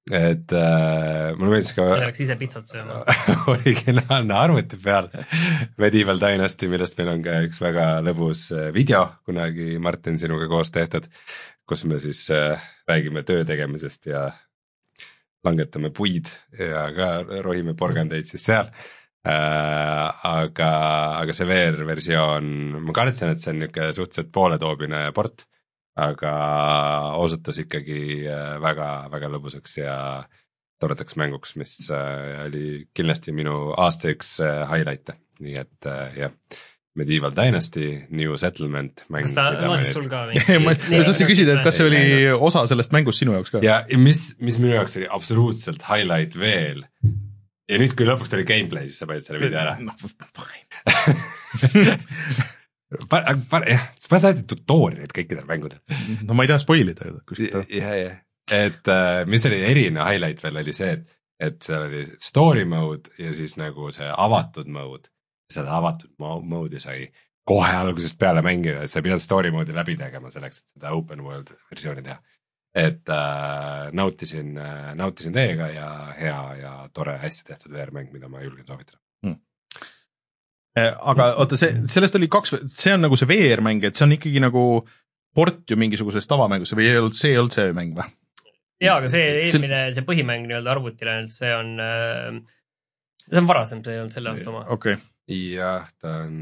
et äh, mulle meeldis ka Läks ise pitsat sööma. originaalne arvuti peal Medieval Dynasty, millest meil on ka üks väga lõbus video kunagi Martin sinuga koos tehtud, kus me siis äh, räägime töö tegemisest ja langetame puid ja ka rohime porgandeid siis seal äh,, aga, aga see V R-versioon, ma kartsin, et see on niisugune suhteliselt pooletoobine port, aga osutus ikkagi väga, väga lõbusaks ja toredaks mänguks, mis oli kindlasti minu aasta üks highlight'e, nii et jah, Medieval Dynasty, New Settlement mäng. Kas ta loodis sul ka? Ma tahtsin küsida, et kas see oli osa sellest mängust sinu jaoks ka? Ja mis, mis minu jaoks oli absoluutselt highlight veel ja nüüd kui lõpuks tuli gameplay, siis sa panid selle video ära. No, fine. Par, par, jah, sa paned alati tutorialid kõikidel mängudel. No ma ei taha spoilida. Jah, jah. Et uh, mis oli eriline highlight veel oli see, et, et seal oli story mode ja siis nagu see avatud mode. Seda avatud mode'i sai kohe algusest peale mängida, et sa ei pidanud story mode'i läbi tegema selleks, et seda open world versiooni teha. Et uh, nautisin, uh, nautisin teiega ja hea ja tore, hästi tehtud V R-mäng, mida ma julgen soovitada. Hmm. Aga oota, see, sellest oli kaks, see on nagu see V R-mäng, et see on ikkagi nagu port ju mingisugusest tavamängus või ei olnud see, ei olnud see mäng või? Jaa, aga see eelmine, see põhimäng nii-öelda arvutile, see on, see on varasem, see ei olnud selle aasta oma. Okay. Jah, ta on,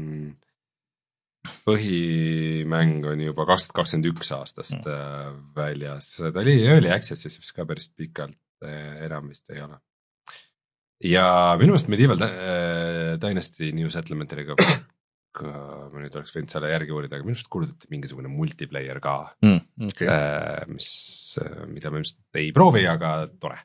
põhimäng on juba kaks tuhat kakskümmend üks aastast mm. väljas, ta oli early access'is, mis ka päris pikalt enam vist ei ole. Ja minu meelest Medieval Dynasty New Settlement oli ka, ma nüüd oleks võinud selle järgi uurida, aga minu meelest kuulutati mingisugune multiplayer ka, mm, okay. mis, mida ma ilmselt ei proovi, aga tore.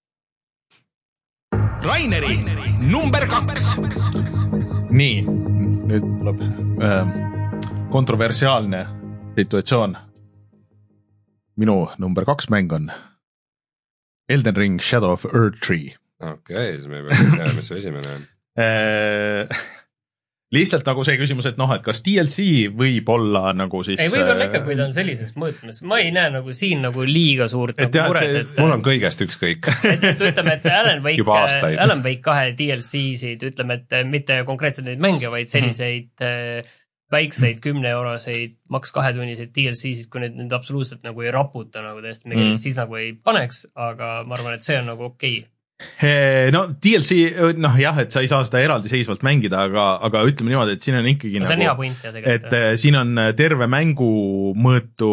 Raineri number kaks. Nii, nüüd tuleb äh, kontroversiaalne situatsioon. Minu number kaks mäng on Elden Ring Shadow of Erdtree. Okei, okay, siis me ei pea teha, mis see esimene on. Lihtsalt nagu see küsimus, et noh, et kas D L C võib olla nagu siis... Ei, võib-olla ikka, kui ta on sellises mõõtmes. Ma ei näe nagu siin nagu liiga suurt et nagu muret, et... Mul on kõigest ükskõik. Et, et ütleme, et Alan Wake, Alan Wake kahe D L C-sid, ütleme, et mitte konkreetselt neid mänge, vaid selliseid mm-hmm. väikseid kümne euroseid, maks kahetunniseid D L C-sid, kui need, need absoluutselt nagu ei raputa nagu tõesti, mm-hmm. siis nagu ei paneks, aga ma arvan, et see on nagu okei. Okay. No D L C, noh jah, et sa ei saa seda eraldi seisvalt mängida, aga, aga ütleme niimoodi, et siin on ikkagi no, nagu, point, ja tegelikult. et äh, siin on terve mängu mõõtu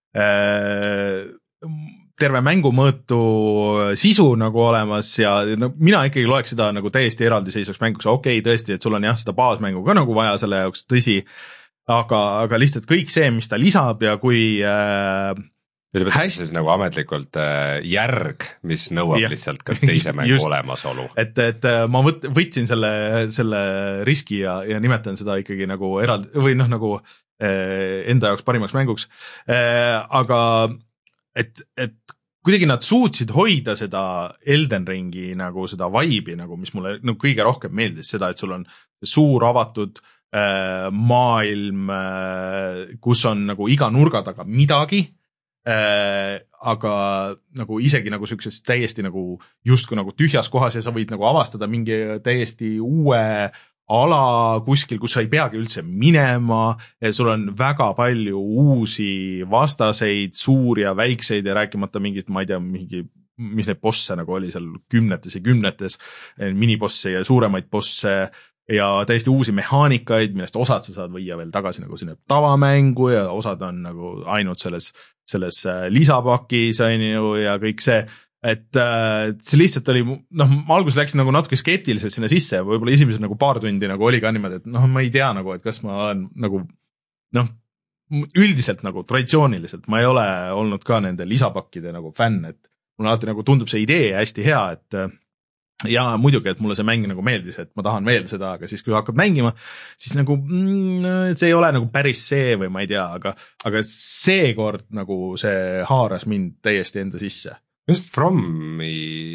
äh, terve mängu mõõtu sisu nagu olemas ja no, mina ikkagi loeks seda nagu täiesti eraldi seisvaks mänguks, okei okay, tõesti, et sul on jah seda baasmängu ka nagu vaja selle jaoks, tõsi, aga, aga lihtsalt kõik see, mis ta lisab ja kui äh, hästi siis nagu ametlikult äh, järg, mis nõuab ja. Lihtsalt ka teise mängu just, olemasolu. Et, et ma võt, võtsin selle, selle riski ja, ja nimetan seda ikkagi nagu eraldi või noh, nagu äh, enda jaoks parimaks mänguks. Äh, aga et, et kuidagi nad suutsid hoida seda Elden Ringi nagu seda vibe'i nagu, mis mulle nagu kõige rohkem meeldis seda, et sul on suur avatud äh, maailm, äh, kus on nagu iga nurga taga midagi. Äh, aga nagu isegi nagu sellises täiesti nagu justkui nagu tühjas kohas ja sa võid nagu avastada mingi täiesti uue ala kuskil, kus sa ei peagi üldse minema, sul on väga palju uusi vastaseid, suuri ja väikseid ja rääkimata mingit, ma ei tea, mingi, mis neid bosse nagu oli seal kümnetes ja kümnetes, minibosse ja suuremaid bosse ja täiesti uusi mehaanikaid, millest osad sa saad võia veel tagasi nagu sinne tavamängu ja osad on nagu ainult selles, selles lisapakis on ju ja kõik see, et äh, see lihtsalt oli, noh, ma alguses läksin nagu natuke skeptiliselt sinna sisse ja võib-olla esimesed nagu paar tundi nagu oli ka niimoodi, et noh, ma ei tea nagu, et kas ma olen nagu, noh, üldiselt nagu traditsiooniliselt, ma ei ole olnud ka nende lisapakkide nagu fänn, et mulle alati nagu tundub see idee hästi hea, et ja muidugi, et mulle see mäng nagu meeldis, et ma tahan veel seda, aga siis kui hakkab mängima, siis nagu mm, see ei ole nagu päris see või ma ei tea, aga, aga seekord nagu see haaras mind täiesti enda sisse. Just Frommi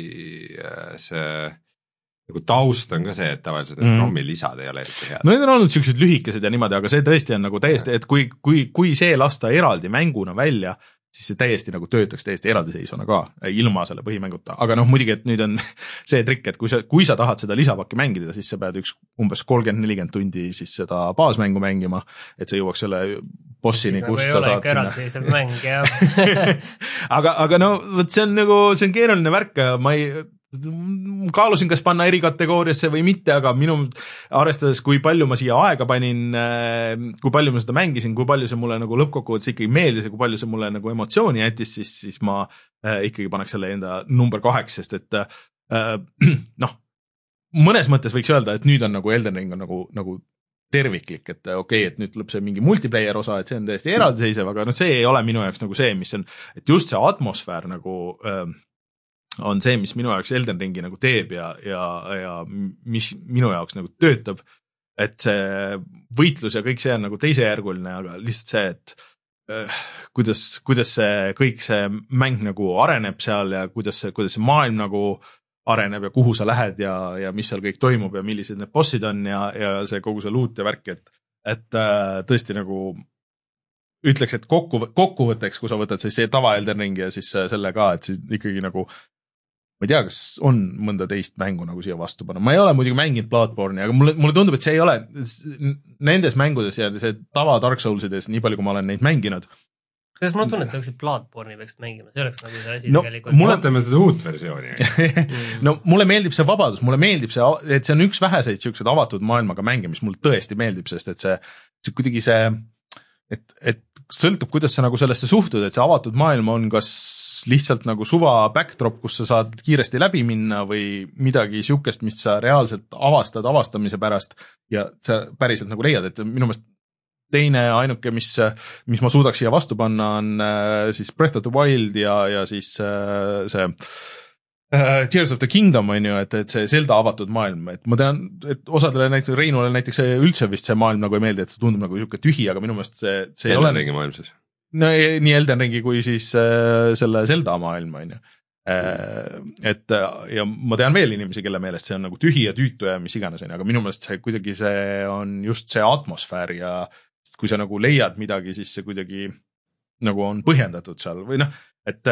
see nagu taust on ka see, et tavaliselt mm. Frommi lisad ei ole eriti head. No need on olnud sellised lühikesed ja niimoodi, aga see tõesti on nagu täiesti, et kui, kui, kui see lasta eraldi mänguna välja, siis see täiesti nagu töötaks täiesti eraldiseisvana ka, ilma selle põhimänguta, aga noh, muidugi, et nüüd on see trikk, et kui sa, kui sa tahad seda lisapakki mängida, siis sa pead üks umbes kolmkümmend nelikümmend tundi siis seda baasmängu mängima, et sa jõuaks selle bossini, kus sa saad eraldiseisev mäng, jah. aga, aga no, võt see on nagu, see on keeruline värk, ma ei kaalusin, kas panna erikategooriasse või mitte, aga minu arvestades, kui palju ma siia aega panin, kui palju ma seda mängisin, kui palju see mulle nagu lõppkokkuvõttes ikkagi meeldis ja kui palju see mulle nagu emotsiooni jättis, siis, siis ma ikkagi paneks selle enda number kaheks, sest et noh, mõnes mõttes võiks öelda, et nüüd on nagu Elden Ring on nagu, nagu terviklik, et okei okay,, et nüüd tuleb see mingi multiplayer osa, et see on täiesti eraldiseisev, aga no see ei ole minu jaoks nagu see, mis on, et just see atmosfäär nagu on see, mis minu jaoks Elden Ringi nagu teeb ja, ja, ja mis minu jaoks nagu töötab, et see võitlus ja kõik see on nagu teisejärguline, aga lihtsalt see, et äh, kuidas, kuidas see kõik see mäng nagu areneb seal ja kuidas see, kuidas see maailm nagu areneb ja kuhu sa lähed ja, ja mis seal kõik toimub ja millised need bossid on ja, ja see kogu see loot ja värk, et, et äh, tõesti nagu ütleks, et kokku, kokkuvõtteks, kui sa võtad siis see tava Elden Ringi ja siis selle ka, et siis ikkagi nagu ma ei tea, kas on mõnda teist mängu nagu siia vastu panna. Ma ei ole muidugi mänginud Bloodborne'i, aga mulle, mulle tundub, et see ei ole nendes mängudes ja see tava Dark Soulsides, nii palju, kui ma olen neid mänginud. Kas ma tunnen, et sa võiksid Bloodborne'i peaks mängima? See oleks nagu see asi no, tegelikult. Mulle teeme seda uut versiooni. no mulle meeldib see vabadus, mulle meeldib see, et see on üks väheseid siuksed avatud maailmaga mänge, mis mulle tõesti meeldib, sest et see, see kuidagi see, et, et sõltub, kuidas sa nagu sellesse suhtud, et see avatud maailm on kas lihtsalt nagu suva backdrop, kus sa saad kiiresti läbi minna või midagi siukest, mis sa reaalselt avastad avastamise pärast ja sa päriselt nagu leiad, et minu meelest teine ainuke, mis, mis ma suudaks siia vastu panna, on siis Breath of the Wild ja, ja siis see uh, Tears of the Kingdom on ju, et, et see Zelda avatud maailm, et ma tean, et osadele näiteks Reinule näiteks see üldse vist see maailm nagu ei meeldi, et see tundub nagu siuke tühi, aga minu meelest see, see ei ole ringi maailm siis. No nii Elden Ringi kui siis äh, selle Zelda maailma on ju. Äh, et ja ma tean veel inimesi, kelle meelest see on nagu tühi ja tüütu ja mis iganes on, aga minu meelest see kuidagi see on just see atmosfäär ja kui sa nagu leiad midagi, siis see kuidagi nagu on põhjendatud seal või noh, et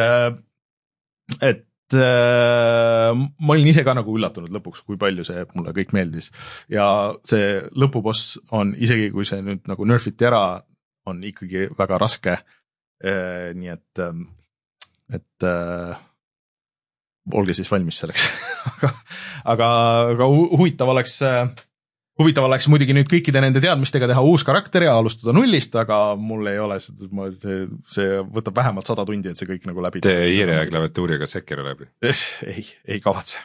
et äh, ma olin ise ka nagu üllatunud lõpuks, kui palju see mulle kõik meeldis ja see lõpuboss on isegi, kui see nüüd nagu nerfiti ära, on ikkagi väga raske, nii et, et äh, olge siis valmis selleks. aga, aga, aga huvitav oleks, huvitav oleks muidugi nüüd kõikide nende teadmistega teha uus karakter ja alustada nullist, aga mul ei ole seda, see, see võtab vähemalt sada tundi, et see kõik nagu läbi. Tee hiire ja klaviatuuriga Sekiro läbi. ei, ei kavatse.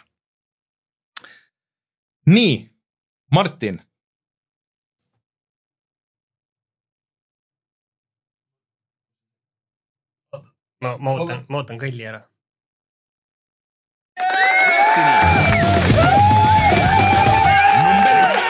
Nii, Martin. Ma, ma ootan, ma ootan kõlli ära. Number üks.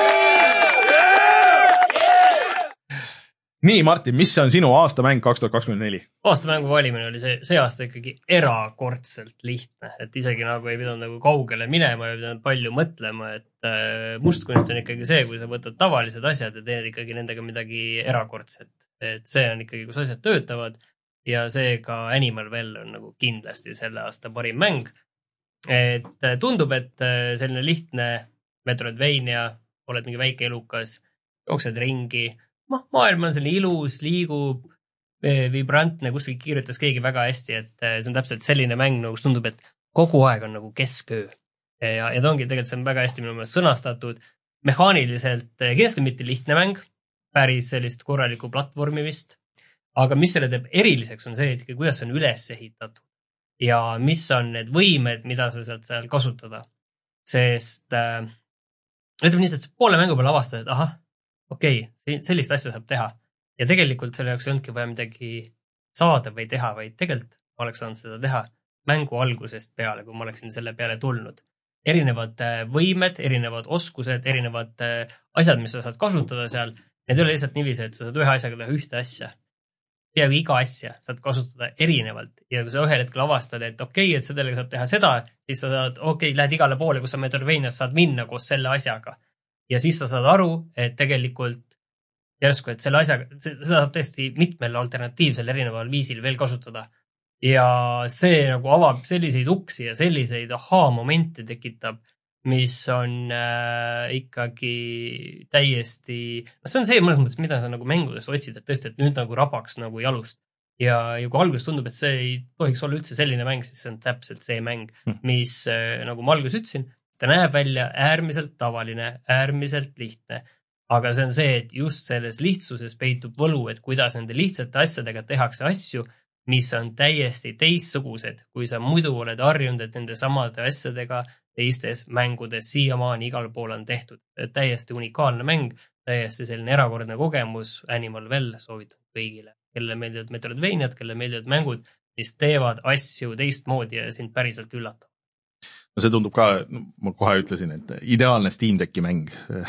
Nii, Martin, mis on sinu aastamäng kaks tuhat kakskümmend neli? Aastamängu valimine oli see, see aasta ikkagi erakordselt lihtne, et isegi nagu ei pidanud nagu kaugele minema ja pidanud palju mõtlema, et äh, mustkunst on ikkagi see, kui sa võtad tavalised asjad ja teed ikkagi nendega midagi erakordset. Et see on ikkagi, kus asjad töötavad. Ja see ka Animal Well on nagu kindlasti selle aasta parim mäng. Et tundub, et selline lihtne Metroidvania, oled mingi väike elukas, jooksed ringi, ma, maailm on selline ilus, liigub, vibrantne, kuskil kiirutas keegi väga hästi, et see on täpselt selline mäng, kus tundub, et kogu aeg on nagu kesköö. Ja, ja ta ongi tegelikult see on väga hästi minu meelest sõnastatud, mehaaniliselt kindlasti mitte lihtne mäng, päris sellist korralikku platvormi vist. Aga mis selle teeb eriliseks on see, et kuidas on üles ehitatud ja mis on need võimed, mida sa sealt seal kasutada. Sest äh, ütleme nii, et poole mängu peal avastad, et ahah, okei, okay, sellist asja saab teha. Ja tegelikult selle jaoks ei olnudki vaja midagi saada või teha, vaid tegelikult ma oleks saanud seda teha mängu algusest peale, kui ma oleksin selle peale tulnud. Erinevad võimed, erinevad oskused, erinevad asjad, mis sa saad kasutada seal, need ei ole lihtsalt niiviisi, et sa saad ühe asjaga teha ühte asja. Peaaegu iga asja saad kasutada erinevalt ja kui sa ühel hetkel avastad, et okei, okay, et sellega saab teha seda, siis sa saad, okei, okay, lähed igale poole, kus sa Metroidvanias saad minna koos selle asjaga. Ja siis sa saad aru, et tegelikult järsku, et selle asjaga, seda saab tõesti mitmel alternatiivsel erineval viisil veel kasutada. Ja see nagu avab selliseid uksi ja selliseid ahaa-momente tekitab, mis on äh, ikkagi täiesti, no see on see mõnes mõttes, mida sa nagu mängudest otsid, et tõesti, et nüüd nagu rabaks nagu jalust. Ja, ja kui alguses tundub, et see ei tohiks olla üldse selline mäng, siis see on täpselt see mäng, mis, nagu ma alguses ütlesin, ta näeb välja äärmiselt tavaline, äärmiselt lihtne. Aga see on see, et just selles lihtsuses peitub võlu, et kuidas nende lihtsate asjadega tehakse asju, mis on täiesti teistsugused, kui sa muidu oled harjunud, et nende samade asjadega teistes mängudes siiamaani igal pool on tehtud. Täiesti unikaalne mäng, täiesti selline erakordne kogemus, Animal Well soovitab kõigile, kelle meeldivad Metroidvaniad, kelle meeldivad mängud, mis teevad asju teistmoodi ja sind päriselt üllatab. No see tundub ka, ma kohe ütlesin, et ideaalne Steam Decki mäng,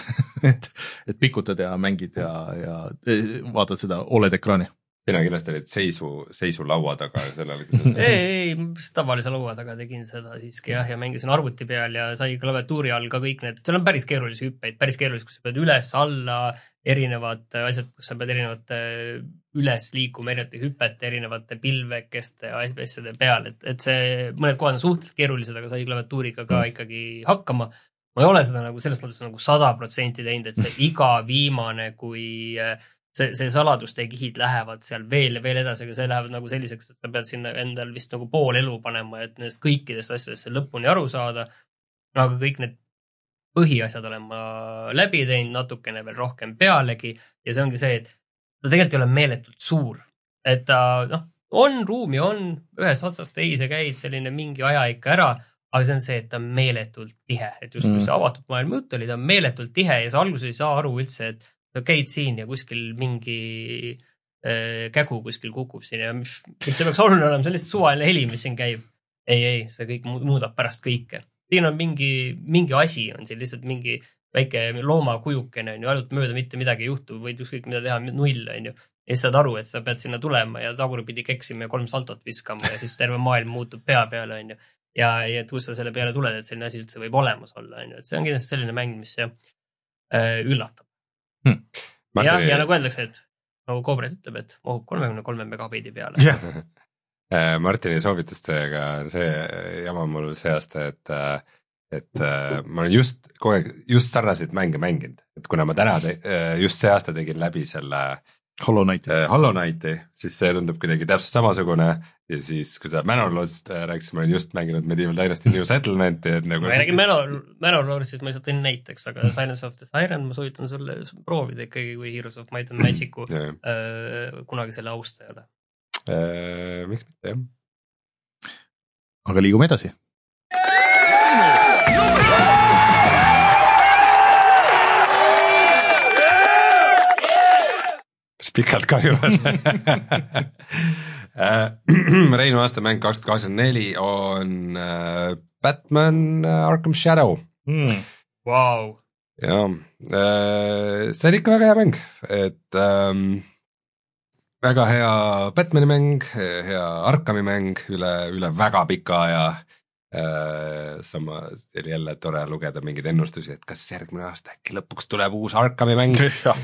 et, et pikutad ja mängid ja, ja vaatad seda O L E D ekraani. Sina kindlasti olid seisu, seisu laua taga sellele, kui sa ei, ei, tavalise laua taga tegin seda siiski jah, ja mängisin arvuti peal ja sai klaviatuuri all ka kõik need, seal on päris keerulisi hüppeid, päris keerulisi, kus sa pead üles, alla, erinevad asjad, kus sa pead erinevate üles liikuma, erinevate hüpete, erinevate pilvekeste asjade peal, et, et see mõned kohad on suhteliselt keerulised, aga sai klaviatuuriga ka ikkagi hakkama. Ma ei ole seda nagu selles mõttes nagu sada protsenti teinud, et see iga viimane, kui see, see saladuste kihid lähevad seal veel ja veel edasi, aga see lähevad nagu selliseks, et sa pead sinna endal vist nagu pool elu panema, et nendest kõikidest asjadest lõpuni aru saada. Aga kõik need põhiasjad olen ma läbi teinud, natukene veel rohkem pealegi ja see ongi see, et ta tegelikult ei ole meeletult suur. Et ta, noh, on ruumi, on ühest otsast teise käid selline mingi aja ikka ära, aga see on see, et ta on meeletult tihe. Et just kui see avatud maailma jutt oli, ta on meeletult tihe ja sa alguses ei saa aru üldse, et sa käid siin ja kuskil mingi äh, kägu kuskil kukub siin ja mis, mis see peaks oluline olema, see on lihtsalt suvaline heli, mis siin käib. Ei, ei, see kõik muudab pärast kõike. Siin on mingi, mingi asi, on siin lihtsalt mingi väike looma kujukene, on ju, ainult mööda mitte midagi ei juhtu, võid ükskõik mida teha, null, on ju. Ja saad aru, et sa pead sinna tulema ja tagurpidi keksima ja kolm saltot viskama ja siis terve maailm muutub pea peale, on ju. Ja, ja et kus sa selle peale tuled, et selline asi üldse võib olemas olla, on ju. Et see on kindlasti selline mäng, mis see, äh, üllatab. Hmm. Ja, ja nagu öeldakse, et nagu Cobret ütleb, et mahub kolmekümne kolme megabiidi peale. Yeah. Martini soovitustega see jama mul see aasta, et, et ma olen just, kogu aeg just sarnaseid mänge mänginud, et kuna ma täna te, just see aasta tegin läbi selle Hollow Knighti. Hollow Knighti, siis see tundub kuidagi täpselt samasugune ja siis, kui sa Manorlordist rääkis, ma olen just mänginud Medieval Dynasty New Settlementi, et nagu... Ma ei räägi Manorlordist, ma lihtsalt tõin näiteks, aga Silence of the Siren ma soovitan sulle proovida ikkagi, kui Heroes of Might and Magicu äh, kunagi selle austajale. Äh, miks mitte, jah. Aga liigume edasi. Pikalt kahjuvad. Reinu aasta mäng kaks tuhat kakskümmend neli on Batman Arkham Shadow. Mm. Wow. Ja, see on ikka väga hea mäng, et ähm, väga hea Batmani mäng, hea Arkhami mäng üle, üle väga pika aja. Sama oli jälle tore lugeda mingeid ennustusi, et kas järgmine aasta äkki lõpuks tuleb uus Arkhami mäng.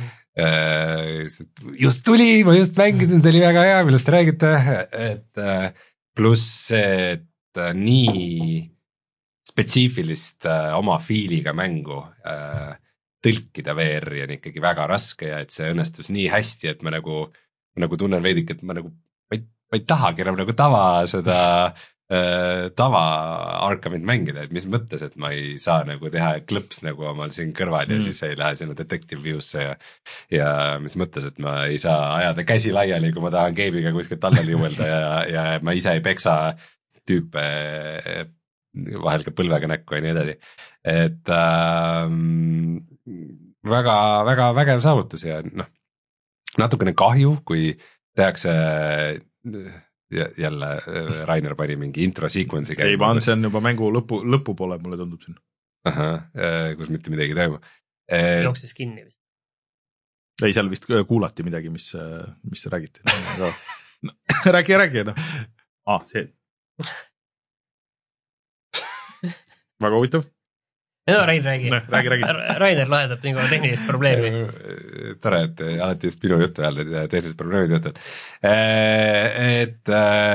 Just tuli, ma just mängisin, see oli väga hea, millest te räägite, et pluss see, et nii spetsiifilist oma fiiliga mängu tõlkida V R-i on ikkagi väga raske ja et see õnnestus nii hästi, et ma nagu, nagu tunnen veidik, et ma nagu ma ei, ma ei tahagi enam nagu tava seda tava Arkhamit mängida, et mis mõttes, et ma ei saa nagu teha klõps nagu omal siin kõrval ja mm. siis ei lähe sinna detective view'sse ja, ja mis mõttes, et ma ei saa ajada käsi laiali, kui ma tahan keibiga kuskilt alla liuelda ja, ja ma ise ei peksa tüüpe vahel ka põlvega näkku ja nii edasi. Et ähm, väga, väga vägev saavutus ja noh, natukene kahju, kui tehakse ja jälle Rainer pani mingi intro sequence'i käima. Ei, vaan see on juba mängu lõpu, lõpu pole, mulle tundub siin. Aha, kus mitte midagi toimu. Jooksis kinni vist. Ei, seal vist kuulati midagi, mis, mis räägiti. No, räägi, räägi, noh. Ah, see. Väga huvitav. no Rain räägi. räägi, räägi. Rainer lahendab nii kaua tehnilist probleemi. Tore, et alati just minu juttu jälle tehnilised probleemid jutud. Et,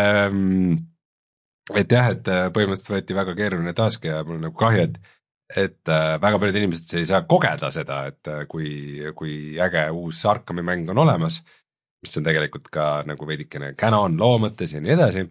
et jah, et põhimõtteliselt võeti väga keeruline task ja mul on nagu kahju, et et väga paljud inimesed ei saa kogeda seda, et kui, kui äge uus Arkami mäng on olemas, mis on tegelikult ka nagu veidikene canon loo mõttes ja nii edasi.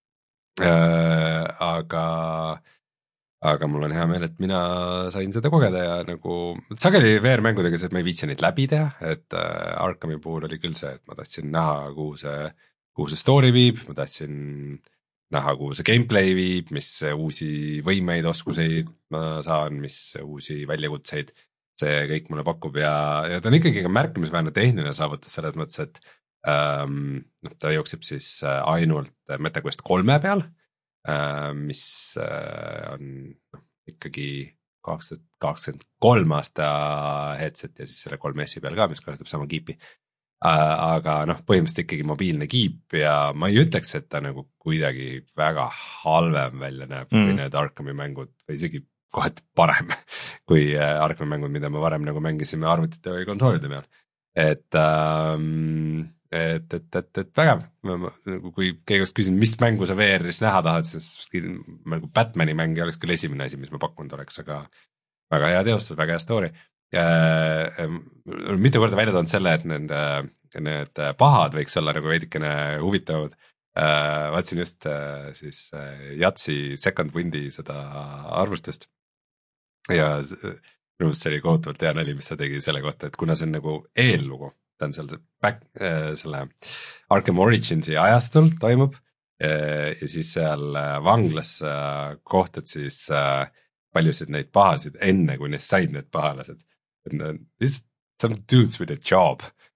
Aga, aga mul on hea meel, et mina sain seda kogeda ja nagu sageli V R-mängudega see, et ma ei viitsi neid läbi teha, et Arkami puhul oli küll see, et ma tahtsin näha, kuhu see, kuhu see story viib, ma tahtsin näha, kuhu see gameplay viib, mis uusi võimeid, oskuseid ma saan, mis uusi väljakutseid see kõik mulle pakub ja, ja ta on ikkagi ka märkimisväärne tehniline saavutus selles mõttes, et ähm, noh, ta jookseb siis ainult MetaQuest kolme peal, äh, mis äh, on noh, ikkagi kakskümmend kolm aasta headset ja siis selle kolm S-i peal ka, mis kasutab sama kiipi. Aga noh, põhimõtteliselt ikkagi mobiilne kiip ja ma ei ütleks, et ta nagu kuidagi väga halvem välja näeb mm. kui need Arkami mängud või isegi kohati parem kui Arkami mängud, mida me varem nagu mängisime arvutite või konsoolide peal. Et, ähm, et, et, et, et vägev, kui keegi oleks küsinud, mis mängu sa V R-is näha tahad, siis nagu Batmani mäng oleks küll esimene asi, mis ma pakkunud oleks, aga väga hea teostus, väga hea story. Äh, mitu korda välja toonud selle, et need, need pahad võiks olla nagu veidikene huvitavad. Äh, vaatsin just äh, siis Jatsi Second Windi seda arvustust ja minu meelest see oli kohutavalt hea nali, mis ta tegi selle kohta, et kuna see on nagu eellugu, ta on seal back, äh, selle Arkham Originsi ajastul toimub äh, ja siis seal vanglas äh, kohtad siis äh, paljusid neid pahasid enne, kui neist said need pahalased. This some dudes with a job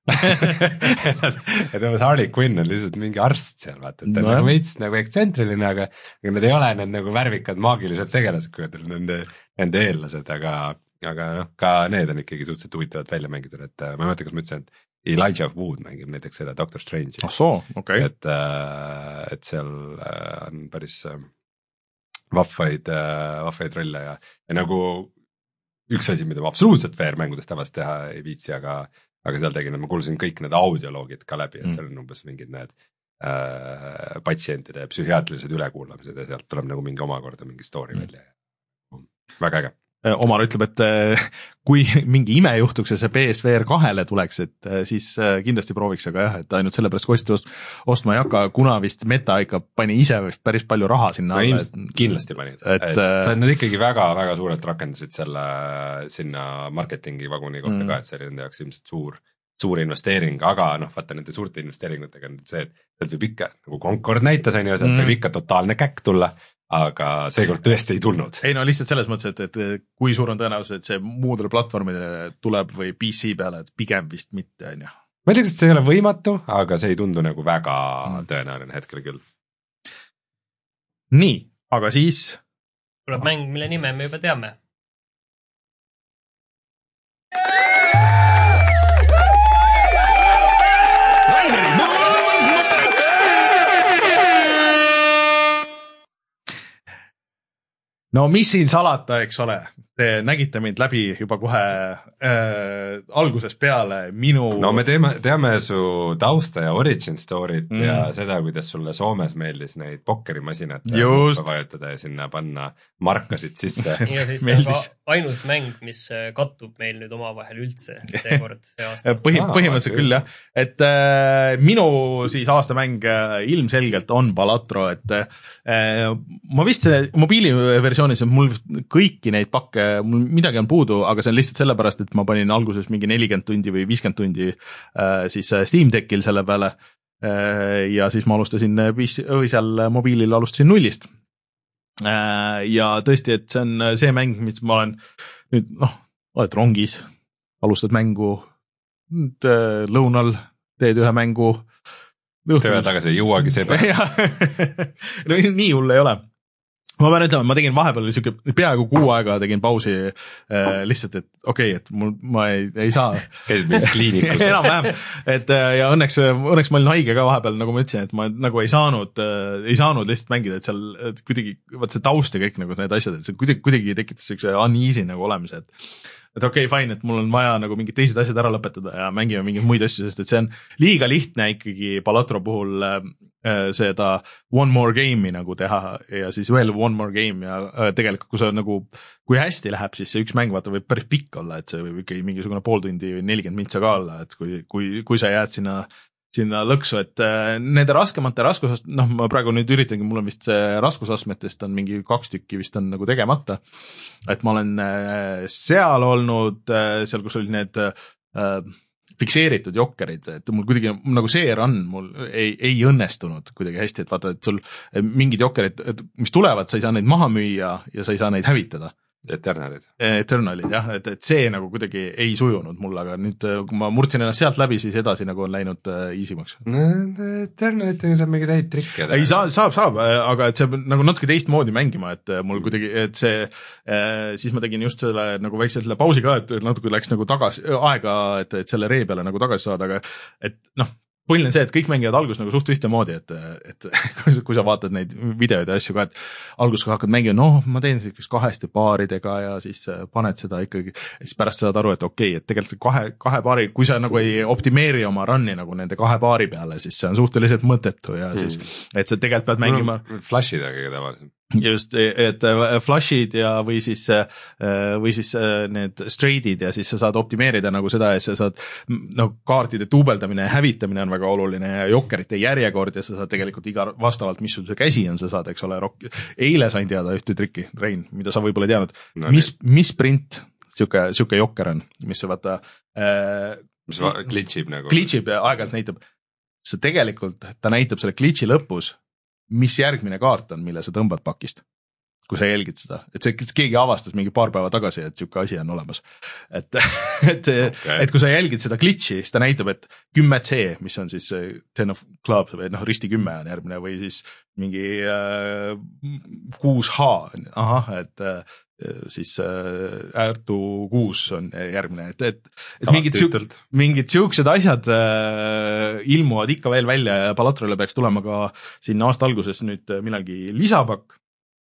et umbes Harley Quinn on lihtsalt mingi arst seal, vaata, et ta on no. nagu veits nagu ekstsentriline, aga, aga nad ei ole need nagu värvikad maagilised tegelased, kui nad on nende, nende eellased, aga, aga noh, ka need on ikkagi suhteliselt huvitavad välja mängitud, et ma ei mõtle, kas ma ütlesin, et Elijah Wood mängib näiteks seda Doctor Strange'i. Ah soo, okei. Okay. Et, et seal on päris vahvaid, vahvaid rolle ja, ja nagu üks asi, mida ma absoluutselt V R-mängudest tavaliselt teha ei viitsi, aga, aga seal tegin, et ma kuulsin kõik need audioloogid ka läbi, et seal on umbes mingid need äh, patsientide ja psühhiaatrilised ülekuulamised ja sealt tuleb nagu mingi omakorda mingi story mm. välja. Väga äge. Omar ütleb, et kui mingi ime juhtuks ja see P S V R kahele tuleks, et siis kindlasti prooviks, aga jah, et ainult sellepärast kosti ostma ei hakka, kuna vist Meta ikka pani ise päris palju raha sinna. No, et, kindlasti pani, et, et see on ikkagi väga-väga suurelt rakendasid selle sinna marketingi vaguni kohta mm. ka, et see oli nende jaoks ilmselt suur, suur investeering, aga noh, vaata nende suurte investeeringutega on see, et sealt võib ikka, nagu Concord näitas, on ju, sealt mm. võib ikka totaalne käkk tulla, aga seekord tõesti ei tulnud. Ei no lihtsalt selles mõttes, et, et kui suur on tõenäoliselt, et see muudele platvormidele tuleb või P C peale, et pigem vist mitte, on ju. Ma ei tea, et see ei ole võimatu, aga see ei tundu nagu väga mm. tõenäoline hetkel küll. Nii, aga siis tuleb mäng, mille nime me juba teame. No mis siin salata, eks ole, te nägite mind läbi juba kohe äh, algusest peale minu... No me teeme, teame su tausta ja origin story't mm. ja seda, kuidas sulle Soomes meeldis neid pokkerimasinat vajutada ja sinna panna markasid sisse. Ja siis see on ainus mäng, mis kattub meil nüüd omavahel üldse teekord see aasta. Põhi, põhimõtteliselt küll jah, et äh, minu siis aastamäng äh, ilmselgelt on Balatro, et äh, ma vist see mobiiliversioon mul kõiki neid pakke, mul midagi on puudu, aga see on lihtsalt sellepärast, et ma panin alguses mingi nelikümmend tundi või viiskümmend tundi äh, siis Steam Deckil selle peale äh, ja siis ma alustasin või seal mobiilil alustasin nullist. Äh, ja tõesti, et see on see mäng, mis ma olen nüüd, noh, oled rongis, alustad mängu, nüüd, äh, lõunal teed ühe mängu. Töö tagasi ei jõuagi see päev. no, nii hull ei ole. ma pean ütlema, ma tegin vahepeal siuke peaaegu kuu aega tegin pausi äh, lihtsalt, et okei okay,, et mul, ma ei, ei saa. Käisid mingis kliinikus. enam-vähem, et ja õnneks, õnneks ma olin haige ka vahepeal, nagu ma ütlesin, et ma nagu ei saanud, äh, ei saanud lihtsalt mängida, et seal et kuidagi, vaat see taust ja kõik nagu need asjad, et see kuidagi, kuidagi tekitas siukse uneasy nagu olemise, et et okei okay,, fine, et mul on vaja nagu mingid teised asjad ära lõpetada ja mängime mingeid muid asju, sest et see on liiga lihtne ikkagi Balatro puhul äh, seda one more game'i nagu teha ja siis veel one more game ja äh, tegelikult kui sa nagu, kui hästi läheb, siis see üks mäng vaata võib päris pikk olla, et see võib ikkagi mingisugune pool tundi või nelikümmend mintsa ka olla, et kui, kui, kui sa jääd sinna sinna lõksu, et äh, nende raskemate raskusast, noh, ma praegu nüüd üritangi, mul on vist see raskusastmetest on mingi kaks tükki vist on nagu tegemata, et ma olen äh, seal olnud, äh, seal kus olid need äh, fikseeritud jokkerid, et mul kuidagi nagu see run mul ei, ei õnnestunud kuidagi hästi, et vaata, et sul mingid jokkerid, mis tulevad, sa ei saa neid maha müüa ja sa ei saa neid hävitada. Eternalid. Eternalid, jah, et, et see nagu kuidagi ei sujunud mul, aga nüüd, kui ma murtsin ennast sealt läbi, siis edasi nagu on läinud easimaks. No, Eternalitega saab mingi täid trikke. Ei, saab, saab, saab, aga et see nagu natuke teist moodi mängima, et mul kuidagi, et see, siis ma tegin just selle nagu väikse selle pausi ka, et natuke läks nagu tagasi aega, et, et selle ree peale nagu tagasi saada, aga et noh, põhiline see, et kõik mängivad algus nagu suht ühtemoodi, et, et kui sa vaatad neid videoid ja asju ka, et algus kui hakkad mängima, noh, ma teen sellist kaheste paaridega ja siis paned seda ikkagi, siis pärast saad aru, et okei, okay, et tegelikult kahe, kahe paari, kui sa nagu ei optimeeri oma run'i nagu nende kahe paari peale, siis see on suhteliselt mõttetu ja siis, et sa tegelikult pead mängima flashidega kõige tavalisem. Just, et flashid ja või siis, või siis need straight'id ja siis sa saad optimeerida nagu seda ja sa saad nagu kaartide duubeldamine ja hävitamine on väga oluline ja jokkerite järjekord ja sa saad tegelikult iga vastavalt, mis sul see käsi on, sa saad, eks ole, rock. Eile sain teada ühte trikki, Rein, mida sa võib-olla teadnud, no, mis, mis print siuke, siuke jokker on, mis vaata äh, mis glitchib nagu. Glitchib ja aeg-ajalt näitab, see tegelikult, ta näitab selle glitchi lõpus, mis järgmine kaart on, mille sa tõmbad pakist, kui sa jälgid seda, et see keegi avastas mingi paar päeva tagasi, et siuke asi on olemas, et, et, okay. et kui sa jälgid seda glitchi, siis ta näitab, et kümme C, mis on siis ten of clubs või noh, risti kümme on järgmine või siis mingi äh, kuus H, ahah, et äh, siis äärtu kuus on järgmine, et, et, et mingid, mingid siuksed asjad äh, ilmuvad ikka veel välja ja Balatrole peaks tulema ka sinna aasta alguses nüüd millalgi lisapakk.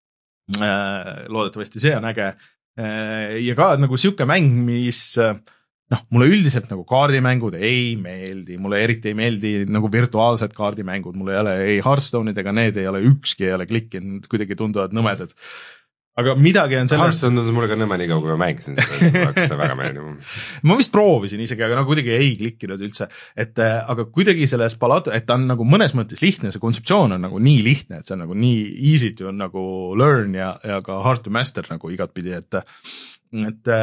Äh, loodetavasti see on äge. Äh, ja ka nagu siuke mäng, mis noh, mulle üldiselt nagu kaardimängud ei meeldi, mulle eriti ei meeldi nagu virtuaalsed kaardimängud, mulle ei ole ei Hearthstone'id ega need ei ole ükski, ei ole klikkinud, kuidagi tunduvad nõmedad. Aga midagi on selles... Hearthstone tundus mulle ka nõme nii kaua, kui ma mängisin seda, oleks seda väga meeldima. Ma vist proovisin isegi, aga nagu kuidagi ei klikkinud üldse, et aga kuidagi selles Balatro, et ta on nagu mõnes mõttes lihtne, see kontseptsioon on nagu nii lihtne, et see on nagu nii easy to nagu learn ja, ja ka hard to master nagu igat pidi, et, et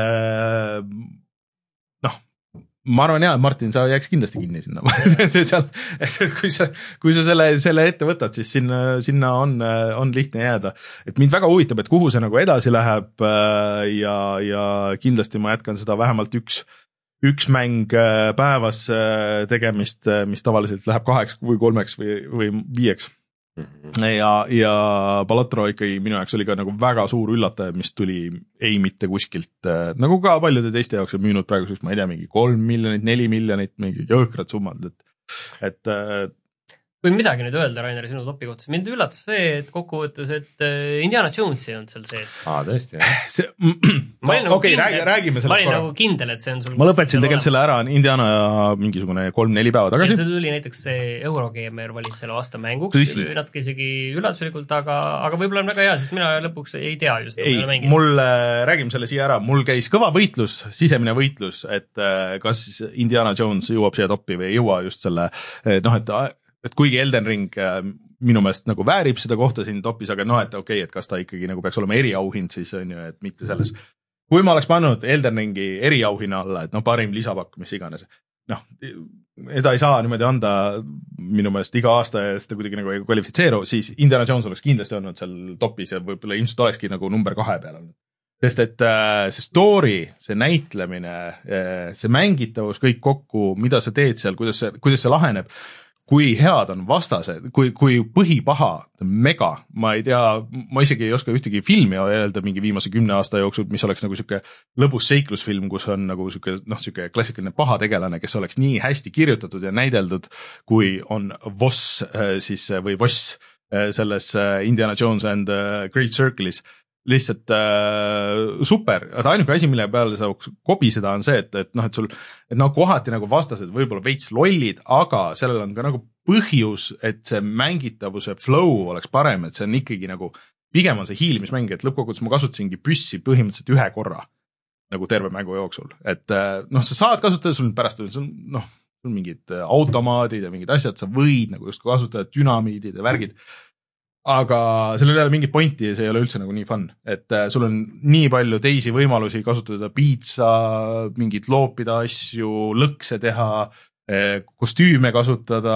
noh, ma arvan jah, Martin, sa jääks kindlasti kinni sinna. seal, kui sa, kui sa selle, selle ette võtad, siis sinna, sinna on, on lihtne jääda. Et mind väga huvitab, et kuhu see nagu edasi läheb ja, ja kindlasti ma jätkan seda vähemalt üks, üks mäng päevas tegemist, mis tavaliselt läheb kaheks või kolmeks või, või viieks. Ja, ja Balatro ikkagi minu jaoks oli ka nagu väga suur üllataja, mis tuli ei mitte kuskilt, nagu ka paljude teiste jaoks on müünud praeguseks, ma ei tea, mingi kolm miljonit, neli miljonit, mingi jõhkrad summad, et, et või midagi nüüd öelda, Rainer, sinu topi kohta. Mind üllatas see, et kokkuvõttes, et Indiana Jones ei olnud seal sees. Aa, tõesti, jah. See, ma olin nagu okay, kindel, räägime ma olin nagu kindel, et see on sul... Ma lõpetasin tegelikult selle ära Indiana mingisugune kolm-neli päeva tagasi. Ja see tuli näiteks see Eurogamer valis selle aasta mänguks, natuke isegi üllatuslikult, aga, aga võib-olla on väga hea, sest mina lõpuks ei tea just. Ei, mul, räägime selle siia ära, mul käis kõva võitlus, sisemine võitlus, et kas Indiana Jones jõuab siia toppi või ei jõua just selle, noh, et et kuigi Elden Ring äh, minu meelest nagu väärib seda kohta siin topis, aga noh, et okei okay,, et kas ta ikkagi nagu peaks olema eriauhind siis on ju, et mitte selles. Kui ma oleks pannud Elden Ringi eriauhinna alla, et noh, parim lisapakk, mis iganes, noh, eda ei saa niimoodi anda minu meelest iga aasta ja seda kuidagi nagu ei kvalifitseeru, siis Indiana Jones oleks kindlasti olnud seal topis ja võib-olla ilmselt olekski nagu number kahe peal olnud. Sest et äh, see story, see näitlemine, äh, see mängitavus kõik kokku, mida sa teed seal, kuidas see, kuidas see laheneb, kui head on vastased, kui, kui põhipaha, mega, ma ei tea, ma isegi ei oska ühtegi filmi öelda mingi viimase kümne aasta jooksul, mis oleks nagu siuke lõbus seiklusfilm, kus on nagu siuke, noh, siuke klassikaline paha tegelane, kes oleks nii hästi kirjutatud ja näideldud, kui on Voss siis või Voss selles Indiana Jones and Great Circle'is. Lihtsalt äh, super, aga ainuke asi, mille peale sa kobiseda on see, et, et noh, et sul, et noh, kohati nagu vastased võib-olla veits lollid, aga sellel on ka nagu põhjus, et see mängitavuse flow oleks parem, et see on ikkagi nagu, pigem on see hiilimismäng, et lõppkokkuvõttes ma kasutasingi püssi põhimõtteliselt ühe korra nagu terve mängu jooksul, et noh, sa saad kasutada, sul pärast sul noh, sul mingid automaadid ja mingid asjad, sa võid nagu just kasutada dünamiidid ja värgid, aga sellel ei ole mingit pointi ja see ei ole üldse nagu nii fun, et sul on nii palju teisi võimalusi kasutada piitsa, mingit loopida asju, lõkse teha, kostüüme kasutada,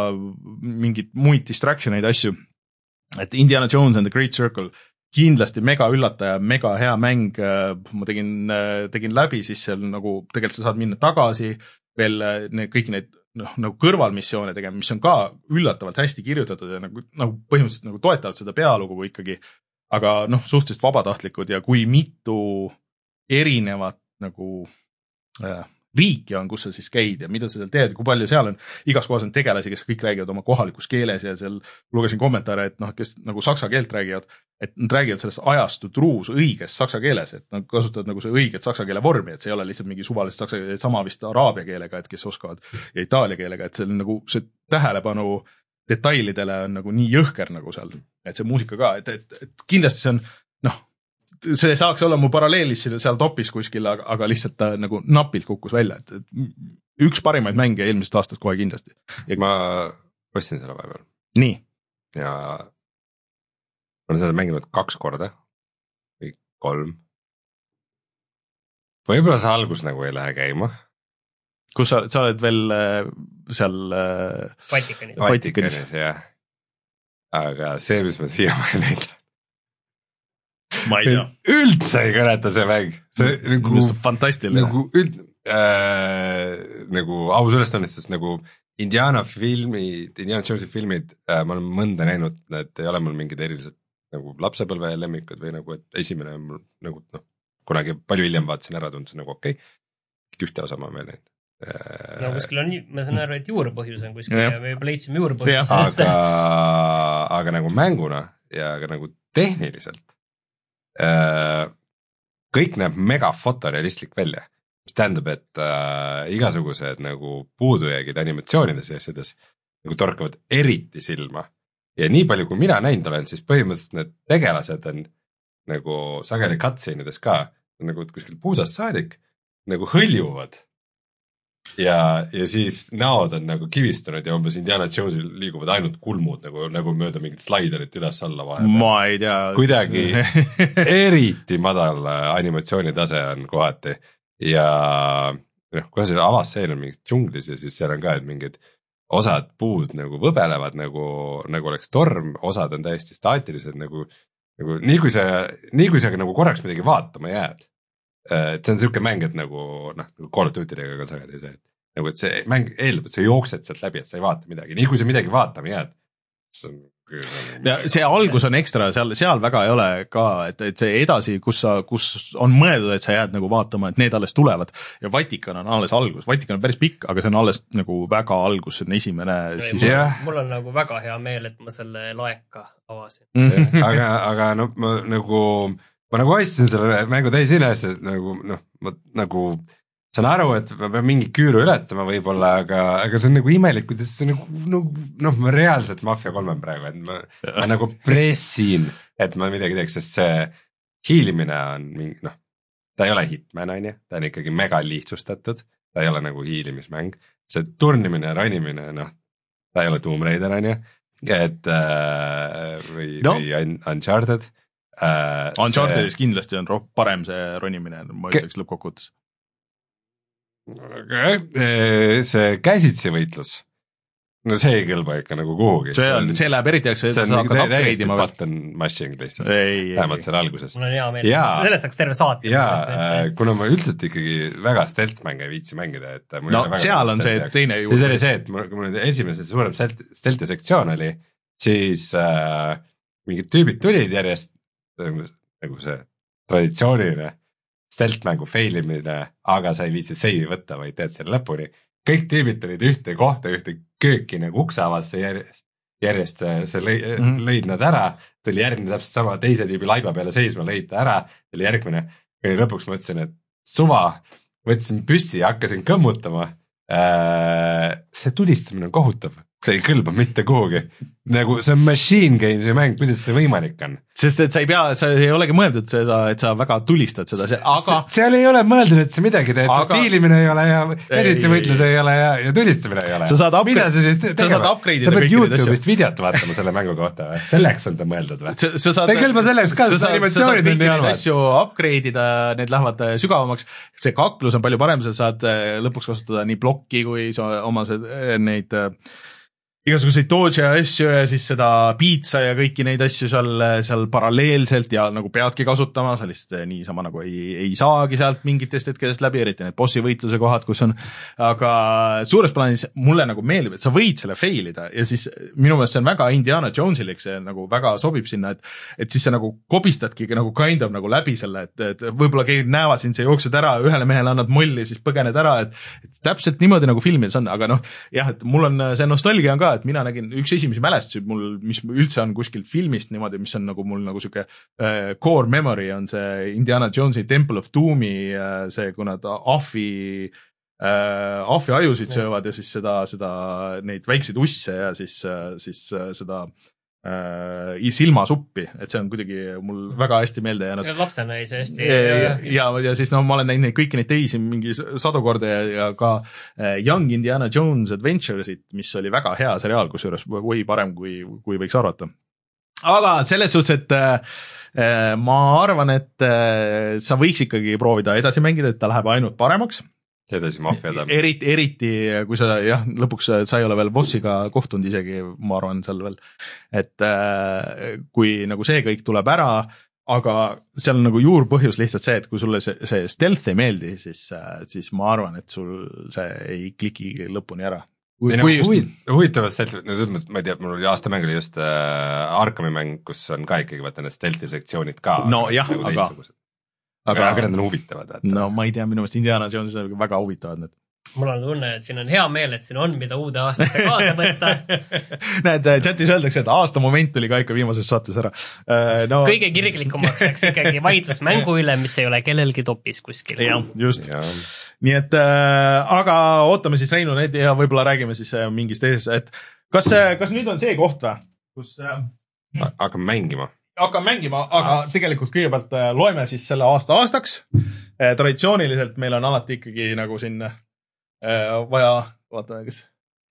mingit muid distractioneid asju, et Indiana Jones and the Great Circle kindlasti mega üllataja, mega hea mäng, ma tegin, tegin läbi, siis seal nagu tegelikult sa saad minna tagasi veel ne, kõiki neid noh, nagu kõrvalmissioone tegema, mis on ka üllatavalt hästi kirjutatud ja nagu, nagu põhimõtteliselt nagu toetavad seda pealugu ikkagi, aga noh, suhteliselt vabatahtlikud ja kui mitu erinevat nagu äh, riiki on, kus sa siis käid ja mida sa seal teed, kui palju seal on, igas kohas on tegelasi, kes kõik räägivad oma kohalikus keeles ja seal lugesin kommentaare, et noh, kes nagu saksa keelt räägivad, et nad räägivad sellest ajastu truus õiges saksa keeles, et nad kasutavad nagu see õiget saksa keele vormi, et see ei ole lihtsalt mingi suvalist saksa keele, sama vist araabia keelega, et kes oskavad ja itaalia keelega, et see on nagu see tähelepanu detailidele on nagu nii jõhker nagu seal, et see muusika ka, et, et, et kindlasti see on, noh, see saaks olla mu paralleelis seal topis kuskil, aga, aga lihtsalt ta nagu napilt kukkus välja, et, et üks parimaid mänge eelmisest aastast kohe kindlasti. Ja ma ostsin selle vahepeal. Nii. Ja ma olen seda mänginud kaks korda või kolm. Võib-olla see algus nagu ei lähe käima. Kus sa, sa oled veel seal Vatikanis. Vatikanis, jah. Aga see, mis ma siia ma ei näinud. Ma ei tea. Üldse ei kõneta see mäng. See nagu, just fantastiline. Nagu, üld, äh, nagu aus ülestunnistus, nagu Indiana filmid, Indiana Jonesi filmid, äh, ma olen mõnda näinud, et ei ole mul mingid erilised nagu lapsepõlve lemmikud või nagu, et esimene on mul nagu, noh, kunagi palju hiljem vaatasin ära, tundus nagu okei, okay. Ühte osa ma veel näinud. Äh, no kuskil on, ma saan aru, et juurepõhjus on kuskil ja, ja me juba leidsime juurepõhjus. Aga, aga nagu mänguna ja aga nagu tehniliselt kõik näeb mega fotorealistlik välja, mis tähendab, et äh, igasugused nagu puudujäägid animatsioonides ja asjades nagu torkavad eriti silma ja nii palju, kui mina näinud olen, siis põhimõtteliselt need tegelased on nagu sageli cutscene'ides ka nagu kuskil puusast saadik nagu hõljuvad ja, ja siis näod on nagu kivistunud ja umbes Indiana Jonesil liiguvad ainult kulmud nagu, nagu mööda mingit slaiderit üles-alla vahel. Ma ei tea. Kuidagi eriti madal animatsioonitase on kohati ja noh, kohe see avasseen on mingid džunglis ja siis seal on ka, et mingid osad puud nagu võbelevad nagu, nagu oleks torm, osad on täiesti staatilised nagu, nagu nii kui sa, nii kui sa nagu korraks midagi vaatama jääd. Et see on selline mäng, et nagu, noh, Call of Duty'dega on sageli see, et nagu, et see mäng eeldab, et sa jooksed sealt läbi, et sa ei vaata midagi. Nii kui sa midagi vaatama jääd. See, on, ja see algus on ekstra, seal, seal väga ei ole ka, et, et see edasi, kus sa, kus on mõeldud, et sa jääd nagu vaatama, et need alles tulevad. Ja Vatikan on alles algus. Vatikan on päris pikk, aga see on alles nagu väga algus, see on esimene. No, siis... mul, yeah. mul on nagu väga hea meel, et ma selle laeka avasin. Mm-hmm. aga, aga no, ma nagu... Ma nagu ostsin selle mängu täis inest, et nagu, noh, ma nagu saan aru, et ma pean mingi küüru ületama võib-olla, aga, aga see on nagu imelik, kuidas see nagu, noh, noh, ma reaalselt Mafia kolmen praegu, et ma, ma nagu pressin, et ma midagi teeks, sest see hiilimine on mingi, noh, ta ei ole Hitman, on ju, ta on ikkagi mega lihtsustatud, ta ei ole nagu hiilimismäng, see turnimine ja ronimine, noh, ta ei ole Tomb Raider, on ju, et äh, või, no. või Uncharted. Uh, Unchartedis see... kindlasti on roh- parem see ronimine, ma ütleks Ke... lõppkokkuvõttes. Okay. See käsitsi võitlus no see ei kõlba ikka nagu kuhugi. see on, see läheb eriti jaoks, see on nagu täiesti button mashing lihtsalt, vähemalt seal alguses. mul on hea meel, sellest saaks terve saati. jaa, kuna ma üldiselt ikkagi väga stealth-mänge ei viitsi mängida, et no seal on see teine juurde. see oli see, et mul, kui mul esimese suurem stealth-i sektsioon oli, siis äh, mingid tüübid tulid järjest, nagu see traditsiooniline stealth-mängu failimine, aga sa ei viitsi seivi võtta, vaid teed selle lõpuni. Kõik tüübid tulid ühte kohta, ühte kööki nagu ukse avasse järjest, järjest see lõi, mm-hmm. lõid nad ära, tuli järgmine täpselt sama teise tüübi laiba peale seisma, lõid ta ära, tuli järgmine, ja lõpuks mõtlesin, et suva, võtsin püssi ja hakkasin kõmmutama, see tulistamine on kohutav, see ei kõlba mitte kuhugi, nagu see on machine games'i mäng, kuidas see võimalik on? Sest et sa ei pea, sa ei olegi mõeldud seda, et sa väga tulistad seda, aga seal ei ole mõeldud, et sa midagi teed, aga... sa stiilimine ei ole ja esiti võitlus ei ole ja, ja tulistamine ei ole. Sa saad upgrade, mida sa siis tegema? Sa saad upgrade'ida sa pead YouTube'ist videot vaatama selle mängu kohta või? Selleks on ta mõeldud või? Sa, sa saad, kõlba selleks ka, sa saad, sa saad kõiki neid asju upgrade'ida, need lähevad sügavamaks, see kaklus on palju parem, sa saad lõpuks kasutada nii plokki kui oma neid igasuguseid dodge ja asju ja siis seda piitsa ja kõiki neid asju seal, seal paralleelselt ja nagu peadki kasutama, sa lihtsalt niisama nagu ei, ei saagi sealt mingitest hetkedest läbi, eriti need bossi võitluse kohad, kus on, aga suures plaanis mulle nagu meeldib, et sa võid selle failida ja siis minu meelest see on väga Indiana Jonesilik, see nagu väga sobib sinna, et, et siis sa nagu kobistadki nagu kind of nagu läbi selle, et, et võib-olla keegi näevad sind, sa jooksed ära, ühele mehele annad molli, siis põgened ära, et, et täpselt niimoodi nagu filmides on, aga noh, jah, et mul on see nostalgia on ka, et mina nägin üks esimesi mälestusi mul, mis üldse on kuskilt filmist niimoodi, mis on nagu mul nagu siuke äh, core memory on see Indiana Jonesi Temple of Doomi äh, see, kui nad ahvi äh, ahvi ajusid söövad ja siis seda, seda, neid väikseid usse ja siis, äh, siis äh, seda äh, silmasuppi, et see on kuidagi mul väga hästi meelde jäänud. Lapsena ei see hästi. Ja, ja, ja siis no ma olen näinud neid kõiki neid teisi mingi sadu korda ja, ja ka Young Indiana Jones Adventuresit, mis oli väga hea seriaal, kusjuures või parem, kui, kui võiks arvata. Aga selles suhtes, et äh, ma arvan, et äh, sa võiks ikkagi proovida edasi mängida, et ta läheb ainult paremaks. Edasi maffiada. Eriti, eriti, kui sa, jah, lõpuks sa ei ole veel bossiga kohtunud isegi, ma arvan seal veel, et äh, kui nagu see kõik tuleb ära, aga seal on nagu juurpõhjus lihtsalt see, et kui sulle see, see stealth ei meeldi, siis, siis ma arvan, et sul see ei kliki lõpuni ära. Kui, ei, no, just... huvit, huvitavalt stealth, no, ma ei tea, mul oli aasta mäng oli just äh, Arkami mäng, kus on ka ikkagi vaata need stealthi sektsioonid ka. No jah, nagu aga aga, aga need on huvitavad. Vaata. No ma ei tea, minu meelest Indiana Jones on väga huvitavad need. Mul on tunne, et siin on hea meel, et siin on, mida uude aastasse kaasa võtta. Näed, chatis öeldakse, et aasta moment tuli ka ikka viimases saates ära. No... Kõige kirglikumaks läks ikkagi vaidlus mängu üle, mis ei ole kellelgi topis kuskil. jah, just. Ja. Nii et, äh, aga ootame siis Reinu need ja võib-olla räägime siis mingist ees, et kas, kas nüüd on see koht või? Kus... Äh... Hakkame mängima. Hakkame mängima, aga ah. tegelikult kõigepealt loeme siis selle aasta aastaks. Traditsiooniliselt meil on alati ikkagi nagu siin äh, vaja, vaatame, kes.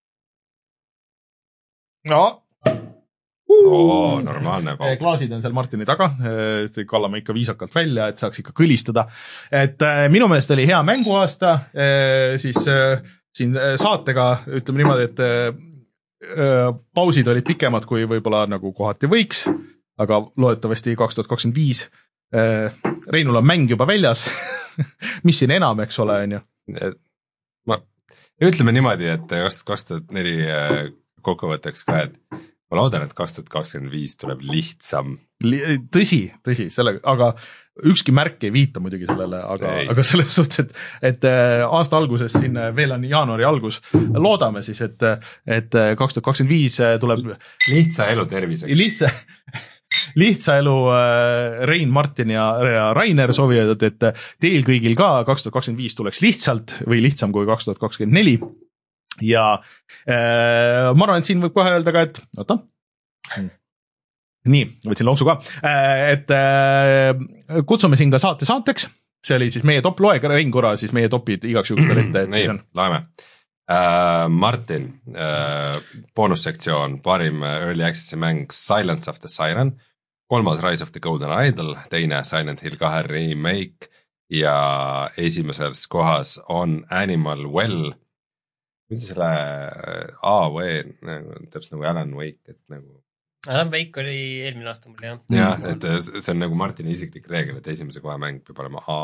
No. Oo, normaalne. Klaasid on seal Martini taga, kallame ikka viisakalt välja, et saaks ikka kõlistada. Et äh, minu meelest oli hea mänguaasta, äh, siis äh, siin saatega ütleme niimoodi, et äh, pausid olid pikemad, kui võib-olla nagu kohati võiks. Aga loodetavasti kaks tuhat kakskümmend viis Reinul on mäng juba väljas, mis siin enam, eks ole, on ju? Ma, ütleme niimoodi, et kaks tuhat neli kokkuvõtteks ka, et ma loodan, et kaks tuhat kakskümmend viis tuleb lihtsam. Tõsi, tõsi, selle, aga ükski märk ei viita muidugi sellele, aga, aga selles suhtes, et, et aasta alguses siin veel on jaanuari algus, loodame siis, et, et kaks tuhat kakskümmend viis tuleb lihtsa elu terviseks. Lihtsa lihtsa elu Rein, Martin ja, ja Rainer soovivad, et teil kõigil ka kaks tuhat kakskümmend viis tuleks lihtsalt või lihtsam kui kaks tuhat kakskümmend neli ja äh, ma arvan, et siin võib kohe öelda ka, et oota, nii, võtsin lonksu ka, et äh, kutsume siin ka saate saateks, see oli siis meie top loeg, Rein korra siis meie topid igaks juhuks veel ette. Nii, loeme. Uh, Martin, uh, boonussektsioon, parim early access'i mäng Silence of the Siren, kolmas Rise of the Golden Idol, teine Silent Hill kahe remake ja esimeses kohas on Animal Well. mida selle A O E nagu, täpselt nagu Alan Wake, et nagu Alan Wake oli eelmine aasta mul jah. jah, et see on nagu Martini isiklik reegel, et esimese kohe mäng peab olema A.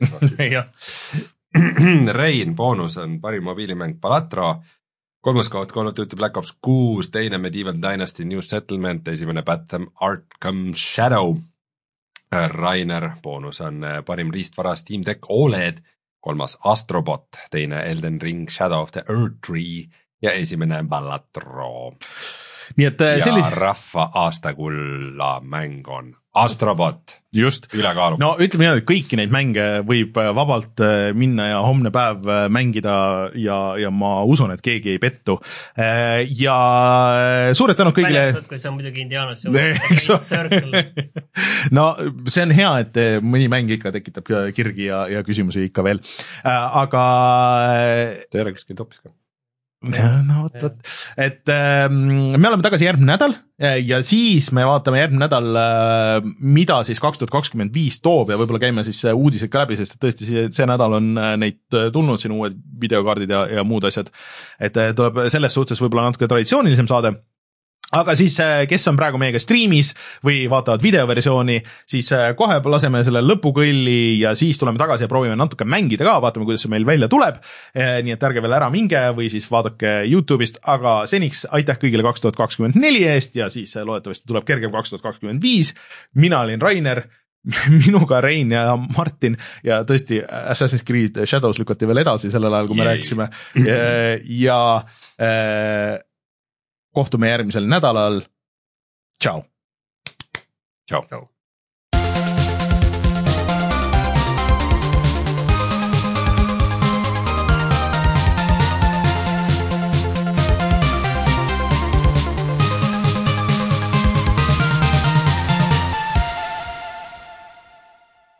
Rein boonus on parim mobiilimäng Balatro, kolmas koht Call of Duty Black Ops kuus, teine Medieval Dynasty New Settlement, esimene Batham Arkham Shadow. Rainer boonus on parim riistvara Steam Deck O L E D, kolmas Astrobot, teine Elden Ring Shadow of the Earth Tree ja esimene Balatro. Nii et ja sellis... rahva aastakulla mäng on Astrobot. Just. Ülekaalu. No ütleme nii, et kõiki neid mänge võib vabalt minna ja homne päev mängida ja, ja ma usun, et keegi ei pettu. Ja suured tänud kõigile. Väljatud, kui see on muidugi Indianas. No see on hea, et mõni mäng ikka tekitab kirgi ja, ja küsimusi ikka veel. Aga ta ei ole kuskil topis ka. no vot, vot, et äh, me oleme tagasi järgmine nädal ja siis me vaatame järgmine nädal, äh, mida siis kaks tuhat kakskümmend viis toob ja võib-olla käime siis uudised ka läbi, sest et tõesti see, see nädal on neid tulnud siin uued videokaardid ja, ja muud asjad, et tuleb selles suhtes võib-olla natuke traditsioonilisem saade. Aga siis, kes on praegu meiega striimis või vaatavad videoversiooni, siis kohe laseme selle lõpukõlli ja siis tuleme tagasi ja proovime natuke mängida ka, vaatame, kuidas see meil välja tuleb. Nii et ärge veel ära minge või siis vaadake YouTube'ist, aga seniks aitäh kõigile kaks tuhat kakskümmend neli eest ja siis loodetavasti tuleb kergem kaks tuhat kakskümmend viis. Mina olin Rainer, minuga Rein ja Martin ja tõesti Assassin's Creed Shadows lükati veel edasi sellel ajal, kui me Jei. rääkisime. Ja... ja kohtume järgmisel nädalal. Ciao. Ciao.